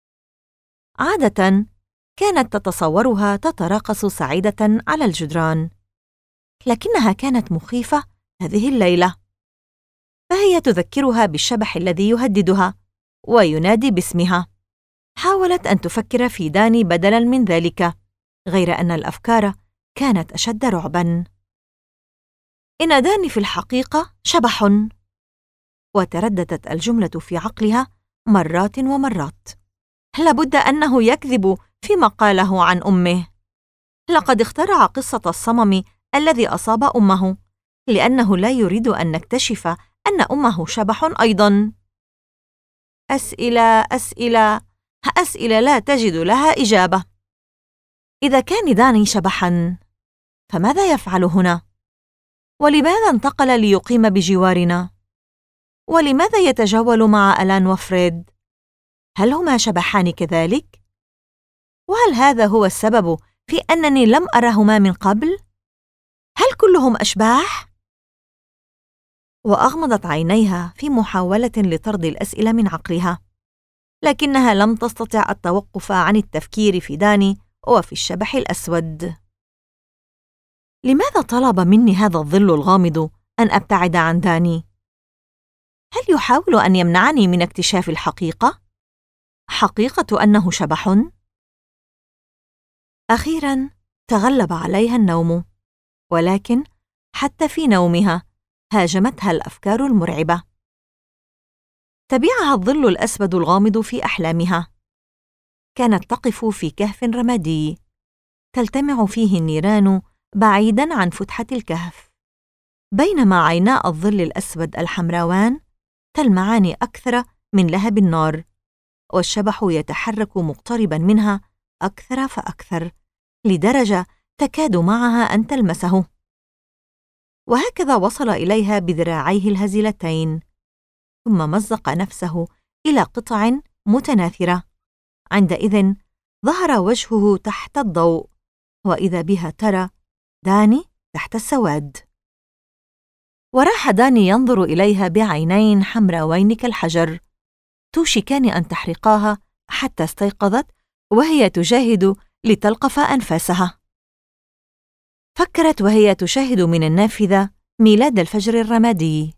Speaker 1: عادة كانت تتصورها تتراقص سعيدة على الجدران، لكنها كانت مخيفة هذه الليلة، فهي تذكرها بالشبح الذي يهددها وينادي باسمها. حاولت أن تفكر في داني بدلاً من ذلك، غير أن الأفكار كانت أشد رعباً. إن داني في الحقيقة شبح. وترددت الجملة في عقلها مرات ومرات. لابد أنه يكذب فيما قاله عن أمه. لقد اخترع قصة الصمم الذي أصاب أمه، لأنه لا يريد أن نكتشف أن أمه شبح أيضاً. أسئلة لا تجد لها إجابة. إذا كان داني شبحاً، فماذا يفعل هنا؟ ولماذا انتقل ليقيم بجوارنا؟ ولماذا يتجول مع ألان وفريد؟ هل هما شبحان كذلك؟ وهل هذا هو السبب في أنني لم أرهما من قبل؟ هل كلهم أشباح؟ وأغمضت عينيها في محاولة لطرد الأسئلة من عقلها، لكنها لم تستطع التوقف عن التفكير في داني وفي الشبح الأسود. لماذا طلب مني هذا الظل الغامض أن أبتعد عن داني؟ هل يحاول أن يمنعني من اكتشاف الحقيقة؟ حقيقة أنه شبح؟ أخيراً تغلب عليها النوم، ولكن حتى في نومها هاجمتها الأفكار المرعبة. تبعها الظل الأسود الغامض في أحلامها. كانت تقف في كهف رمادي تلتمع فيه النيران بعيداً عن فتحة الكهف، بينما عينا الظل الأسود الحمراوان تلمعان أكثر من لهب النار، والشبح يتحرك مقترباً منها أكثر فأكثر، لدرجة تكاد معها أن تلمسه. وهكذا وصل إليها بذراعيه الهزيلتين، ثم مزق نفسه إلى قطع متناثرة. عندئذ ظهر وجهه تحت الضوء، وإذا بها ترى داني تحت السواد. وراح داني ينظر إليها بعينين حمراوين كالحجر، توشكان أن تحرقاها، حتى استيقظت وهي تجاهد لتلقف أنفاسها. فكرت وهي تشاهد من النافذة ميلاد الفجر الرمادي.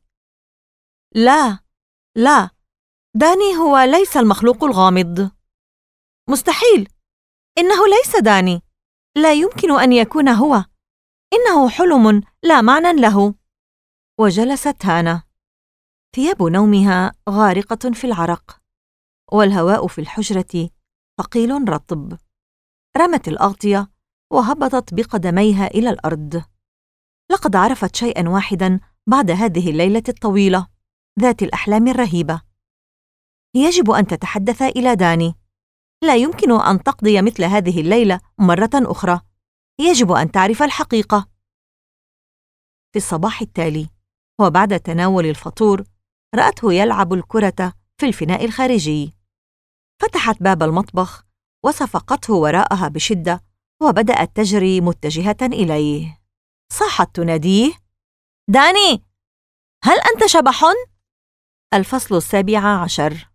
Speaker 1: لا، داني هو ليس المخلوق الغامض. مستحيل، إنه ليس داني، لا يمكن أن يكون هو، إنه حلم لا معنى له. وجلست هانا، ثياب نومها غارقة في العرق، والهواء في الحجرة ثقيل رطب. رمت الأغطية وهبطت بقدميها إلى الأرض. لقد عرفت شيئاً واحداً بعد هذه الليلة الطويلة ذات الأحلام الرهيبة. يجب أن تتحدث إلى داني. لا يمكن أن تقضي مثل هذه الليلة مرة أخرى. يجب أن تعرف الحقيقة. في الصباح التالي، وبعد تناول الفطور، رأته يلعب الكرة في الفناء الخارجي. فتحت باب المطبخ وصفقته وراءها بشدة، وبدأت تجري متجهة إليه. صاحت تناديه: داني، هل أنت شبح؟ الفصل 17.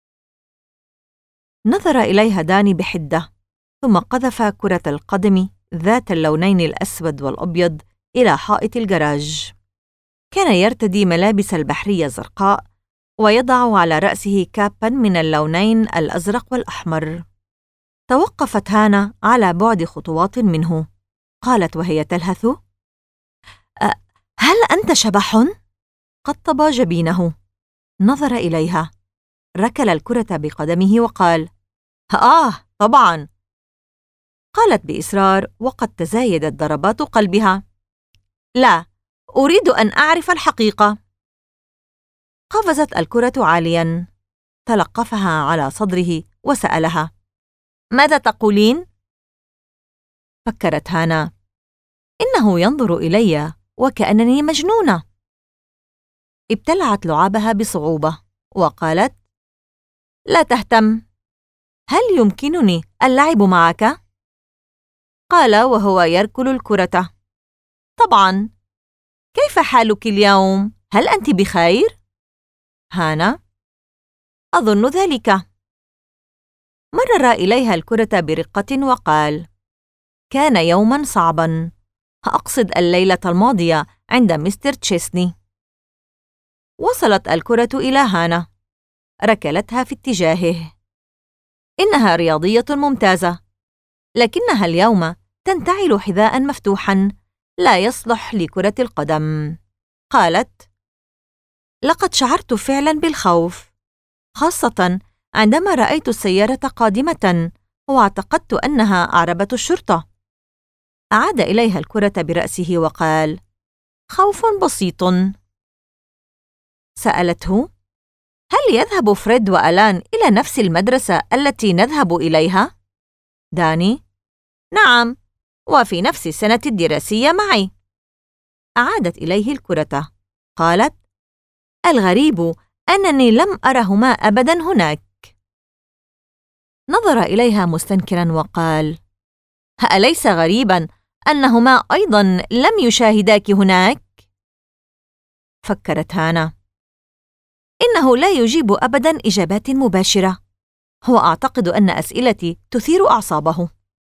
Speaker 1: نظر إليها داني بحدة، ثم قذف كرة القدم ذات اللونين الأسود والأبيض إلى حائط الجراج. كان يرتدي ملابس البحرية الزرقاء، ويضع على رأسه كاباً من اللونين الأزرق والأحمر. توقفت هانا على بعد خطوات منه. قالت وهي تلهث: هل أنت شبح؟ قطب جبينه. نظر إليها، ركل الكرة بقدمه وقال: طبعاً. قالت بإصرار وقد تزايدت ضربات قلبها: لا، أريد أن أعرف الحقيقة. قفزت الكرة عالياً، تلقفها على صدره وسألها: ماذا تقولين؟ فكرت هانا: إنه ينظر إلي وكأنني مجنونة. ابتلعت لعابها بصعوبة وقالت: لا تهتم، هل يمكنني اللعب معك؟ قال وهو يركل الكرة: طبعاً. كيف حالك اليوم؟ هل أنت بخير؟ هانا: أظن ذلك. مرر إليها الكرة برقة وقال: كان يوماً صعباً، أقصد الليلة الماضية عند مستر تشيسني. وصلت الكرة إلى هانا، ركلتها في اتجاهه. إنها رياضية ممتازة، لكنها اليوم تنتعل حذاء مفتوحاً لا يصلح لكرة القدم. قالت: لقد شعرت فعلاً بالخوف، خاصة عندما رأيت السيارة قادمة واعتقدت أنها عربة الشرطة. أعاد إليها الكرة برأسه وقال: خوف بسيط. سألته: هل يذهب فريد وألان إلى نفس المدرسة التي نذهب إليها؟ داني: نعم، وفي نفس السنة الدراسية معي. أعادت إليه الكرة. قالت: الغريب أنني لم أرهما أبداً هناك. نظر إليها مستنكراً وقال: أليس غريباً أنهما أيضاً لم يشاهداك هناك؟ فكرت هانا: إنه لا يجيب أبداً إجابات مباشرة. هو أعتقد أن أسئلتي تثير أعصابه.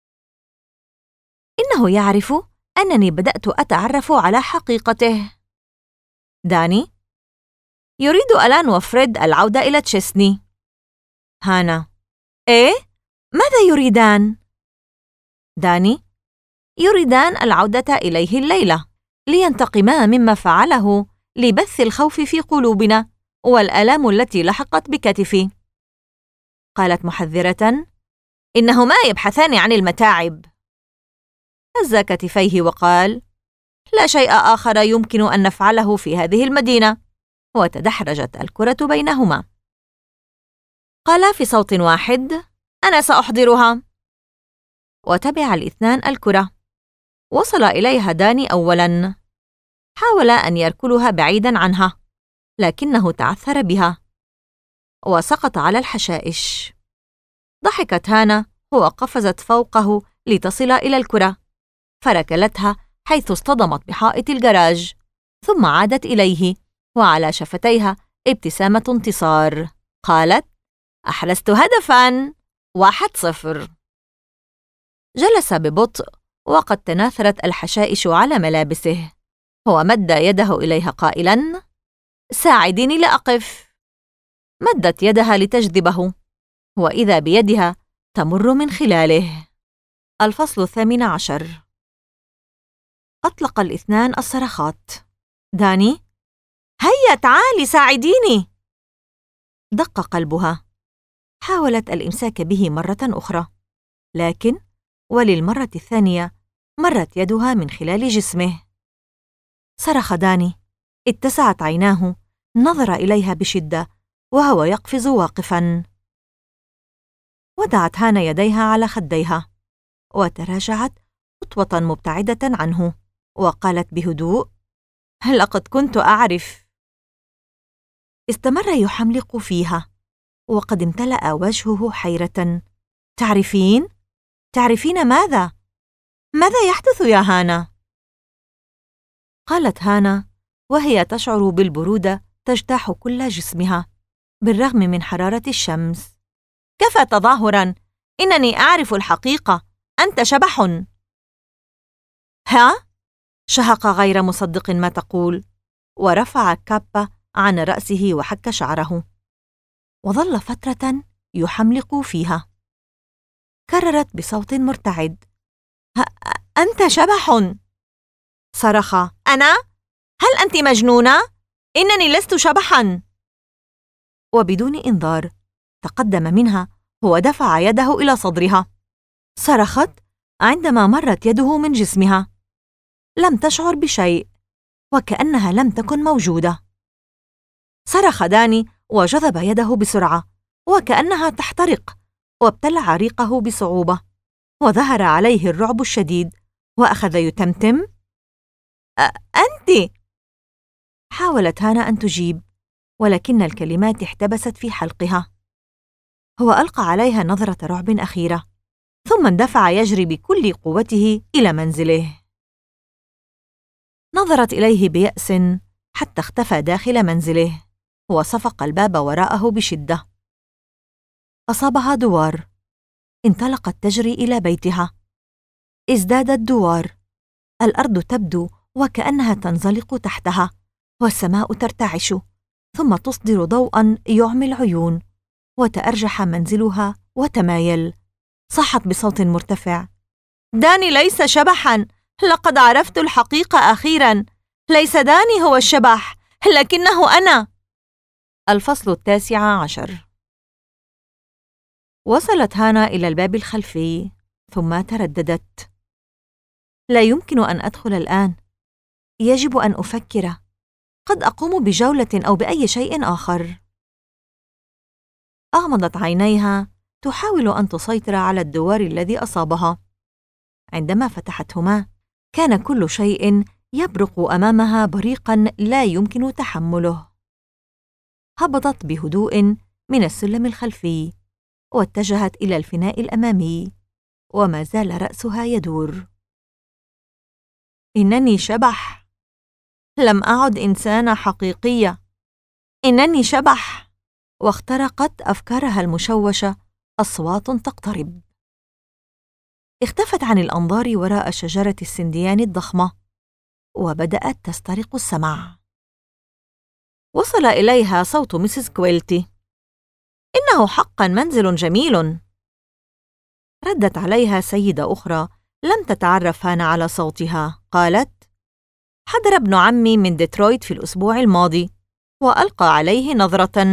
Speaker 1: إنه يعرف أنني بدأت أتعرف على حقيقته. داني: يريد ألان وفريد العودة إلى تشيسني. هانا: إيه؟ ماذا يريدان؟ داني: يريدان العودة إليه الليلة لينتقما مما فعله لبث الخوف في قلوبنا والآلام التي لحقت بكتفي. قالت محذرة: إنهما يبحثان عن المتاعب. هز كتفيه وقال: لا شيء آخر يمكن أن نفعله في هذه المدينة. وتدحرجت الكرة بينهما. قالا في صوت واحد: أنا سأحضرها. وتبع الاثنان الكرة. وصل إليها داني أولاً. حاول أن يركلها بعيداً عنها، لكنه تعثر بها وسقط على الحشائش. ضحكت هانا وقفزت فوقه لتصل إلى الكرة، فركلتها حيث اصطدمت بحائط الجراج، ثم عادت إليه وعلى شفتيها ابتسامة انتصار. قالت: أحرزت هدفاً، 1-0. جلس ببطء وقد تناثرت الحشائش على ملابسه. هو مد يده إليها قائلاً: ساعديني لأقف. مدت يدها لتجذبه، وإذا بيدها تمر من خلاله. الفصل 18. أطلق الاثنان الصرخات. داني: هيا تعالي ساعديني. دق قلبها. حاولت الإمساك به مرة أخرى، لكن وللمرة الثانية مرت يدها من خلال جسمه. صرخ داني. اتسعت عيناه. نظر إليها بشدة وهو يقفز واقفاً. وضعت هانا يديها على خديها وتراجعت خطوة مبتعدة عنه، وقالت بهدوء: لقد كنت أعرف. استمر يحملق فيها، وقد امتلأ وجهه حيرة. تعرفين؟ تعرفين ماذا؟ ماذا يحدث يا هانا؟ قالت هانا وهي تشعر بالبرودة تجتاح كل جسمها بالرغم من حرارة الشمس. كفى تظاهراً، إنني أعرف الحقيقة، أنت شبح. ها؟ شهق غير مصدق ما تقول، ورفع كابة عن رأسه وحك شعره، وظل فترة يحملق فيها. كررت بصوت مرتعد: أنت شبح. صرخ: أنا؟ هل أنت مجنونة؟ إنني لست شبحاً. وبدون إنذار تقدم منها ودفع يده إلى صدرها. صرخت عندما مرت يده من جسمها. لم تشعر بشيء، وكأنها لم تكن موجودة. صرخ داني وجذب يده بسرعة وكأنها تحترق، وابتلع ريقه بصعوبة، وظهر عليه الرعب الشديد، وأخذ يتمتم: أنت. حاولت هانا أن تجيب، ولكن الكلمات احتبست في حلقها. هو ألقى عليها نظرة رعب أخيرة، ثم اندفع يجري بكل قوته إلى منزله. نظرت إليه بيأس حتى اختفى داخل منزله، وصفق الباب وراءه بشدة. أصابها دوار. انطلقت تجري إلى بيتها. ازداد الدوار. الأرض تبدو وكأنها تنزلق تحتها، والسماء ترتعش، ثم تصدر ضوءاً يعمي العيون، وتأرجح منزلها وتمايل. صاحت بصوت مرتفع: داني ليس شبحاً،
Speaker 2: لقد عرفت الحقيقة أخيراً. ليس داني هو الشبح، لكنه أنا.
Speaker 1: الفصل 19. وصلت هانا إلى الباب الخلفي، ثم ترددت. لا يمكن أن أدخل الآن. يجب أن أفكر. قد أقوم بجولة أو بأي شيء آخر. أغمضت عينيها تحاول أن تسيطر على الدوار الذي أصابها. عندما فتحتهما كان كل شيء يبرق أمامها بريقاً لا يمكن تحمله. هبطت بهدوء من السلم الخلفي واتجهت إلى الفناء الأمامي، وما زال رأسها يدور. إنني شبح. لم أعد إنسانة حقيقية. إنني شبح. واخترقت أفكارها المشوشة أصوات تقترب. اختفت عن الأنظار وراء شجرة السنديان الضخمة، وبدأت تسترق السمع. وصل إليها صوت ميسيس كويلتي: إنه حقاً منزل جميل. ردت عليها سيدة أخرى لم تتعرف هانا على صوتها. قالت: حضر ابن عمي من ديترويت في الأسبوع الماضي وألقى عليه نظرة.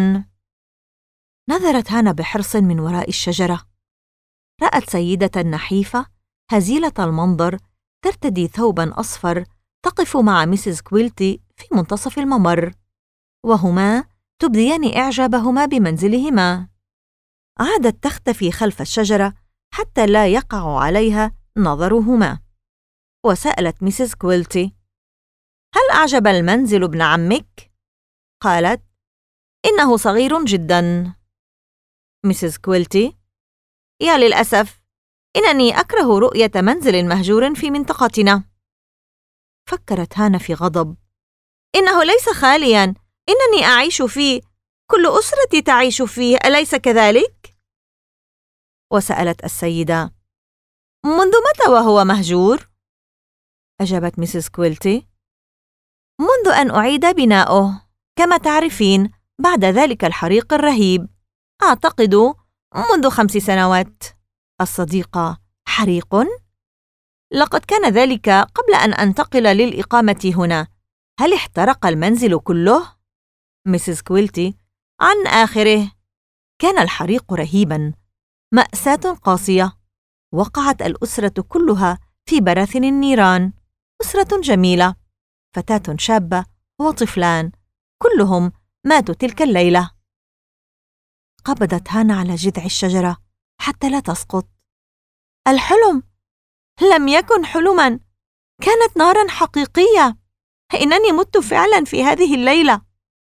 Speaker 1: نظرت هانا بحرص من وراء الشجرة. رأت سيدة نحيفة هزيلة المنظر ترتدي ثوباً أصفر تقف مع ميسيس كويلتي في منتصف الممر، وهما تبديان إعجابهما بمنزلهما. عادت تختفي خلف الشجرة حتى لا يقع عليها نظرهما، وسألت ميسيس كويلتي: هل أعجب المنزل ابن عمك؟ قالت: إنه صغير جداً. ميسيس كويلتي: يا للأسف، إنني أكره رؤية منزل مهجور في منطقتنا. فكرت هانا في غضب: إنه ليس خالياً، إنني أعيش فيه، كل أسرتي تعيش فيه، أليس كذلك؟ وسألت السيدة: منذ متى وهو مهجور؟ أجابت ميسيس كويلتي: منذ أن أعيد بناؤه، كما تعرفين، بعد ذلك الحريق الرهيب. أعتقد منذ 5 سنوات. الصديقة: حريق؟ لقد كان ذلك قبل أن أنتقل للإقامة هنا. هل احترق المنزل كله؟ ميسيس كويلتي: عن آخره. كان الحريق رهيباً، مأساة قاسية. وقعت الأسرة كلها في براثن النيران. أسرة جميلة، فتاة شابة وطفلان، كلهم ماتوا تلك الليلة. قبضت هانا على جذع الشجرة حتى لا تسقط. الحلم لم يكن حلماً، كانت ناراً حقيقية. إنني مت فعلاً في هذه الليلة.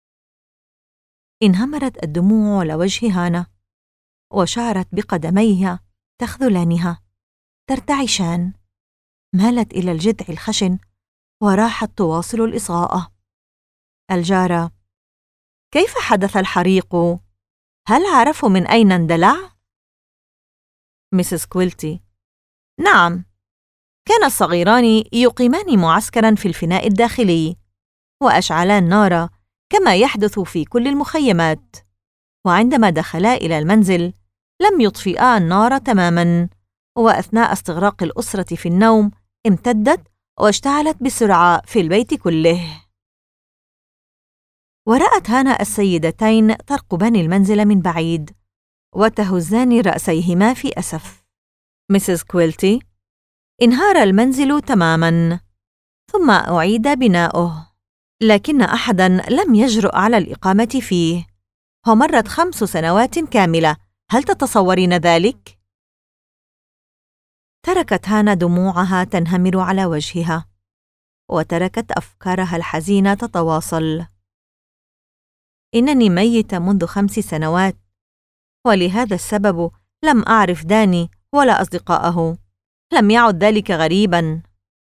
Speaker 1: انهمرت الدموع على وجه هانا، وشعرت بقدميها تخذلانها ترتعشان. مالت إلى الجذع الخشن وراحت تواصل الإصغاء. الجارة: كيف حدث الحريق؟ هل عرفوا من أين اندلع؟ ميسيس كويلتي: نعم، كان الصغيران يقيمان معسكراً في الفناء الداخلي، وأشعلان نارا كما يحدث في كل المخيمات. وعندما دخلا إلى المنزل لم يطفئا النار تماماً، وأثناء استغراق الأسرة في النوم امتدت واشتعلت بسرعة في البيت كله. ورأت هانا السيدتين ترقبان المنزل من بعيد وتهزان رأسيهما في أسف. ميسيس كويلتي: انهار المنزل تماماً، ثم أعيد بناؤه، لكن أحداً لم يجرؤ على الإقامة فيه، ومرت 5 سنوات كاملة. هل تتصورين ذلك؟ تركت هانا دموعها تنهمر على وجهها، وتركت أفكارها الحزينة تتواصل. إنني ميتة منذ 5 سنوات، ولهذا السبب لم أعرف داني ولا أصدقائه. لم يعد ذلك غريباً.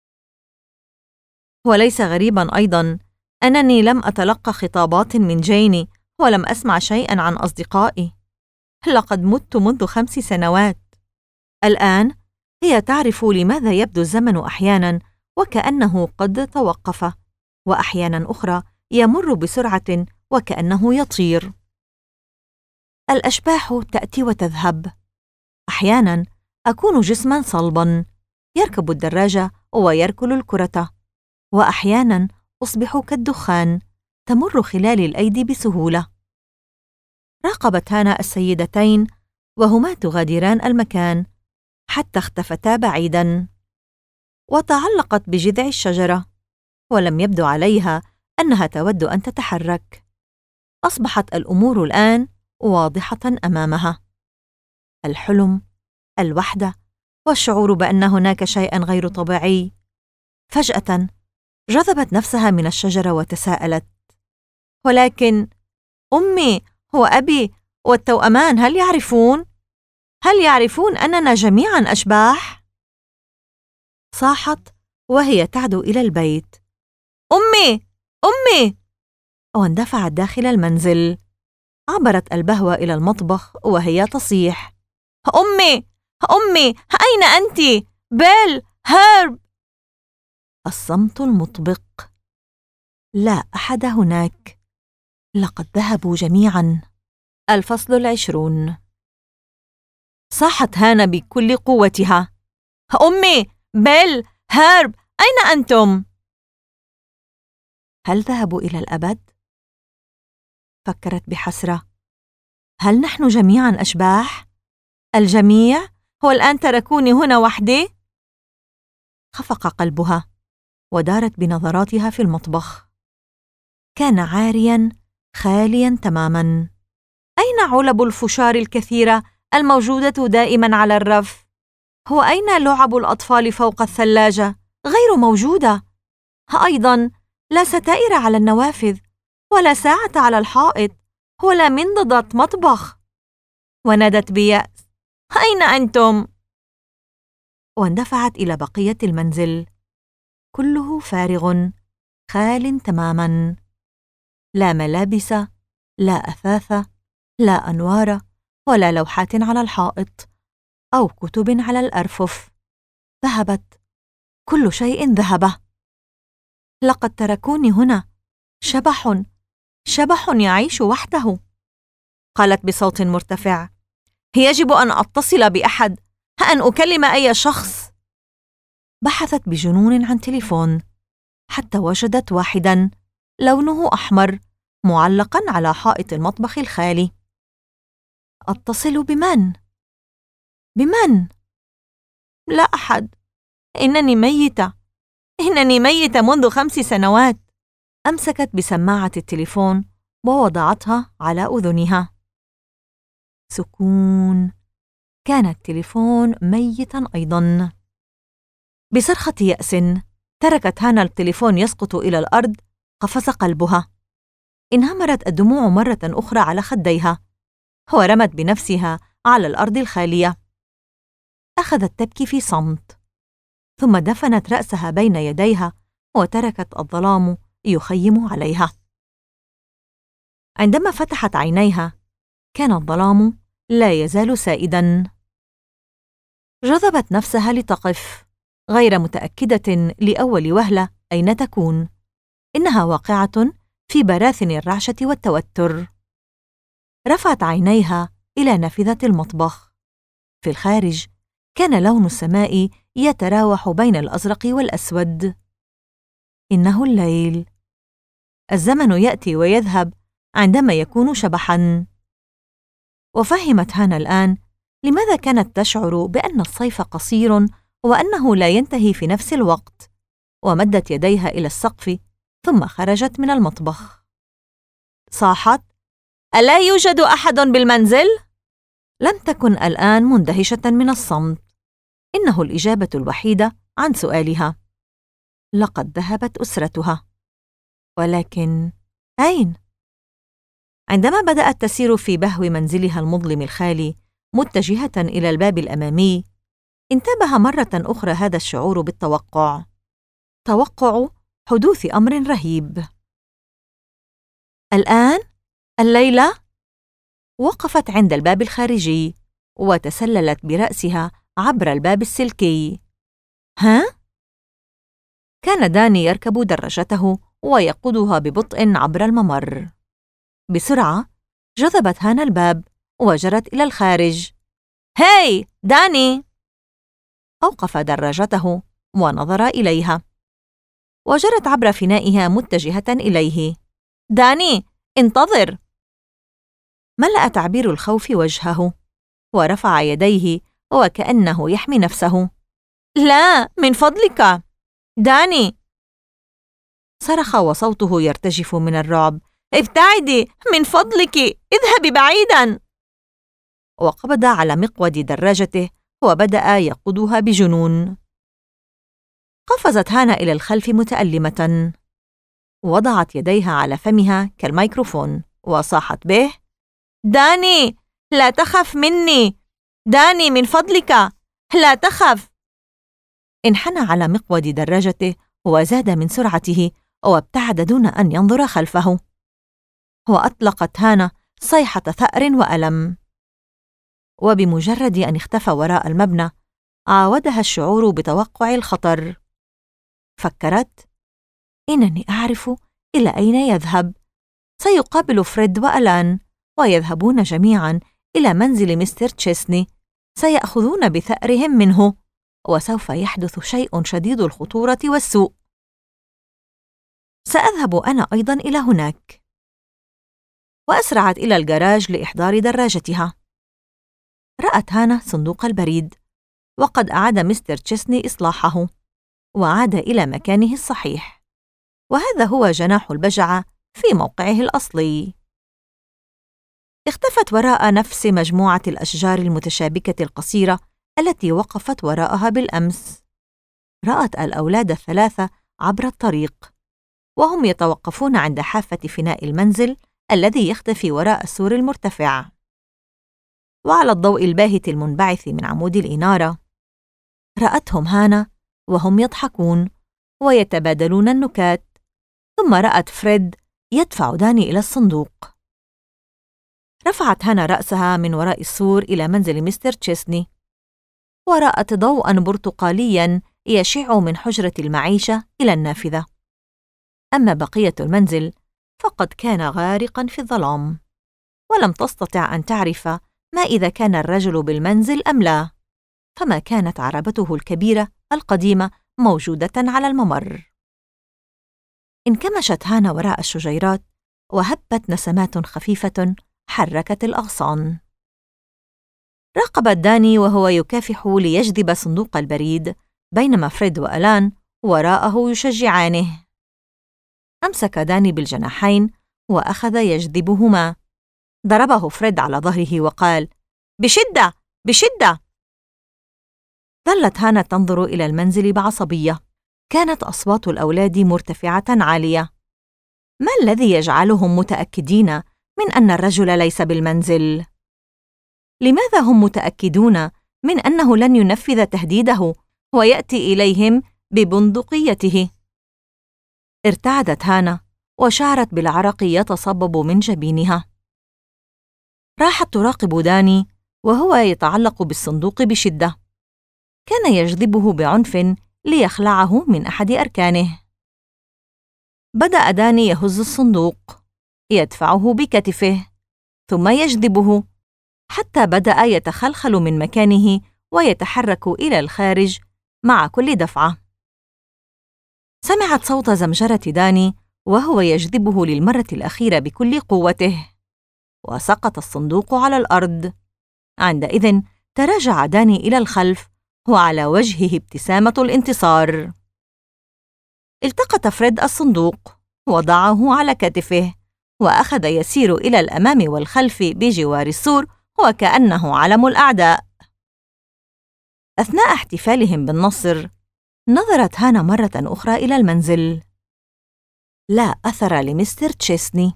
Speaker 1: وليس غريباً أيضاً أنني لم أتلقى خطابات من جيني ولم أسمع شيئاً عن أصدقائي. لقد مت منذ 5 سنوات. الآن هي تعرف لماذا يبدو الزمن أحياناً وكأنه قد توقف، وأحياناً أخرى يمر بسرعة وكأنه يطير. الأشباح تأتي وتذهب. أحياناً أكون جسماً صلباً يركب الدراجة
Speaker 2: ويركل الكرة، وأحياناً أصبح كالدخان تمر خلال الأيدي بسهولة. راقبت هانا السيدتين وهما تغادران المكان حتى اختفتا بعيداً، وتعلقت بجذع الشجرة، ولم يبدو عليها أنها تود أن تتحرك. أصبحت الأمور الآن واضحة أمامها: الحلم، الوحدة، والشعور بأن هناك شيئاً غير طبيعي. فجأة جذبت نفسها من الشجرة وتساءلت: ولكن أمي وأبي والتوأمان هل يعرفون أننا جميعاً أشباح؟ صاحت وهي تعدو إلى البيت: أمي! أمي! واندفعت داخل المنزل. عبرت البهوة إلى المطبخ وهي تصيح: أمي! أمي! أين أنت؟ بيل! هيرب! الصمت المطبق. لا أحد هناك. لقد ذهبوا جميعاً. الفصل 20. صاحت هانا بكل قوتها: أمي! بيل! هيرب! أين أنتم؟ هل ذهبوا إلى الأبد؟ فكرت بحسرة: هل نحن جميعاً أشباح؟ الجميع؟ والآن تركوني هنا وحدي؟ خفق قلبها ودارت بنظراتها في المطبخ. كان عارياً خالياً تماماً. أين علب الفشار الكثيرة الموجودة دائماً على الرف؟ وأين لعب الأطفال فوق الثلاجة؟ غير موجودة. أيضاً لا ستائر على النوافذ، ولا ساعة على الحائط، ولا منضدة مطبخ. ونادت بيأس: أين أنتم؟ واندفعت إلى بقية المنزل. كله فارغ، خال تماماً. لا ملابس، لا أثاث، لا أنوار، ولا لوحات على الحائط أو كتب على الأرفف. ذهبت، كل شيء ذهب. لقد تركوني هنا. شبح يعيش وحده. قالت بصوت مرتفع: يجب أن أتصل بأحد، أن أكلم أي شخص. بحثت بجنون عن تليفون حتى وجدت واحداً لونه أحمر معلقاً على حائط المطبخ الخالي. أتصل بمن؟ لا أحد. إنني ميتة منذ 5 سنوات. أمسكت بسماعة التليفون ووضعتها على أذنها. سكون. كان التليفون ميتاً أيضاً. بصرخة يأس تركت هانا التليفون يسقط إلى الأرض. قفز قلبها. انهمرت الدموع مرة أخرى على خديها، ورمت بنفسها على الأرض الخالية. أخذت تبكي في صمت، ثم دفنت رأسها بين يديها وتركت الظلام يخيم عليها. عندما فتحت عينيها كان الظلام لا يزال سائداً. جذبت نفسها لتقف، غير متأكدة لأول وهلة أين تكون. إنها واقعة في براثن الرعشة والتوتر. رفعت عينيها إلى نافذة المطبخ. في الخارج كان لون السماء يتراوح بين الأزرق والأسود. إنه الليل. الزمن يأتي ويذهب عندما يكون شبحاً. وفهمت هانا الآن لماذا كانت تشعر بأن الصيف قصير وأنه لا ينتهي في نفس الوقت. ومدت يديها إلى السقف ثم خرجت من المطبخ. صاحت: ألا يوجد أحد بالمنزل؟ لم تكن الآن مندهشة من الصمت. إنه الإجابة الوحيدة عن سؤالها. لقد ذهبت أسرتها. ولكن أين؟ عندما بدأت تسير في بهو منزلها المظلم الخالي متجهة إلى الباب الأمامي، انتبه مرة أخرى هذا الشعور بالتوقع. توقع حدوث أمر رهيب. الآن؟ الليلة؟ وقفت عند الباب الخارجي وتسللت برأسها عبر الباب السلكي. ها؟ كان داني يركب دراجته ويقودها ببطء عبر الممر. بسرعة جذبت هانا الباب وجرت إلى الخارج. هاي داني! أوقف دراجته ونظر إليها، وجرت عبر فنائها متجهة إليه. داني، انتظر! ملأ تعبير الخوف وجهه، ورفع يديه وكأنه يحمي نفسه. لا، من فضلك داني! صرخ وصوته يرتجف من الرعب. ابتعدي من فضلك، اذهبي بعيداً! وقبض على مقود دراجته وبدأ يقودها بجنون. قفزت هانا إلى الخلف متألمة، وضعت يديها على فمها كالميكروفون وصاحت به: داني، لا تخف مني! داني، من فضلك لا تخف! انحنى على مقود دراجته وزاد من سرعته وابتعد دون أن ينظر خلفه. وأطلقت هانا صيحة ثأر وألم، وبمجرد أن اختفى وراء المبنى عاودها الشعور بتوقع الخطر. فكرت: إنني أعرف إلى أين يذهب. سيقابل فريد وألان ويذهبون جميعاً إلى منزل مستر تشيسني. سيأخذون بثأرهم منه، وسوف يحدث شيء شديد الخطورة والسوء. سأذهب أنا أيضاً إلى هناك. وأسرعت إلى الجراج لإحضار دراجتها. رأت هانا صندوق البريد، وقد أعاد مستر تشيسني إصلاحه وعاد إلى مكانه الصحيح، وهذا هو جناح البجعة في موقعه الأصلي. اختفت وراء نفس مجموعة الأشجار المتشابكة القصيرة التي وقفت وراءها بالأمس. رأت الأولاد الثلاثة عبر الطريق، وهم يتوقفون عند حافة فناء المنزل الذي يختفي وراء السور المرتفع. وعلى الضوء الباهت المنبعث من عمود الإنارة رأتهم هانا وهم يضحكون ويتبادلون النكات. ثم رأت فريد يدفع داني إلى الصندوق. رفعت هانا رأسها من وراء السور إلى منزل مستر تشيسني، ورأت ضوءاً برتقالياً يشع من حجرة المعيشة إلى النافذة. أما بقية المنزل فقد كان غارقاً في الظلام، ولم تستطع أن تعرف ما إذا كان الرجل بالمنزل أم لا، فما كانت عربته الكبيرة القديمة موجودة على الممر. انكمشت هانا وراء الشجيرات، وهبت نسمات خفيفة حركت الأغصان. راقبت داني وهو يكافح ليجذب صندوق البريد، بينما فريد وألان وراءه يشجعانه. أمسك داني بالجناحين وأخذ يجذبهما. ضربه فريد على ظهره وقال: بشدة بشدة! ظلت هانا تنظر إلى المنزل بعصبية. كانت أصوات الأولاد مرتفعة عالية. ما الذي يجعلهم متأكدين من أن الرجل ليس بالمنزل؟ لماذا هم متأكدون من أنه لن ينفذ تهديده ويأتي إليهم ببندقيته؟ ارتعدت هانا وشعرت بالعرق يتصبب من جبينها. راحت تراقب داني وهو يتعلق بالصندوق بشدة. كان يجذبه بعنف ليخلعه من أحد أركانه. بدأ داني يهز الصندوق، يدفعه بكتفه، ثم يجذبه حتى بدأ يتخلخل من مكانه ويتحرك إلى الخارج مع كل دفعة. سمعت صوت زمجرة داني وهو يجذبه للمرة الأخيرة بكل قوته، وسقط الصندوق على الأرض. عندئذ تراجع داني إلى الخلف وعلى وجهه ابتسامة الانتصار. التقط فريد الصندوق وضعه على كتفه، وأخذ يسير إلى الأمام والخلف بجوار السور وكأنه علم الأعداء. أثناء احتفالهم بالنصر نظرت هانا مرة أخرى إلى المنزل. لا أثر لمستر تشيسني.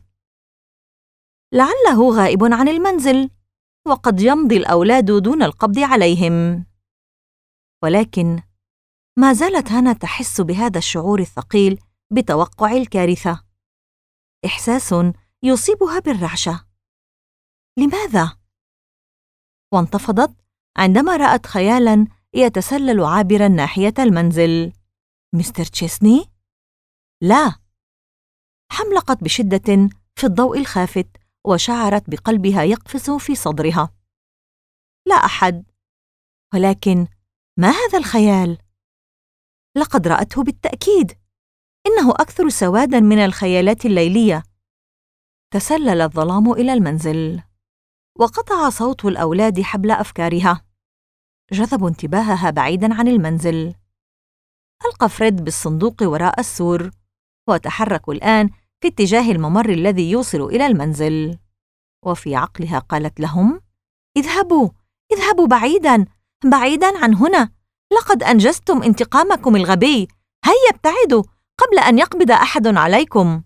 Speaker 2: لعله غائب عن المنزل، وقد يمضي الأولاد دون القبض عليهم. ولكن ما زالت هانا تحس بهذا الشعور الثقيل بتوقع الكارثة، إحساس يصيبها بالرعشة. لماذا؟ وانتفضت عندما رأت خيالاً يتسلل عابراً ناحية المنزل. مستر تشيسني؟ لا. حملقت بشدة في الضوء الخافت وشعرت بقلبها يقفز في صدرها. لا أحد. ولكن ما هذا الخيال؟ لقد رأته بالتأكيد. إنه أكثر سواداً من الخيالات الليلية. تسلل الظلام إلى المنزل، وقطع صوت الأولاد حبل أفكارها. جذبوا انتباهها بعيداً عن المنزل. ألقى فريد بالصندوق وراء السور، وتحركوا الآن في اتجاه الممر الذي يوصل إلى المنزل. وفي عقلها قالت لهم: اذهبوا، اذهبوا بعيداً، بعيداً عن هنا. لقد أنجزتم انتقامكم الغبي. هيا ابتعدوا قبل أن يقبض أحد عليكم.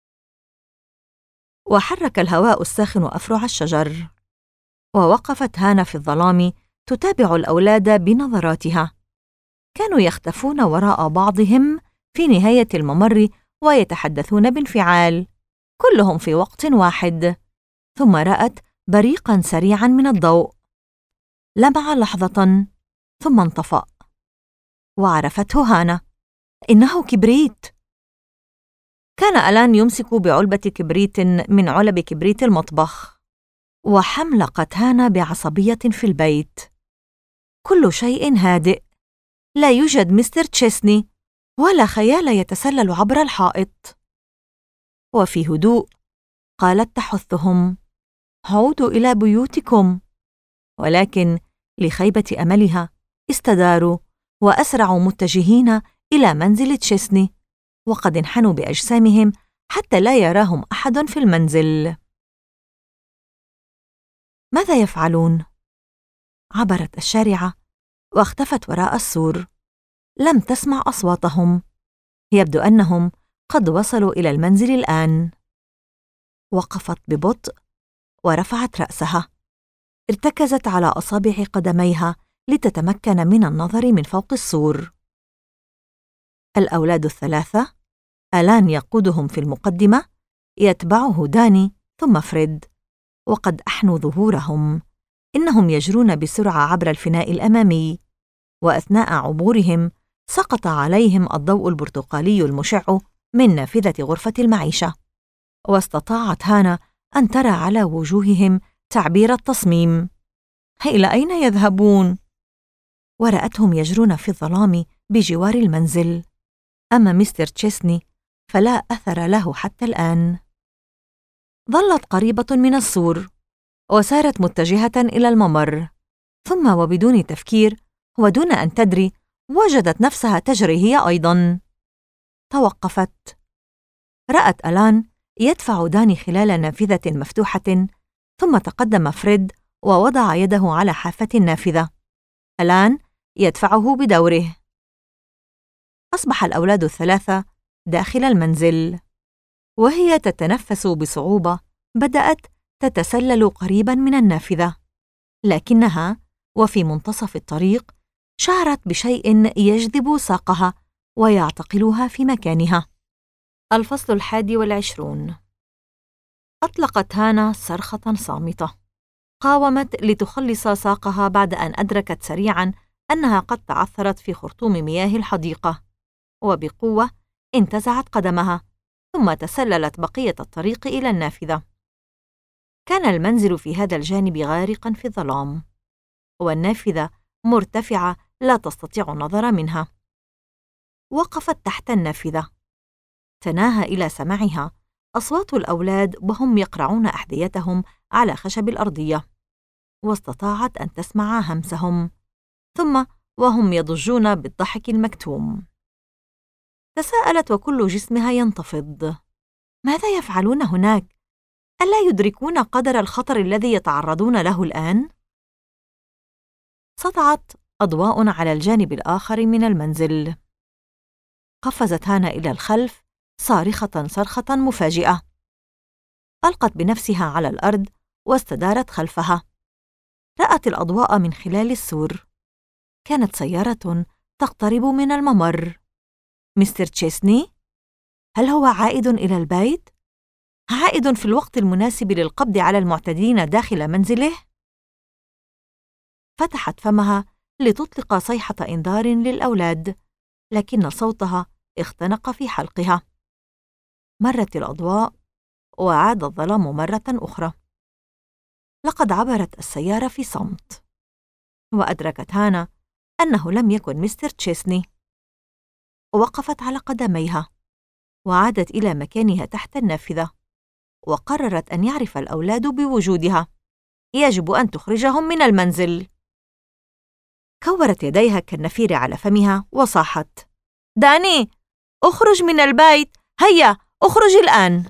Speaker 2: وحرك الهواء الساخن أفرع الشجر، ووقفت هانا في الظلام تتابع الأولاد بنظراتها. كانوا يختفون وراء بعضهم في نهاية الممر ويتحدثون بانفعال، كلهم في وقت واحد. ثم رأت بريقاً سريعاً من الضوء، لمع لحظة ثم انطفأ، وعرفته هانا. إنه كبريت. كان ألان يمسك بعلبة كبريت من علب كبريت المطبخ، وحملقت هانا بعصبية في البيت. كل شيء هادئ، لا يوجد مستر تشيسني ولا خيال يتسلل عبر الحائط. وفي هدوء قالت تحثهم: عودوا إلى بيوتكم. ولكن لخيبة أملها استداروا وأسرعوا متجهين إلى منزل تشيسني، وقد انحنوا بأجسامهم حتى لا يراهم أحد في المنزل. ماذا يفعلون؟ عبرت الشارع واختفت وراء السور. لم تسمع أصواتهم. يبدو أنهم قد وصلوا إلى المنزل الآن. وقفت ببطء ورفعت رأسها. ارتكزت على أصابع قدميها لتتمكن من النظر من فوق السور. الأولاد الثلاثة، ألان يقودهم في المقدمة، يتبعه داني ثم فريد، وقد أحنوا ظهورهم. إنهم يجرون بسرعة عبر الفناء الأمامي، وأثناء عبورهم سقط عليهم الضوء البرتقالي المشع من نافذة غرفة المعيشة، واستطاعت هانا أن ترى على وجوههم تعبير التصميم. إلى أين يذهبون؟ ورأتهم يجرون في الظلام بجوار المنزل. أما مستر تشيسني فلا أثر له حتى الآن. ظلت قريبة من السور، وسارت متجهة إلى الممر، ثم وبدون تفكير ودون أن تدري وجدت نفسها تجري هي أيضاً. توقفت. رأت ألان يدفع داني خلال نافذة مفتوحة، ثم تقدم فريد ووضع يده على حافة النافذة. ألان يدفعه بدوره. أصبح الأولاد الثلاثة داخل المنزل، وهي تتنفس بصعوبة بدأت تتسلل قريباً من النافذة، لكنها وفي منتصف الطريق شعرت بشيء يجذب ساقها ويعتقلها في مكانها. الفصل 21. أطلقت هانا صرخة صامتة. قاومت لتخلص ساقها بعد أن أدركت سريعاً أنها قد تعثرت في خرطوم مياه الحديقة، وبقوة انتزعت قدمها، ثم تسللت بقية الطريق إلى النافذة. كان المنزل في هذا الجانب غارقاً في الظلام، والنافذة مرتفعة لا تستطيع النظر منها. وقفت تحت النافذة، تناهى إلى سماعها أصوات الأولاد وهم يقرعون أحذيتهم على خشب الأرضية، واستطاعت أن تسمع همسهم، ثم وهم يضجون بالضحك المكتوم. تساءلت وكل جسمها ينتفض: ماذا يفعلون هناك؟ ألا يدركون قدر الخطر الذي يتعرضون له الآن؟ سطعت أضواء على الجانب الآخر من المنزل. قفزت هانا إلى الخلف صارخة صرخة مفاجئة. ألقت بنفسها على الأرض واستدارت خلفها. رأت الأضواء من خلال السور. كانت سيارة تقترب من الممر. مستر تشيسني؟ هل هو عائد إلى البيت؟ عائد في الوقت المناسب للقبض على المعتدين داخل منزله؟ فتحت فمها لتطلق صيحة إنذار للأولاد، لكن صوتها اختنق في حلقها. مرت الأضواء وعاد الظلام مرة أخرى. لقد عبرت السيارة في صمت، وأدركت هانا أنه لم يكن مستر تشيسني. وقفت على قدميها وعادت إلى مكانها تحت النافذة، وقررت أن يعرف الأولاد بوجودها. يجب أن تخرجهم من المنزل. كورت يديها كالنفير على فمها وصاحت: داني، اخرج من البيت، هيا اخرج الآن.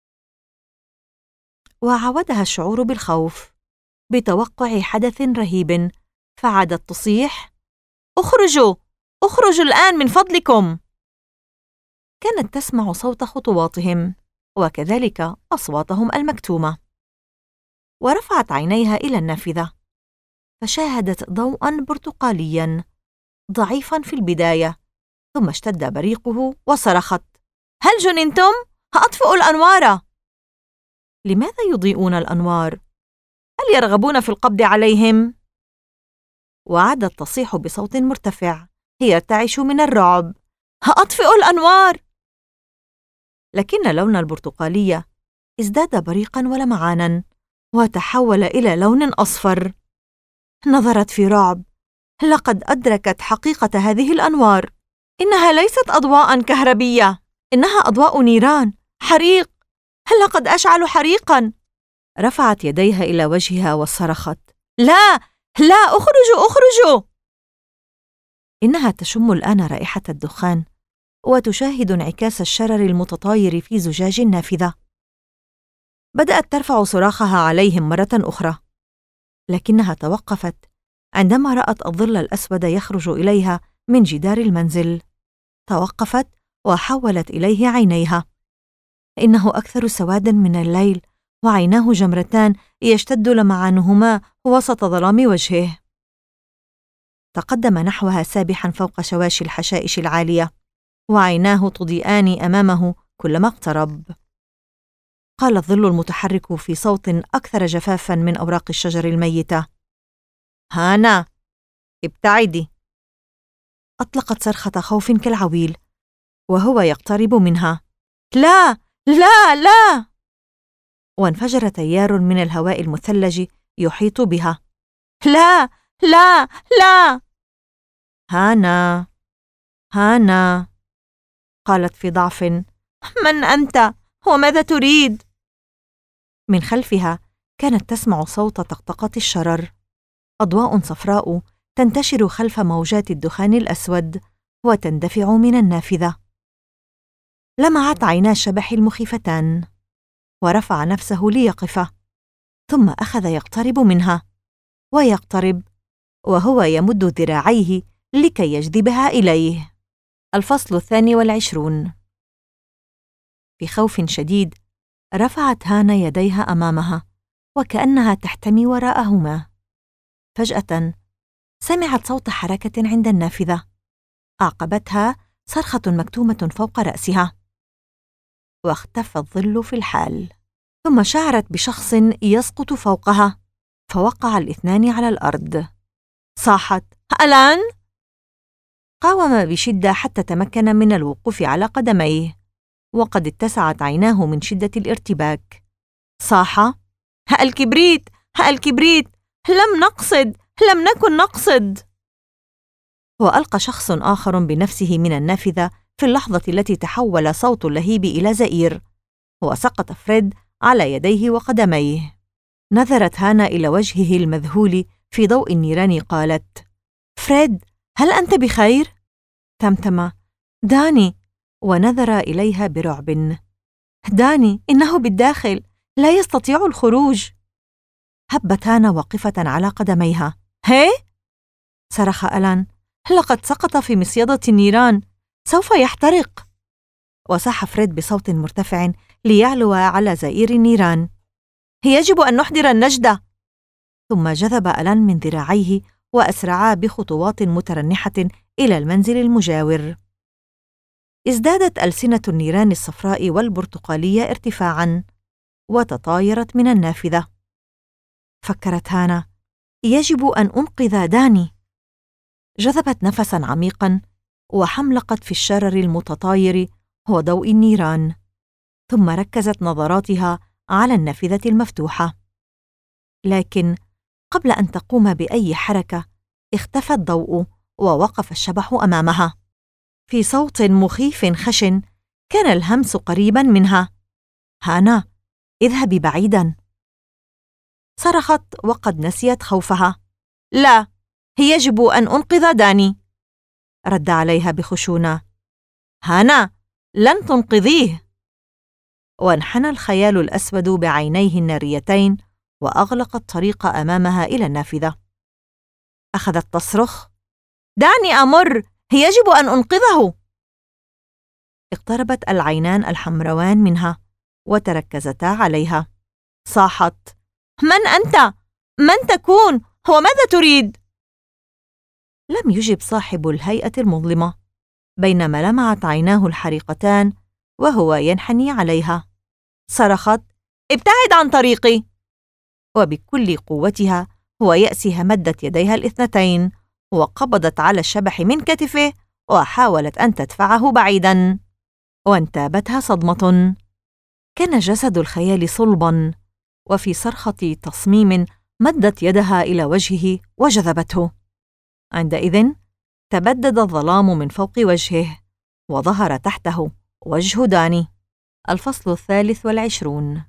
Speaker 2: وعاودها الشعور بالخوف بتوقع حدث رهيب، فعادت تصيح: اخرجوا الآن من فضلكم. كانت تسمع صوت خطواتهم وكذلك أصواتهم المكتومة، ورفعت عينيها إلى النافذة فشاهدت ضوءاً برتقالياً ضعيفاً في البداية، ثم اشتد بريقه وصرخت: هل جننتم؟ أطفئوا الأنوار! لماذا يضيئون الأنوار؟ هل يرغبون في القبض عليهم؟ وعادت تصيح بصوت مرتفع، هي يرتعش من الرعب: أطفئوا الأنوار! لكن لون البرتقالية ازداد بريقاً ولمعاناً وتحول إلى لون أصفر. نظرت في رعب، لقد أدركت حقيقة هذه الأنوار. إنها ليست أضواء كهربية، إنها أضواء نيران، حريق. لقد أشعلوا حريقاً. رفعت يديها إلى وجهها وصرخت: لا، اخرجوا! إنها تشم الآن رائحة الدخان وتشاهد انعكاس الشرر المتطاير في زجاج النافذة. بدأت ترفع صراخها عليهم مرة أخرى، لكنها توقفت عندما رأت الظل الأسود يخرج إليها من جدار المنزل. توقفت وحولت إليه عينيها. إنه أكثر سواداً من الليل، وعيناه جمرتان يشتد لمعانهما وسط ظلام وجهه. تقدم نحوها سابحاً فوق شواشي الحشائش العالية، وعيناه تضيئان أمامه كلما اقترب. قال الظل المتحرك في صوت أكثر جفافاً من أوراق الشجر الميتة: هانا، ابتعدي. أطلقت صرخة خوف كالعويل وهو يقترب منها: لا! وانفجر تيار من الهواء المثلج يحيط بها. لا! هانا، قالت في ضعف: من أنت؟ وماذا تريد؟ من خلفها كانت تسمع صوت طقطقة الشرر. أضواء صفراء تنتشر خلف موجات الدخان الأسود وتندفع من النافذة. لمعت عينا الشبح المخيفتان، ورفع نفسه ليقف، ثم أخذ يقترب منها ويقترب وهو يمد ذراعيه لكي يجذبها إليه. الفصل 22. في خوف شديد رفعت هانا يديها أمامها وكأنها تحتمي وراءهما. فجأة سمعت صوت حركة عند النافذة، أعقبتها صرخة مكتومة فوق رأسها، واختفى الظل في الحال. ثم شعرت بشخص يسقط فوقها، فوقع الاثنان على الأرض. صاحت: الآن؟ قاوم بشدة حتى تمكن من الوقوف على قدميه، وقد اتسعت عيناه من شدة الارتباك. صاح: الكبريت! لم نكن نقصد. وألقى شخص آخر بنفسه من النافذة في اللحظة التي تحول صوت اللهيب إلى زئير، وسقط فريد على يديه وقدميه. نظرت هانا إلى وجهه المذهول في ضوء النيران. قالت: فريد، هل أنت بخير؟ تمتم: داني، ونظر إليها برعب. داني، إنه بالداخل، لا يستطيع الخروج. هبت هانا واقفة على قدميها. هي؟ صرخ ألان: لقد سقط في مصيدة النيران، سوف يحترق. وصاح فريد بصوت مرتفع ليعلو على زئير النيران: يجب أن نحضر النجدة. ثم جذب ألان من ذراعيه وأسرعا بخطوات مترنحة إلى المنزل المجاور. ازدادت ألسنة النيران الصفراء والبرتقالية ارتفاعاً وتطايرت من النافذة. فكرت هانا: يجب أن أنقذ داني. جذبت نفساً عميقاً وحملقت في الشرر المتطاير وضوء النيران، ثم ركزت نظراتها على النافذة المفتوحة. لكن قبل أن تقوم بأي حركة اختفى الضوء ووقف الشبح أمامها. في صوت مخيف خشن كان الهمس قريبا منها: هانا، اذهبي بعيدا. صرخت وقد نسيت خوفها: لا، يجب أن أنقذ داني. رد عليها بخشونة: هانا، لن تنقذيه. وانحنى الخيال الأسود بعينيه الناريتين وأغلق الطريق أمامها إلى النافذة. أخذت تصرخ: دعني أمر، يجب أن أنقذه. اقتربت العينان الحمروان منها وتركزتا عليها. صاحت: من أنت؟ من تكون؟ هو ماذا تريد؟ لم يجب صاحب الهيئة المظلمة، بينما لمعت عيناه الحريقتان وهو ينحني عليها. صرخت: ابتعد عن طريقي! وبكل قوتها ويأسها مدت يديها الاثنتين وقبضت على الشبح من كتفه وحاولت أن تدفعه بعيداً، وانتابتها صدمة. كان جسد الخيال صلباً، وفي صرخة تصميم مدت يدها إلى وجهه وجذبته. عندئذ تبدد الظلام من فوق وجهه وظهر تحته وجه داني. الفصل 23.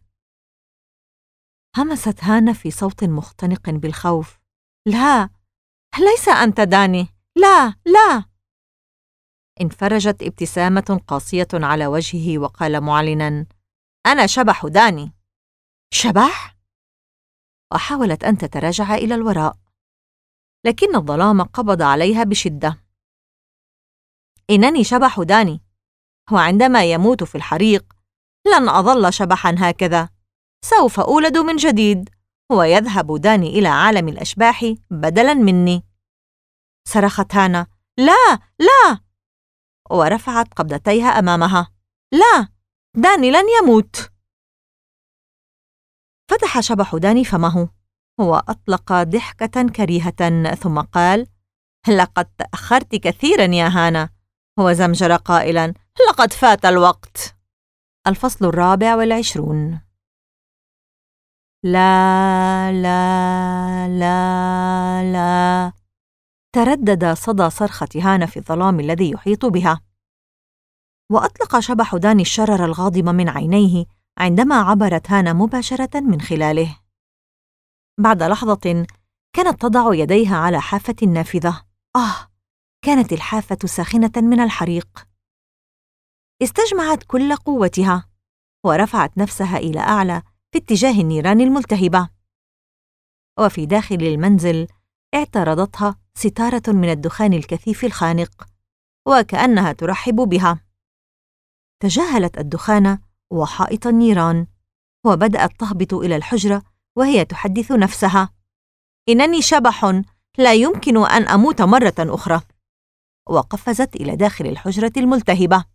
Speaker 2: همست هانا في صوت مختنق بالخوف: لا، ليس أنت داني، لا لا. انفرجت ابتسامة قاسية على وجهه وقال معلناً: أنا شبح داني. شبح؟ وحاولت أن تتراجع إلى الوراء، لكن الظلام قبض عليها بشدة. إنني شبح داني، وعندما يموت في الحريق لن أظل شبحاً هكذا، سوف أولد من جديد ويذهب داني إلى عالم الأشباح بدلاً مني. صرخت هانا: لا لا! ورفعت قبضتيها أمامها: لا، داني لن يموت. فتح شبح داني فمه وأطلق ضحكة كريهة ثم قال: لقد تأخرت كثيراً يا هانا. وزمجر قائلاً: لقد فات الوقت. الفصل 24. لا لا لا لا، تردد صدى صرخة هانا في الظلام الذي يحيط بها. وأطلق شبح داني الشرر الغاضب من عينيه عندما عبرت هانا مباشرة من خلاله. بعد لحظة كانت تضع يديها على حافة النافذة. كانت الحافة ساخنة من الحريق. استجمعت كل قوتها ورفعت نفسها إلى أعلى في اتجاه النيران الملتهبة. وفي داخل المنزل اعترضتها ستارة من الدخان الكثيف الخانق وكأنها ترحب بها. تجاهلت الدخان وحائط النيران وبدأت تهبط إلى الحجرة وهي تحدث نفسها: إنني شبح، لا يمكن أن أموت مرة أخرى. وقفزت إلى داخل الحجرة الملتهبة.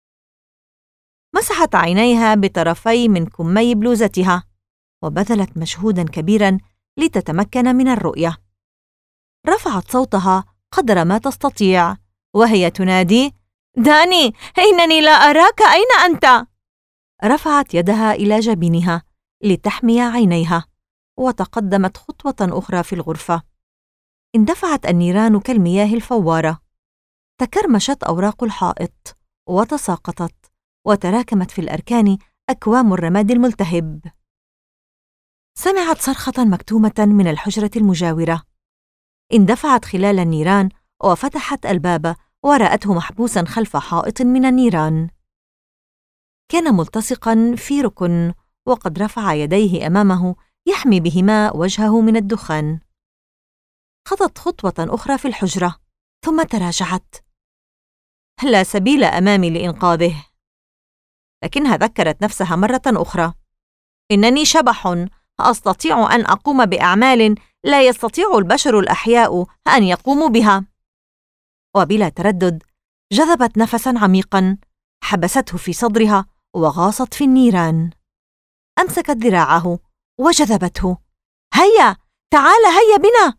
Speaker 2: مسحت عينيها بطرفي من كمي بلوزتها وبذلت مجهوداً كبيراً لتتمكن من الرؤية. رفعت صوتها قدر ما تستطيع وهي تنادي: داني، إنني لا أراك، أين أنت؟ رفعت يدها إلى جبينها لتحمي عينيها وتقدمت خطوة أخرى في الغرفة. اندفعت النيران كالمياه الفوارة، تكرمشت أوراق الحائط وتساقطت وتراكمت في الأركان أكوام الرماد الملتهب. سمعت صرخة مكتومة من الحجرة المجاورة. اندفعت خلال النيران وفتحت الباب ورأته محبوساً خلف حائط من النيران. كان ملتصقاً في ركن وقد رفع يديه أمامه يحمي بهما وجهه من الدخان. خطت خطوة أخرى في الحجرة ثم تراجعت. لا سبيل أمامي لإنقاذه. لكنها ذكرت نفسها مرة أخرى: إنني شبح، أستطيع أن أقوم بأعمال لا يستطيع البشر الأحياء أن يقوموا بها. وبلا تردد جذبت نفساً عميقاً حبسته في صدرها وغاصت في النيران. أمسكت ذراعه وجذبته: هيا، تعال، هيا بنا.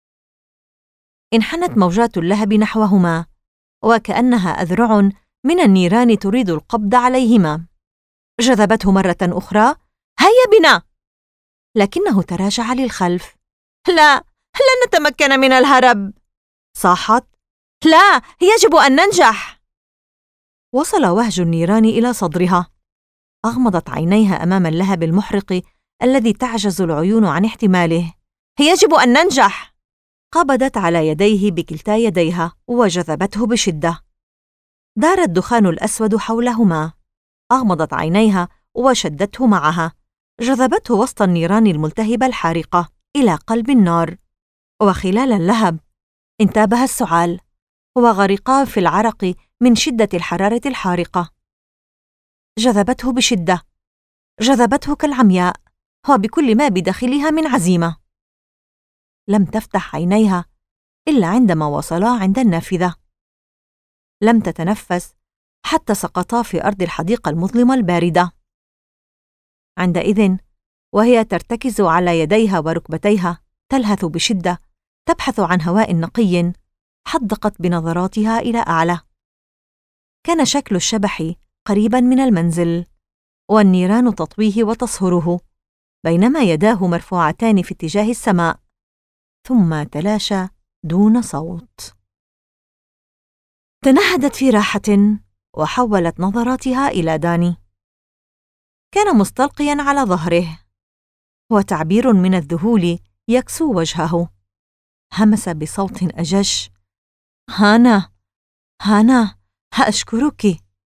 Speaker 2: انحنت موجات اللهب نحوهما وكأنها أذرع من النيران تريد القبض عليهما. جذبته مرة أخرى: هيا بنا. لكنه تراجع للخلف. لا، لن نتمكن من الهرب. صاحت: لا، يجب أن ننجح. وصل وهج النيران إلى صدرها. أغمضت عينيها أمام اللهب المحرق الذي تعجز العيون عن احتماله. يجب أن ننجح! قبضت على يديه بكلتا يديها وجذبته بشدة. دار الدخان الأسود حولهما. أغمضت عينيها وشدته معها. جذبته وسط النيران الملتهبة الحارقة إلى قلب النار، وخلال اللهب انتابها السعال وغرقا في العرق من شدة الحرارة الحارقة. جذبته بشدة، جذبته كالعمياء وبكل ما بداخلها من عزيمة. لم تفتح عينيها إلا عندما وصلا عند النافذة. لم تتنفس حتى سقطا في أرض الحديقة المظلمة الباردة. عندئذ وهي ترتكز على يديها وركبتيها تلهث بشدة تبحث عن هواء نقي، حدقت بنظراتها إلى أعلى. كان شكل الشبح قريبا من المنزل، والنيران تطويه وتصهره، بينما يداه مرفوعتان في اتجاه السماء، ثم تلاشى دون صوت. تنهدت في راحة وحولت نظراتها إلى داني. كان مستلقيا على ظهره، وتعبير من الذهول يكسو وجهه. همس بصوت أجش: هانا، أشكرك.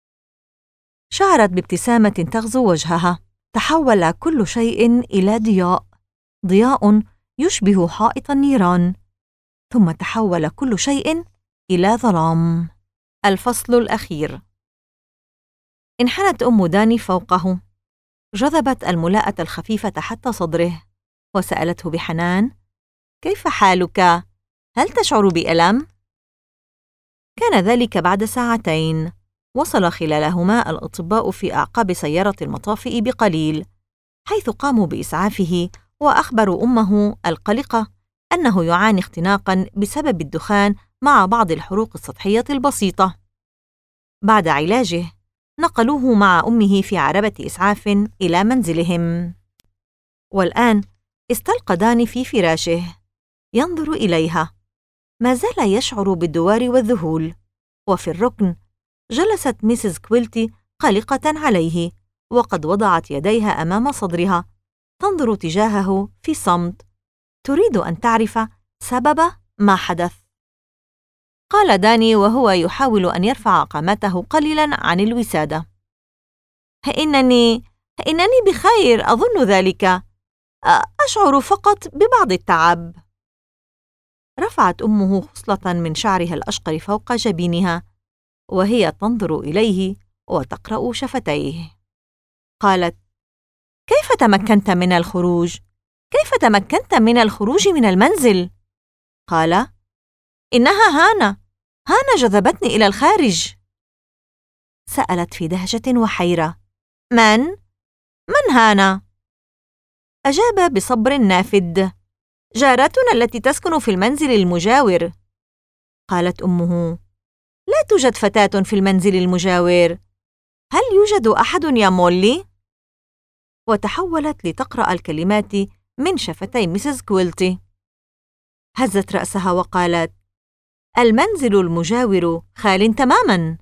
Speaker 2: شعرت بابتسامة تغزو وجهها. تحول كل شيء إلى ضياء يشبه حائط النيران، ثم تحول كل شيء إلى ظلام. الفصل الأخير. انحنت أم داني فوقه، جذبت الملاءة الخفيفة حتى صدره، وسألته بحنان: كيف حالك؟ هل تشعر بألم؟ كان ذلك بعد ساعتين. وصل خلالهما الأطباء في أعقاب سيارة المطافئ بقليل، حيث قاموا بإسعافه وأخبروا أمه القلقة أنه يعاني اختناقاً بسبب الدخان مع بعض الحروق السطحية البسيطة. بعد علاجه نقلوه مع أمه في عربة إسعاف إلى منزلهم. والآن استلقى داني في فراشه ينظر إليها، ما زال يشعر بالدوار والذهول. وفي الركن جلست ميسيس كويلتي قلقة عليه، وقد وضعت يديها أمام صدرها تنظر تجاهه في صمت، تريد أن تعرف سبب ما حدث. قال داني وهو يحاول أن يرفع قامته قليلاً عن الوسادة: إنني بخير، أظن ذلك. أشعر فقط ببعض التعب. رفعت أمه خصلة من شعرها الأشقر فوق جبينها وهي تنظر إليه وتقرأ شفتيه. قالت: كيف تمكنت من الخروج؟ كيف تمكنت من الخروج من المنزل؟ قال: إنها هانا جذبتني إلى الخارج. سألت في دهشة وحيرة: من هانا؟ أجاب بصبر نافذ: جارتنا التي تسكن في المنزل المجاور. قالت أمه: لا توجد فتاة في المنزل المجاور، هل يوجد أحد يا مولي؟ وتحولت لتقرأ الكلمات من شفتي ميسيس كويلتي. هزت رأسها وقالت: المنزل المجاور خال تماماً.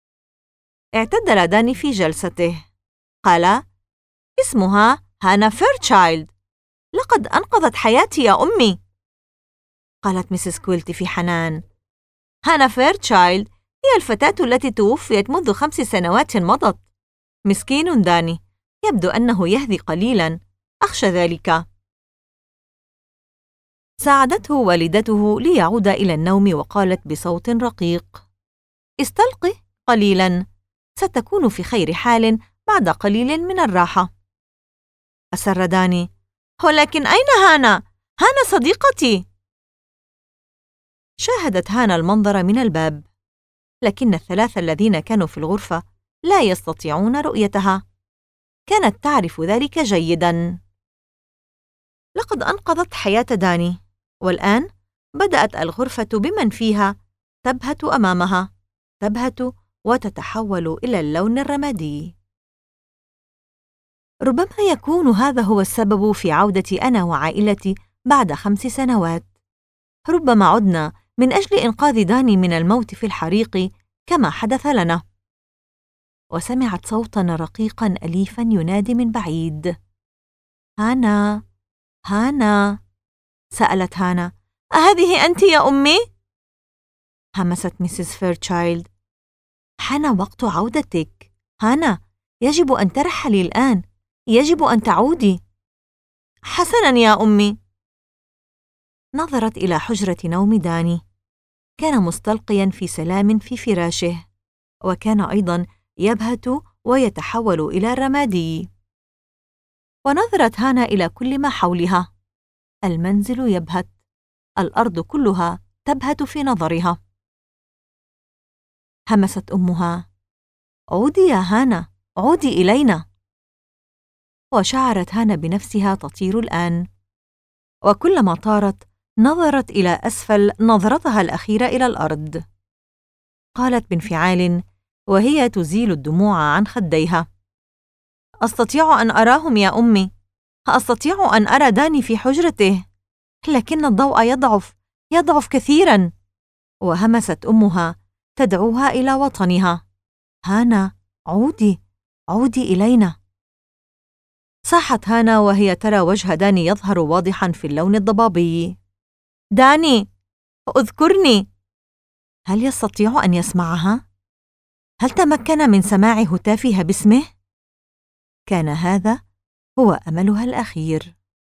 Speaker 2: اعتدل داني في جلسته. قال: اسمها هانا فيرتشايلد، لقد أنقذت حياتي يا أمي. قالت ميسيس كويلتي في حنان: هانا فيرتشايلد هي الفتاة التي توفيت منذ 5 سنوات مضت. مسكين داني، يبدو أنه يهذي قليلاً، أخشى ذلك. ساعدته والدته ليعود إلى النوم وقالت بصوت رقيق: استلقي قليلاً، ستكون في خير حال بعد قليل من الراحة. أسر داني: ولكن أين هانا؟ هانا صديقتي. شاهدت هانا المنظر من الباب، لكن الثلاثة الذين كانوا في الغرفة لا يستطيعون رؤيتها. كانت تعرف ذلك جيداً. لقد أنقذت حياة داني، والآن بدأت الغرفة بمن فيها تبهت أمامها، تبهت وتتحول إلى اللون الرمادي. ربما يكون هذا هو السبب في عودتي أنا وعائلتي بعد 5 سنوات. ربما عدنا من أجل إنقاذ داني من الموت في الحريق كما حدث لنا. وسمعت صوتاً رقيقاً أليفاً ينادي من بعيد: هانا، هانا. سألت هانا: أهذه أنت يا أمي؟ همست مسز فيرتشايلد: حان وقت عودتك. هانا، يجب أن ترحلي الآن، يجب أن تعودي. حسناً يا أمي. نظرت إلى حجرة نوم داني. كان مستلقياً في سلام في فراشه، وكان أيضاً يبهت ويتحول إلى الرمادي. ونظرت هانا إلى كل ما حولها. المنزل يبهت، الأرض كلها تبهت في نظرها. همست أمها: عودي يا هانا، عودي إلينا. وشعرت هانا بنفسها تطير الآن، وكلما طارت نظرت إلى أسفل نظرتها الأخيرة إلى الأرض. قالت بانفعال وهي تزيل الدموع عن خديها: أستطيع أن أراهم يا أمي، أستطيع أن أرى داني في حجرته، لكن الضوء يضعف كثيراً. وهمست أمها تدعوها إلى وطنها: هانا، عودي إلينا. صاحت هانا وهي ترى وجه داني يظهر واضحاً في اللون الضبابي: داني، اذكرني. هل يستطيع أن يسمعها؟ هل تمكن من سماع هتافها باسمه؟ كان هذا هو أملها الأخير.